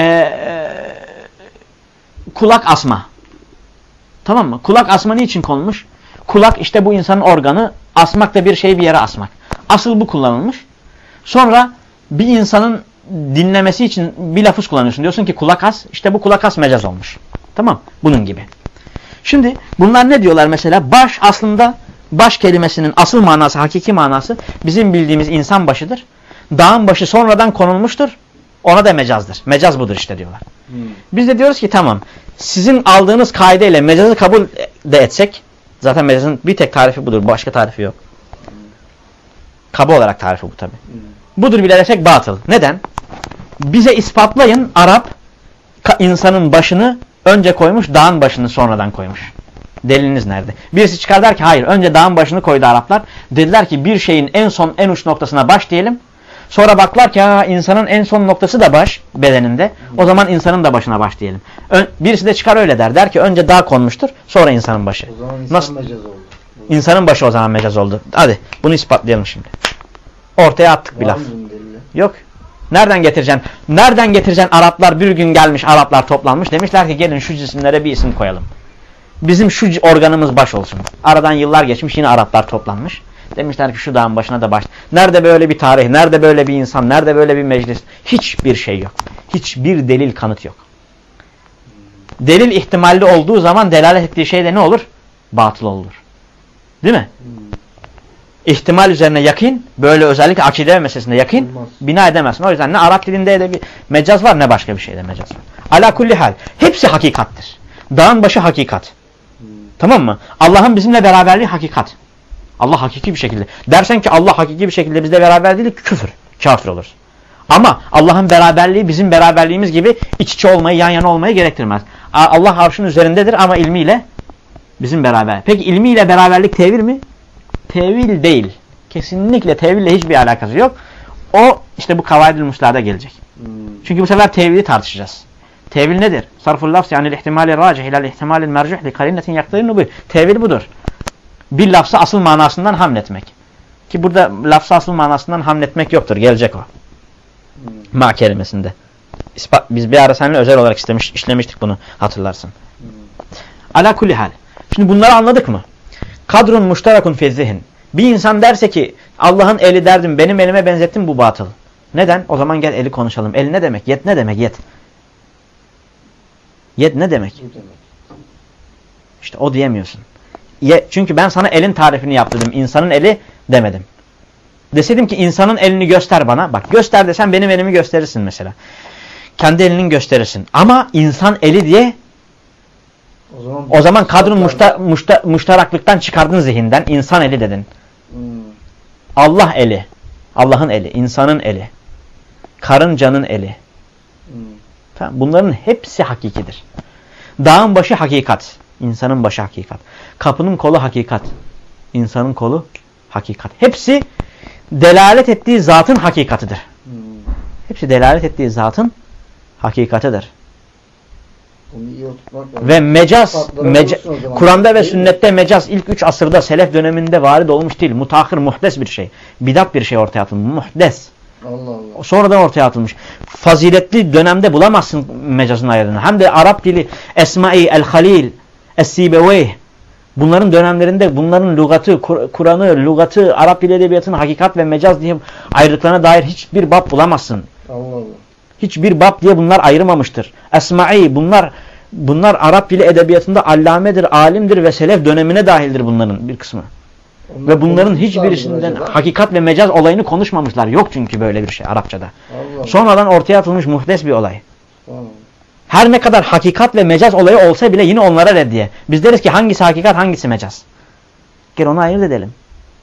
kulak asma. Tamam mı? Kulak asma niçin konulmuş? Kulak işte bu insanın organı. Asmak da bir şeyi bir yere asmak. Asıl bu kullanılmış. Sonra bir insanın dinlemesi için bir lafız kullanıyorsun. Diyorsun ki kulak as. İşte bu kulak as mecaz olmuş. Tamam. Bunun gibi. Şimdi bunlar ne diyorlar mesela? Baş aslında baş kelimesinin asıl manası, hakiki manası bizim bildiğimiz insan başıdır. Dağın başı sonradan konulmuştur. Ona da mecazdır. Mecaz budur işte diyorlar. Biz de diyoruz ki tamam. Sizin aldığınız kaideyle mecazı kabul de etsek, zaten mecazın bir tek tarifi budur. Başka tarifi yok. Kaba olarak tarifi bu tabi. Budur bile desek batıl. Neden? Bize ispatlayın Arap insanın başını önce koymuş, dağın başını sonradan koymuş. Deliliniz nerede? Birisi çıkar der ki hayır, önce dağın başını koydu Araplar. Dediler ki bir şeyin en uç noktasına baş diyelim. Sonra baklar ki insanın en son noktası da baş bedeninde. O zaman insanın da başına baş diyelim. Birisi de çıkar öyle der. Der ki önce dağ konmuştur, sonra insanın başı. O zaman insan nasıl? mecaz oldu. İnsanın başı o zaman mecaz oldu. Hadi bunu ispatlayalım şimdi. Ortaya attık bir laf. Yok. Nereden getireceksin? Nereden getireceksin? Araplar bir gün gelmiş, Araplar toplanmış. Demişler ki gelin şu cisimlere bir isim koyalım. Bizim şu organımız baş olsun. Aradan yıllar geçmiş, yine Araplar toplanmış. Demişler ki şu dağın başına da baş. Nerede böyle bir tarih, nerede böyle bir insan, nerede böyle bir meclis? Hiçbir şey yok. Hiçbir delil, kanıt yok. Delil ihtimalli olduğu zaman delalet ettiği şey de ne olur? Batıl olur. Değil mi? İhtimal üzerine yakın, böyle özellikle akide meselesinde yakın bina edemezsin. O yüzden ne Arap dilinde de bir mecaz var, ne başka bir şeyde mecaz var. Ala kulli hal. Hepsi hakikattir. Dağın başı hakikat. Tamam mı? Allah'ın bizimle beraberliği hakikat. Allah hakiki bir şekilde. Dersen ki Allah hakiki bir şekilde bizle beraber değil, küfür. Kafir oluruz. Ama Allah'ın beraberliği bizim beraberliğimiz gibi iç içe olmayı, yan yana olmayı gerektirmez. Allah arşın üzerindedir ama ilmiyle bizim beraber. Peki ilmiyle beraberlik tevil mi? Tevil değil. Kesinlikle teville hiçbir alakası yok. O işte bu kavaid-ül muslarda gelecek. Çünkü bu sefer tevili tartışacağız. Tevil nedir? Sarful lafz yani ihtimali racih ilal ihtimali mercuh li karinetin yaktarinu bu. Tevil budur. Bir lafzı asıl manasından hamletmek. Ki burada lafzı asıl manasından hamletmek yoktur. Gelecek o. Ma kelimesinde. Biz bir ara seninle özel olarak işlemiştik bunu, hatırlarsın. Ala kulli hal. Şimdi bunları anladık mı? Kadrun muştarakun fi zihin. Bir insan derse ki Allah'ın eli derdim, benim elime benzettim, bu batıl. Neden? O zaman gel eli konuşalım. El ne demek? Yet ne demek? Yet. Yet ne demek? İşte o diyemiyorsun. Çünkü ben sana elin tarifini yap dedim. İnsanın eli demedim. Deseydim ki insanın elini göster bana. Bak göster desem benim elimi gösterirsin mesela. Kendi elini gösterirsin. Ama insan eli diye o zaman kadrun muştaraklıktan çıkardın zihinden. İnsan eli dedin. Allah eli. Allah'ın eli. İnsanın eli. Karıncanın eli. Tamam. Bunların hepsi hakikidir. Dağın başı hakikat. İnsanın başı hakikat. Kapının kolu hakikat. İnsanın kolu hakikat. Hepsi delalet ettiği zatın hakikatıdır. Hepsi delalet ettiği zatın hakikatıdır. Ve mecaz, Kur'an'da ve sünnette mecaz ilk 3 asırda selef döneminde varid olmuş değil. Mutahhir, muhdes bir şey. Bidat bir şey ortaya atılmış. Muhdes. Allah Allah. Sonradan ortaya atılmış. Faziletli dönemde bulamazsın mecazın ayarını. Hem de Arap dili Esma-i el-Halil, Es-Sibeveyh. Bunların dönemlerinde bunların lügatı, Kur'an'ı, lügatı, Arap dili edebiyatının hakikat ve mecaz diye ayrılıklarına dair hiçbir bab bulamazsın. Allah Allah. Hiçbir bab diye bunlar ayrılmamıştır. Esma-i bunlar Arap dili edebiyatında allamedir, alimdir ve selef dönemine dahildir bunların bir kısmı. Ve bunların hiçbirisinden hakikat ve mecaz olayını konuşmamışlar. Yok çünkü böyle bir şey Arapçada. Allah. Sonradan ortaya atılmış muhdes bir olay. Allah. Her ne kadar hakikat ve mecaz olayı olsa bile yine onlara reddiye. Biz deriz ki hangisi hakikat, hangisi mecaz. Gel onu ayırt edelim.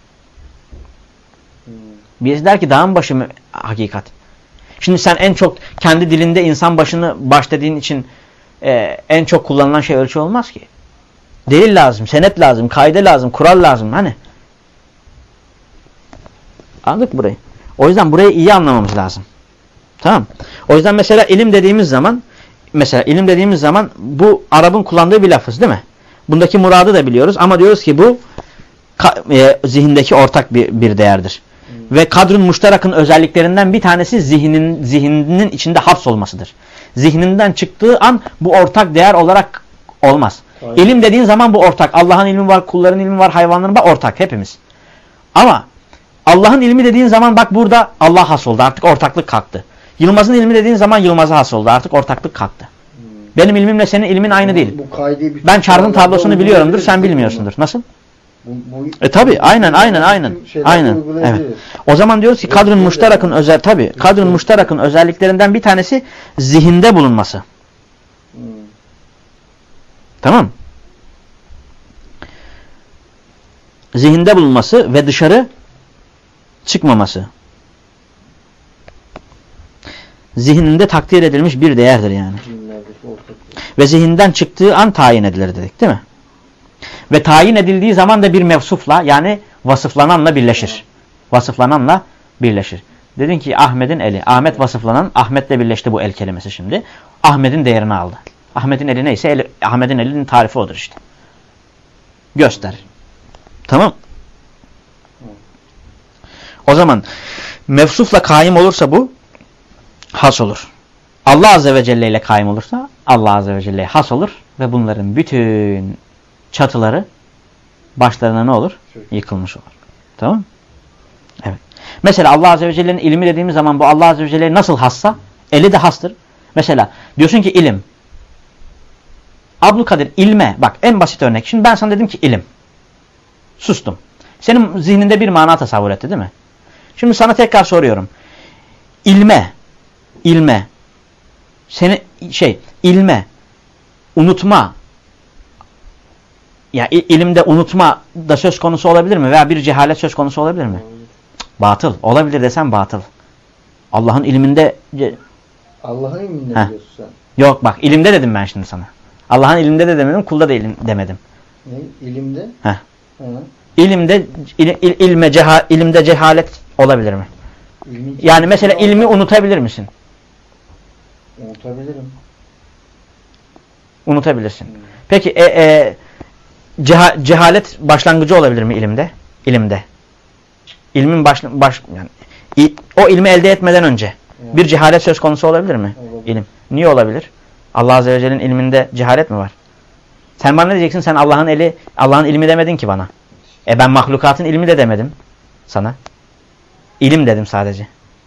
Biz der ki dağın başı hakikat. Şimdi sen en çok kendi dilinde insan başını baş dediğin için en çok kullanılan şey ölçü olmaz ki. Delil lazım, senet lazım, kaide lazım, kural lazım. Hani? Anladık burayı. O yüzden burayı iyi anlamamız lazım. Tamam. O yüzden mesela ilim dediğimiz zaman mesela ilim dediğimiz zaman bu Arap'ın kullandığı bir lafız değil mi? Bundaki muradı da biliyoruz ama diyoruz ki bu zihindeki ortak bir değerdir. Ve kadrun muştarakın özelliklerinden bir tanesi zihninin içinde hapsolmasıdır. Zihninden çıktığı an bu ortak değer olarak olmaz. Aynen. İlim dediğin zaman bu ortak. Allah'ın ilmi var, kulların ilmi var, hayvanların var, ortak hepimiz. Ama Allah'ın ilmi dediğin zaman bak burada Allah has oldu. Artık ortaklık kalktı. Yılmaz'ın ilmi dediğin zaman Yılmaz'a has oldu. Artık ortaklık kalktı. Benim ilmimle senin ilmin aynı değil. Ben çarpım tablosunu biliyorumdur, sen bilmiyorsundur. Nasıl? Tabi aynen. Evet. O zaman diyoruz ki kadrun muştarakın özelliklerinden bir tanesi zihinde bulunması. Tamam. Zihinde bulunması ve dışarı çıkmaması. Zihninde takdir edilmiş bir değerdir yani. Ve zihinden çıktığı an tayin edilir dedik değil mi? Ve tayin edildiği zaman da bir mevsufla yani vasıflananla birleşir. Vasıflananla birleşir. Dedin ki Ahmet'in eli. Ahmet vasıflanan. Ahmet'le birleşti bu el kelimesi şimdi. Ahmet'in değerini aldı. Ahmet'in eli neyse Ahmet'in elinin tarifi odur işte. Göster. Tamam. O zaman mevsufla kaim olursa bu has olur. Allah Azze ve Celle ile kaim olursa Allah Azze ve Celle'ye has olur. Ve bunların bütün çatıları başlarına ne olur? Yıkılmış olur. Tamam. Evet. Mesela Allah Azze ve Celle'nin ilmi dediğimiz zaman bu Allah Azze ve Celle'ye nasıl hassa? Eli de hastır. Mesela diyorsun ki ilim. Abdülkadir ilme. Bak en basit örnek. Şimdi ben sana dedim ki ilim. Sustum. Senin zihninde bir mana tasavvur etti değil mi? Şimdi sana tekrar soruyorum. İlme. İlme. Unutma. Ya ilimde unutma da söz konusu olabilir mi? Veya bir cehalet söz konusu olabilir mi? Batıl. Olabilir desem batıl. Allah'ın ilminde... Allah'ın ilminde diyorsun sen. Yok bak ilimde dedim ben şimdi sana. Allah'ın ilminde de demedim, kulda da demedim. Ne? İlimde? Heh. İlimde cehalet olabilir mi? Yani mesela ilmi unutabilir misin? Unutabilirim. Unutabilirsin. Peki cehalet başlangıcı olabilir mi ilimde? İlimde. İlmin yani o ilmi elde etmeden önce bir cehalet söz konusu olabilir mi? Olabilir. İlim. Niye olabilir? Allah Azze ve Celle'nin ilminde cehalet mi var? Sen bana ne diyeceksin? Sen Allah'ın ilmi demedin ki bana. Ben mahlukatın ilmi de demedim sana. İlim dedim sadece.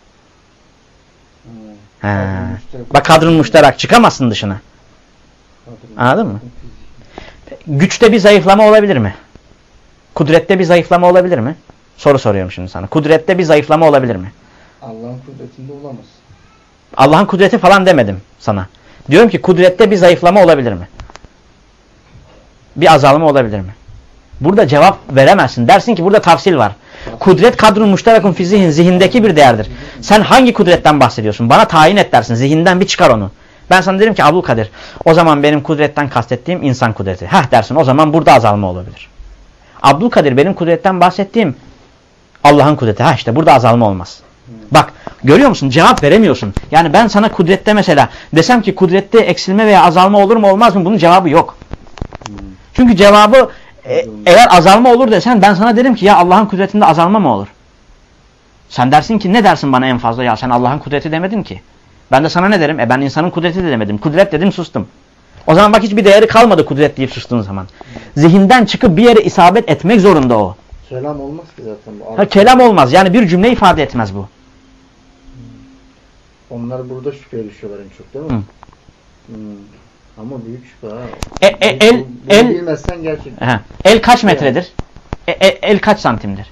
Bak kadrun muşterak çıkamazsın dışına. Anladın mı? Güçte bir zayıflama olabilir mi? Kudrette bir zayıflama olabilir mi? Soru soruyorum şimdi sana. Kudrette bir zayıflama olabilir mi? Allah'ın kudretinde olamaz. Allah'ın kudreti falan demedim sana. Diyorum ki kudrette bir zayıflama olabilir mi? Bir azalma olabilir mi? Burada cevap veremezsin. Dersin ki burada tafsil var. Kudret kadrun muşterakun fi zihin. Zihindeki bir değerdir. Sen hangi kudretten bahsediyorsun? Bana tayin et dersin. Zihinden bir çıkar onu. Ben sana derim ki Abdülkadir. O zaman benim kudretten kastettiğim insan kudreti. Dersin. O zaman burada azalma olabilir. Abdülkadir benim kudretten bahsettiğim Allah'ın kudreti. İşte burada azalma olmaz. Bak görüyor musun? Cevap veremiyorsun. Yani ben sana kudrette mesela desem ki kudrette eksilme veya azalma olur mu olmaz mı? Bunun cevabı yok. Çünkü cevabı eğer azalma olur desen ben sana derim ki ya Allah'ın kudretinde azalma mı olur? Sen dersin ki ne dersin bana en fazla? Ya sen Allah'ın kudreti demedin ki. Ben de sana ne derim? Ben insanın kudreti de demedim. Kudret dedim sustum. O zaman bak hiçbir değeri kalmadı kudret deyip sustuğun zaman. Zihinden çıkıp bir yere isabet etmek zorunda o. Kelam olmaz ki zaten bu. Kelam olmaz. Yani bir cümle ifade etmez bu. Onlar burada şüpheye düşüyorlar en çok değil mi? Ama büyük şüphe El bilmezsen gerçekten. El kaç metredir? El kaç santimdir?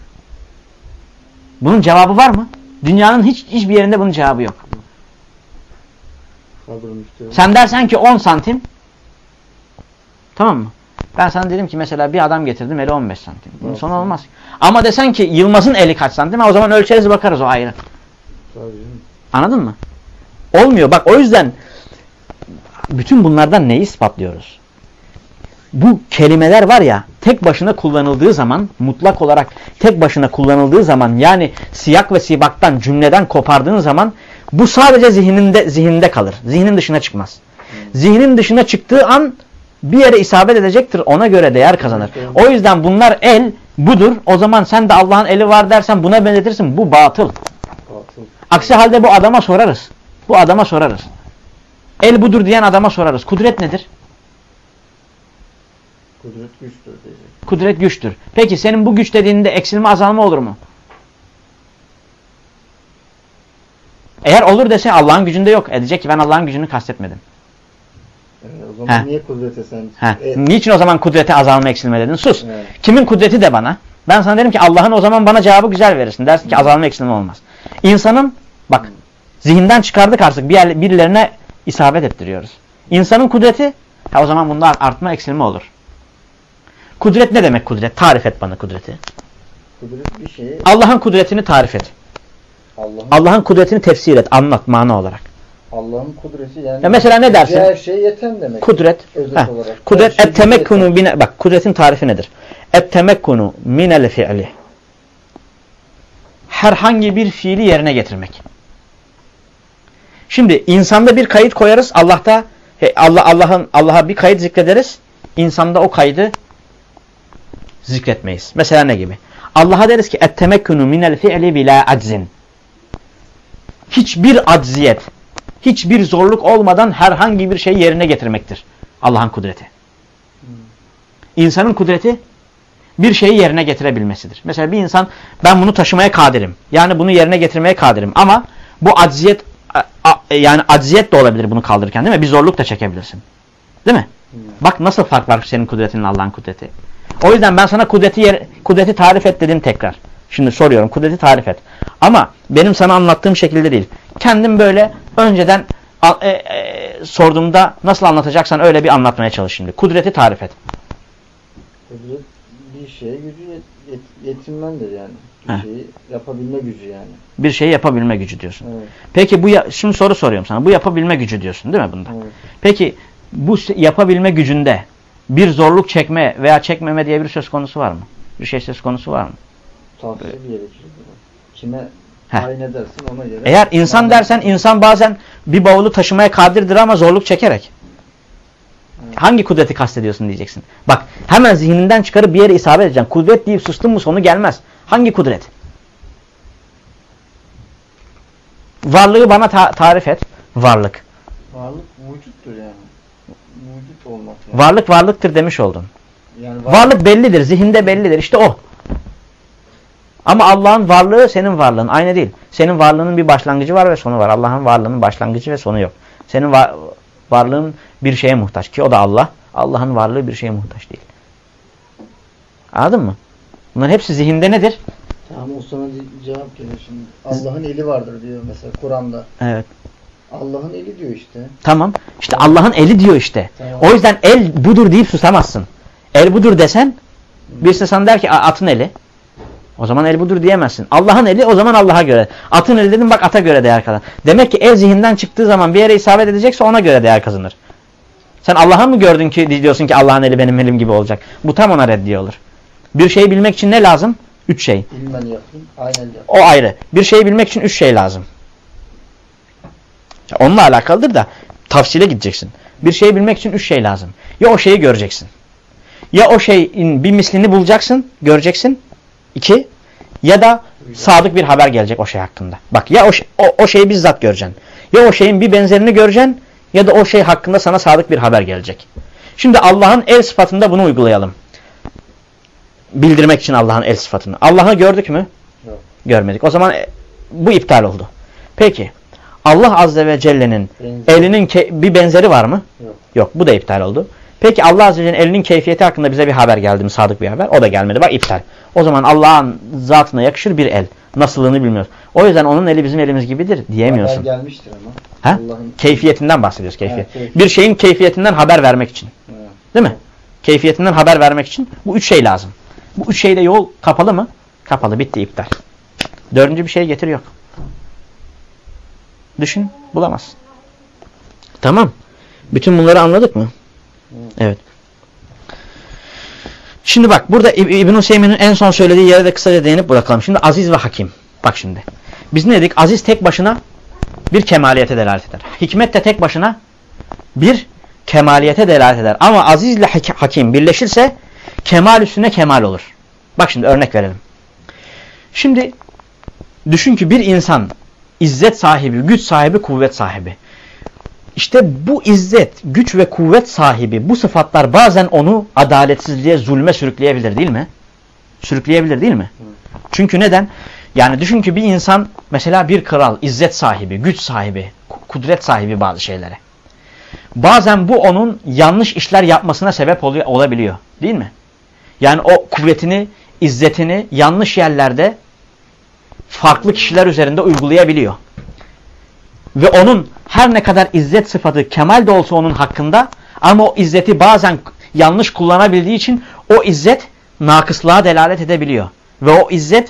Bunun cevabı var mı? Dünyanın hiçbir yerinde bunun cevabı yok. Sen dersen ki 10 santim. Tamam mı? Ben sana dedim ki mesela bir adam getirdim eli 15 santim. Bunun sonu olmaz. Ama desen ki Yılmaz'ın eli kaç santim? O zaman ölçeriz bakarız o ayrı. Anladın mı? Olmuyor. Bak o yüzden bütün bunlardan neyi ispatlıyoruz? Bu kelimeler var ya tek başına kullanıldığı zaman mutlak olarak tek başına kullanıldığı zaman yani siyak ve sibaktan cümleden kopardığın zaman Bu sadece zihninde kalır. Zihnin dışına çıkmaz. Zihnin dışına çıktığı an bir yere isabet edecektir. Ona göre değer kazanır. O yüzden bunlar el budur. O zaman sen de Allah'ın eli var dersen buna benzetirsin. Bu batıl. Aksi halde bu adama sorarız. Bu adama sorarız. El budur diyen adama sorarız. Kudret nedir? Kudret güçtür diyecek. Kudret güçtür. Peki senin bu güç dediğinde eksilme azalma olur mu? Eğer olur dese Allah'ın gücünde yok. Diyecek ki ben Allah'ın gücünü kastetmedim. O zaman niye kudrete sen? Niçin o zaman kudrete azalma eksilme dedin? Sus. Evet. Kimin kudreti de bana? Ben sana derim ki Allah'ın, o zaman bana cevabı güzel verirsin. Dersin ki azalma eksilme olmaz. İnsanın bak zihinden çıkardık artık birilerine isabet ettiriyoruz. İnsanın kudreti o zaman bunda artma eksilme olur. Kudret ne demek kudret? Tarif et bana kudreti. Kudret bir şey. Allah'ın kudretini tarif et. Allah'ın kudretini tefsir et, anlat mana olarak. Allah'ın kudreti yani. Ya mesela ne dersin? Her şey yeten demek. Kudret. Kudret et-temekkunu bak kudretin tarifi nedir? Et-temekkunu minel fi'li. Herhangi bir fiili yerine getirmek. Şimdi insanda bir kayıt koyarız, Allah'a bir kayıt zikrederiz. İnsanda o kaydı zikretmeyiz. Mesela ne gibi? Allah'a deriz ki et-temekkunu minel fi'li bila aczin. Hiçbir acziyet, hiçbir zorluk olmadan herhangi bir şeyi yerine getirmektir Allah'ın kudreti. İnsanın kudreti bir şeyi yerine getirebilmesidir. Mesela bir insan ben bunu taşımaya kadirim. Yani bunu yerine getirmeye kadirim. Ama bu acziyet yani acziyet de olabilir bunu kaldırırken, değil mi? Bir zorluk da çekebilirsin. Değil mi? Bak nasıl fark var senin kudretinle Allah'ın kudreti. O yüzden ben sana kudreti tarif et dedim tekrar. Şimdi soruyorum, kudreti tarif et. Ama benim sana anlattığım şekilde değil. Kendim böyle önceden sorduğumda nasıl anlatacaksan öyle bir anlatmaya çalış şimdi. Kudreti tarif et. Kudret bir şeye gücü yetinmendir yani. Bir şeyi yapabilme gücü yani. Bir şeyi yapabilme gücü diyorsun. Evet. Peki şimdi soru soruyorum sana. Bu yapabilme gücü diyorsun değil mi bunda? Evet. Peki bu yapabilme gücünde bir zorluk çekme veya çekmeme diye bir söz konusu var mı? Bir şey söz konusu var mı? Tavsiye gerekir. Kime tayin edersin ona göre. Eğer insan dersen insan bazen bir bavulu taşımaya kadirdir ama zorluk çekerek. Evet. Hangi kudreti kastediyorsun diyeceksin. Bak hemen zihninden çıkarıp bir yere isabet edeceksin. Kudret deyip sustun mu sonu gelmez. Hangi kudret? Varlığı bana tarif et. Varlık. Varlık vücuttur yani. Vücut olmak yani. Varlık varlıktır demiş oldun. Yani varlık bellidir. Zihinde bellidir. İşte o. Ama Allah'ın varlığı senin varlığın. Aynı değil. Senin varlığının bir başlangıcı var ve sonu var. Allah'ın varlığının başlangıcı ve sonu yok. Senin varlığın bir şeye muhtaç ki o da Allah. Allah'ın varlığı bir şeye muhtaç değil. Anladın mı? Bunların hepsi zihinde nedir? Tamam, o sana cevap gelir şimdi. Allah'ın eli vardır diyor mesela Kur'an'da. Evet. Allah'ın eli diyor işte. Tamam. İşte Allah'ın eli diyor işte. Tamam. O yüzden el budur deyip susamazsın. El budur desen birisi sana der ki atın eli. O zaman el budur diyemezsin. Allah'ın eli o zaman Allah'a göre. Atın eli dedim bak ata göre değer kazanır. Demek ki el zihinden çıktığı zaman bir yere isabet edecekse ona göre değer kazanır. Sen Allah'a mı gördün ki diyorsun ki Allah'ın eli benim elim gibi olacak. Bu tam ona reddiye olur. Bir şeyi bilmek için ne lazım? 3 şey. İlmen yapayım, aynen yapayım. O ayrı. Bir şeyi bilmek için 3 şey lazım. Onunla alakalıdır da tafsile gideceksin. Bir şeyi bilmek için 3 şey lazım. Ya o şeyi göreceksin. Ya o şeyin bir mislini bulacaksın, göreceksin. 2. Ya da sadık bir haber gelecek o şey hakkında. Bak ya o şeyi bizzat göreceksin. Ya o şeyin bir benzerini göreceksin ya da o şey hakkında sana sadık bir haber gelecek. Şimdi Allah'ın el sıfatında bunu uygulayalım. Bildirmek için Allah'ın el sıfatını. Allah'ı gördük mü? Yok. Görmedik. O zaman bu iptal oldu. Peki Allah Azze ve Celle'nin elinin bir benzeri var mı? Yok. Yok. Bu da iptal oldu. Peki Allah Azze ve Celle'nin elinin keyfiyeti hakkında bize bir haber geldi mi? Sadık bir haber. O da gelmedi. Bak iptal. O zaman Allah'ın zatına yakışır bir el. Nasıllığını bilmiyoruz. O yüzden onun eli bizim elimiz gibidir diyemiyorsun. Haber gelmiştir ama. Ha? Keyfiyetinden bahsediyoruz. Keyfiyet. Evet, bir şeyin keyfiyetinden haber vermek için. Evet. Değil mi? Keyfiyetinden haber vermek için bu 3 şey lazım. Bu 3 şeyle yol kapalı mı? Kapalı. Bitti. İptal. 4. bir şey getir yok. Düşün. Bulamazsın. Tamam. Bütün bunları anladık mı? Evet. Şimdi bak burada İbn-i Hüseyin'in en son söylediği yere de kısaca değinip bırakalım. Şimdi aziz ve hakim. Bak şimdi. Biz ne dedik? Aziz tek başına bir kemaliyete delalet eder. Hikmet de tek başına bir kemaliyete delalet eder. Ama aziz ile hakim birleşirse kemal üstüne kemal olur. Bak şimdi örnek verelim. Şimdi düşün ki bir insan izzet sahibi, güç sahibi, kuvvet sahibi. İşte bu izzet, güç ve kuvvet sahibi bu sıfatlar bazen onu adaletsizliğe, zulme sürükleyebilir değil mi? Sürükleyebilir değil mi? Çünkü neden? Yani düşün ki bir insan mesela bir kral, izzet sahibi, güç sahibi, kudret sahibi bazı şeylere. Bazen bu onun yanlış işler yapmasına sebep olabiliyor. Değil mi? Yani o kuvvetini, izzetini yanlış yerlerde farklı kişiler üzerinde uygulayabiliyor. Ve onun her ne kadar izzet sıfatı kemal de olsa onun hakkında ama o izzeti bazen yanlış kullanabildiği için o izzet nakıslığa delalet edebiliyor. Ve o izzet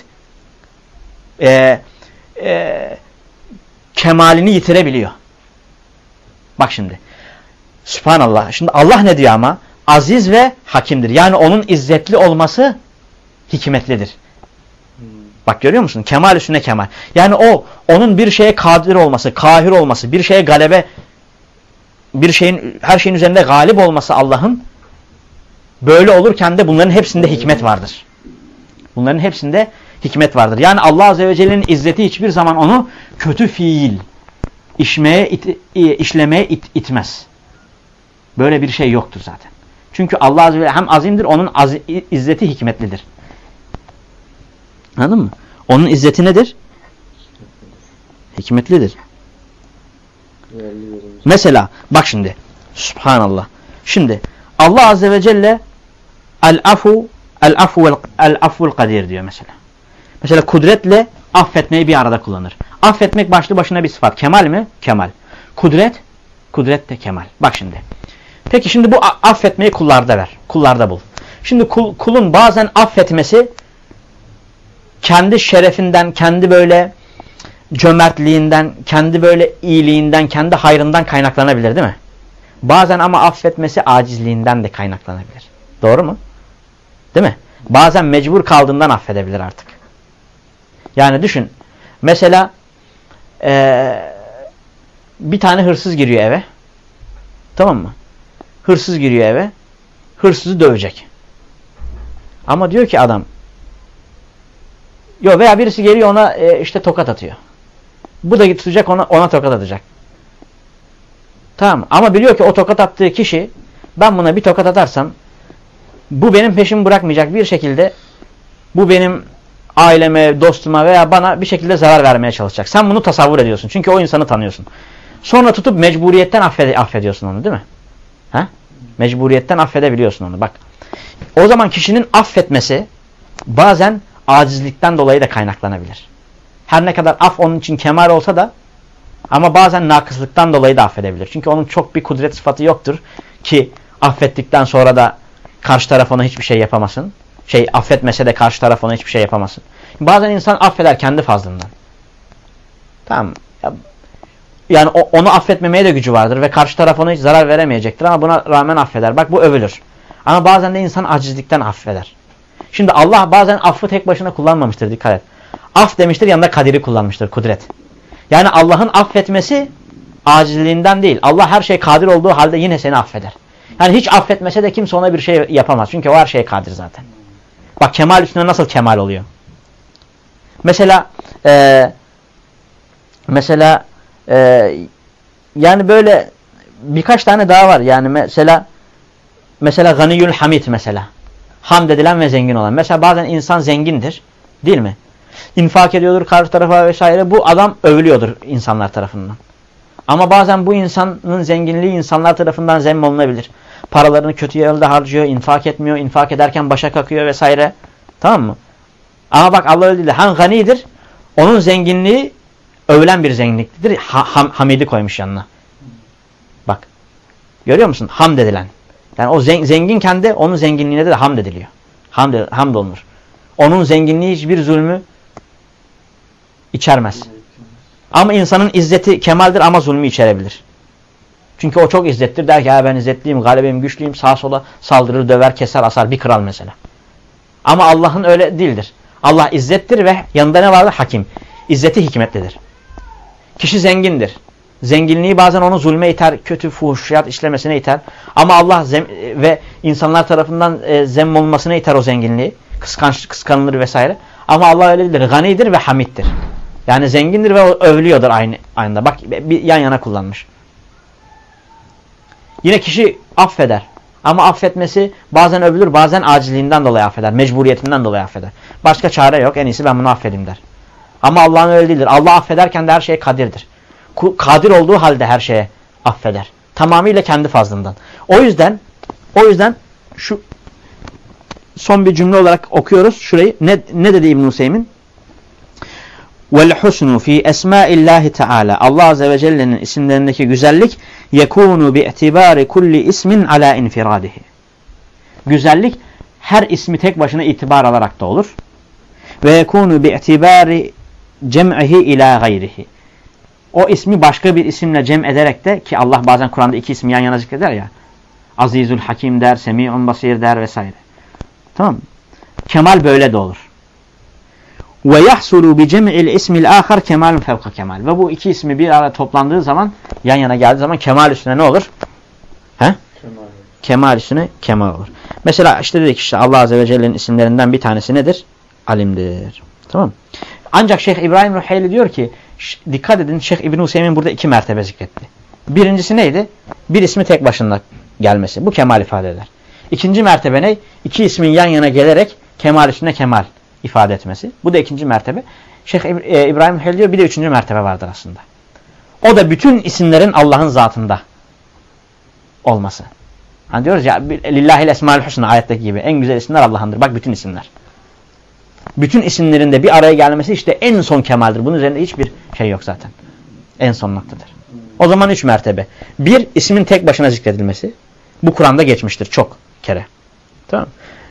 kemalini yitirebiliyor. Bak şimdi. Sübhanallah. Şimdi Allah ne diyor ama? Aziz ve hakimdir. Yani onun izzetli olması hikmetlidir. Bak görüyor musun? Kemal üstüne kemal. Yani onun bir şeye kadir olması, kahir olması, bir şeye galebe, her şeyin üzerinde galip olması Allah'ın böyle olurken de bunların hepsinde hikmet vardır. Bunların hepsinde hikmet vardır. Yani Allah Azze ve Celle'nin izzeti hiçbir zaman onu kötü fiil işlemeye itmez. Böyle bir şey yoktur zaten. Çünkü Allah Azze ve Celle hem azimdir, onun izzeti hikmetlidir. Anladın mı? Onun izzeti nedir? Hikmetlidir. Mesela bak şimdi. Subhanallah. Şimdi Allah Azze ve Celle el-aful kadir diyor mesela. Mesela kudretle affetmeyi bir arada kullanır. Affetmek başlı başına bir sıfat. Kemal mi? Kemal. Kudret de kemal. Bak şimdi. Peki şimdi bu affetmeyi kullarda ver. Kullarda bul. Şimdi kulun bazen affetmesi kendi şerefinden, kendi böyle cömertliğinden, kendi böyle iyiliğinden, kendi hayrından kaynaklanabilir değil mi? Bazen ama affetmesi acizliğinden de kaynaklanabilir. Doğru mu? Değil mi? Bazen mecbur kaldığından affedebilir artık. Yani düşün. Mesela bir tane hırsız giriyor eve. Tamam mı? Hırsız giriyor eve. Hırsızı dövecek. Ama diyor ki adam veya birisi geliyor ona işte tokat atıyor. Bu da tutacak ona tokat atacak. Tamam. Ama biliyor ki o tokat attığı kişi ben buna bir tokat atarsam bu benim peşimi bırakmayacak bir şekilde bu benim aileme, dostuma veya bana bir şekilde zarar vermeye çalışacak. Sen bunu tasavvur ediyorsun. Çünkü o insanı tanıyorsun. Sonra tutup mecburiyetten affediyorsun onu değil mi? Ha? Mecburiyetten affedebiliyorsun onu. Bak. O zaman kişinin affetmesi bazen acizlikten dolayı da kaynaklanabilir. Her ne kadar af onun için kemal olsa da ama bazen nakıslıktan dolayı da affedebilir. Çünkü onun çok bir kudret sıfatı yoktur ki affettikten sonra da karşı taraf ona hiçbir şey yapamasın. Affetmese de karşı taraf ona hiçbir şey yapamasın. Bazen insan affeder kendi fazlından. Tamam. Yani onu affetmemeye de gücü vardır ve karşı taraf ona hiç zarar veremeyecektir ama buna rağmen affeder. Bak bu övülür. Ama bazen de insan acizlikten affeder. Şimdi Allah bazen affı tek başına kullanmamıştır. Dikkat et. Af demiştir, yanında kadiri kullanmıştır. Kudret. Yani Allah'ın affetmesi acizliğinden değil. Allah her şey kadir olduğu halde yine seni affeder. Yani hiç affetmese de kimse ona bir şey yapamaz. Çünkü o her şeye kadir zaten. Bak kemal üstüne nasıl kemal oluyor. Mesela yani böyle birkaç tane daha var. Yani mesela Ganiyül Hamid mesela. Hamd edilen ve zengin olan. Mesela bazen insan zengindir. Değil mi? İnfak ediyordur karşı tarafa vesaire. Bu adam övülüyordur insanlar tarafından. Ama bazen bu insanın zenginliği insanlar tarafından zemmolunabilir. Paralarını kötü yerde harcıyor, infak etmiyor, infak ederken başa kakıyor vesaire. Tamam mı? Ama bak Allah öyle değil. Hem ganidir, onun zenginliği övülen bir zenginliktir. Hamidi koymuş yanına. Bak. Görüyor musun? Hamd edilen. Yani o zenginken de onun zenginliğine de hamd ediliyor. Hamd olunur. Onun zenginliği hiçbir zulmü içermez. Ama insanın izzeti kemaldir ama zulmü içerebilir. Çünkü o çok izzettir. Der ki ben izzetliyim, galibim, güçlüyüm, sağa sola saldırır, döver, keser, asar. Bir kral mesela. Ama Allah'ın öyle değildir. Allah izzettir ve yanında ne vardır? Hakim. İzzeti hikmetlidir. Kişi zengindir. Zenginliği bazen onu zulme iter, kötü fuhuşiyat işlemesine iter. Ama Allah ve insanlar tarafından zemmolunmasına iter o zenginliği. Kıskanılır vesaire. Ama Allah öyle değildir. Ganidir ve hamiddir. Yani zengindir ve övülüyordur aynı anda. Bak bir yan yana kullanmış. Yine kişi affeder. Ama affetmesi bazen övülür, bazen acizliğinden dolayı affeder. Mecburiyetinden dolayı affeder. Başka çare yok. En iyisi ben bunu affedeyim der. Ama Allah'ın öyle değildir. Allah affederken de her şeye kadirdir. Kadir olduğu halde her şeye affeder. Tamamıyla kendi fazlından. O yüzden şu son bir cümle olarak okuyoruz şurayı. Ne dedi İbn Hüseyin? Vel husnu fi esmaillahi teala. Allah azze ve celle'nin isimlerindeki güzellik yekunu bi itibari kulli ismin ala infiradihi. Güzellik her ismi tek başına itibar alarak da olur. Ve yekunu bi itibari cem'ihi ila gayrihi. O ismi başka bir isimle cem ederek de, ki Allah bazen Kur'an'da iki ismi yan yana zikreder ya. Azizül Hakim der, Semi'un Basir der vesaire. Tamam mı? Kemal böyle de olur. Ve yahsulu bi cem'il ismil ahar kemalun fevka kemal. Ve bu iki ismi bir araya toplandığı zaman, yan yana geldiği zaman kemal üstüne ne olur? He? Kemal üstüne kemal olur. Mesela işte dedik işte Allah azze ve celle'nin isimlerinden bir tanesi nedir? Alimdir. Tamam mı? Ancak Şeyh İbrahim Ruheyli diyor ki, dikkat edin, Şeyh İbn Hüseyin burada iki mertebe zikretti. Birincisi neydi? Bir ismi tek başına gelmesi. Bu kemal ifade eder. İkinci mertebe ne? İki ismin yan yana gelerek kemal üstüne kemal ifade etmesi. Bu da ikinci mertebe. Şeyh İbrahim Ruheyli diyor bir de üçüncü mertebe vardır aslında. O da bütün isimlerin Allah'ın zatında olması. Hani diyoruz ya Lillahil esmaül husna ayetteki gibi. En güzel isimler Allah'ındır. Bak bütün isimler. Bütün isimlerin de bir araya gelmesi işte en son kemaldir. Bunun üzerinde hiçbir şey yok zaten. En son noktadır. O zaman üç mertebe. Bir, ismin tek başına zikredilmesi. Bu Kur'an'da geçmiştir çok kere. Tamam mı?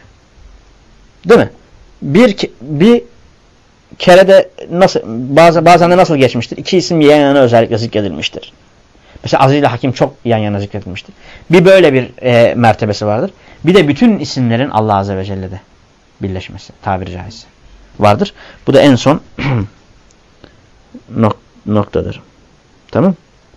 Değil mi? Bir kere de nasıl, bazen de nasıl geçmiştir? İki isim yan yana özellikle zikredilmiştir. Mesela Aziz ile Hakim çok yan yana zikredilmiştir. Bir böyle bir mertebesi vardır. Bir de bütün isimlerin Allah Azze ve Celle'de birleşmesi tabiri caizse vardır. Bu da en son noktadır. Tamam?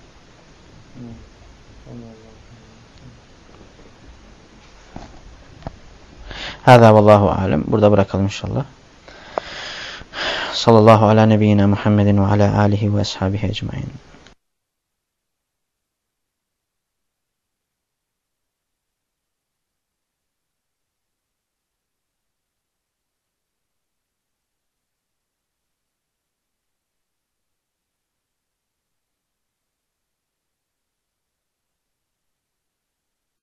Hâzâ vallâhu alem. Burada bırakalım inşallah. Sallallahu ala nebiyyina Muhammedin ve ala alihi ve ashabihi ecmaîn.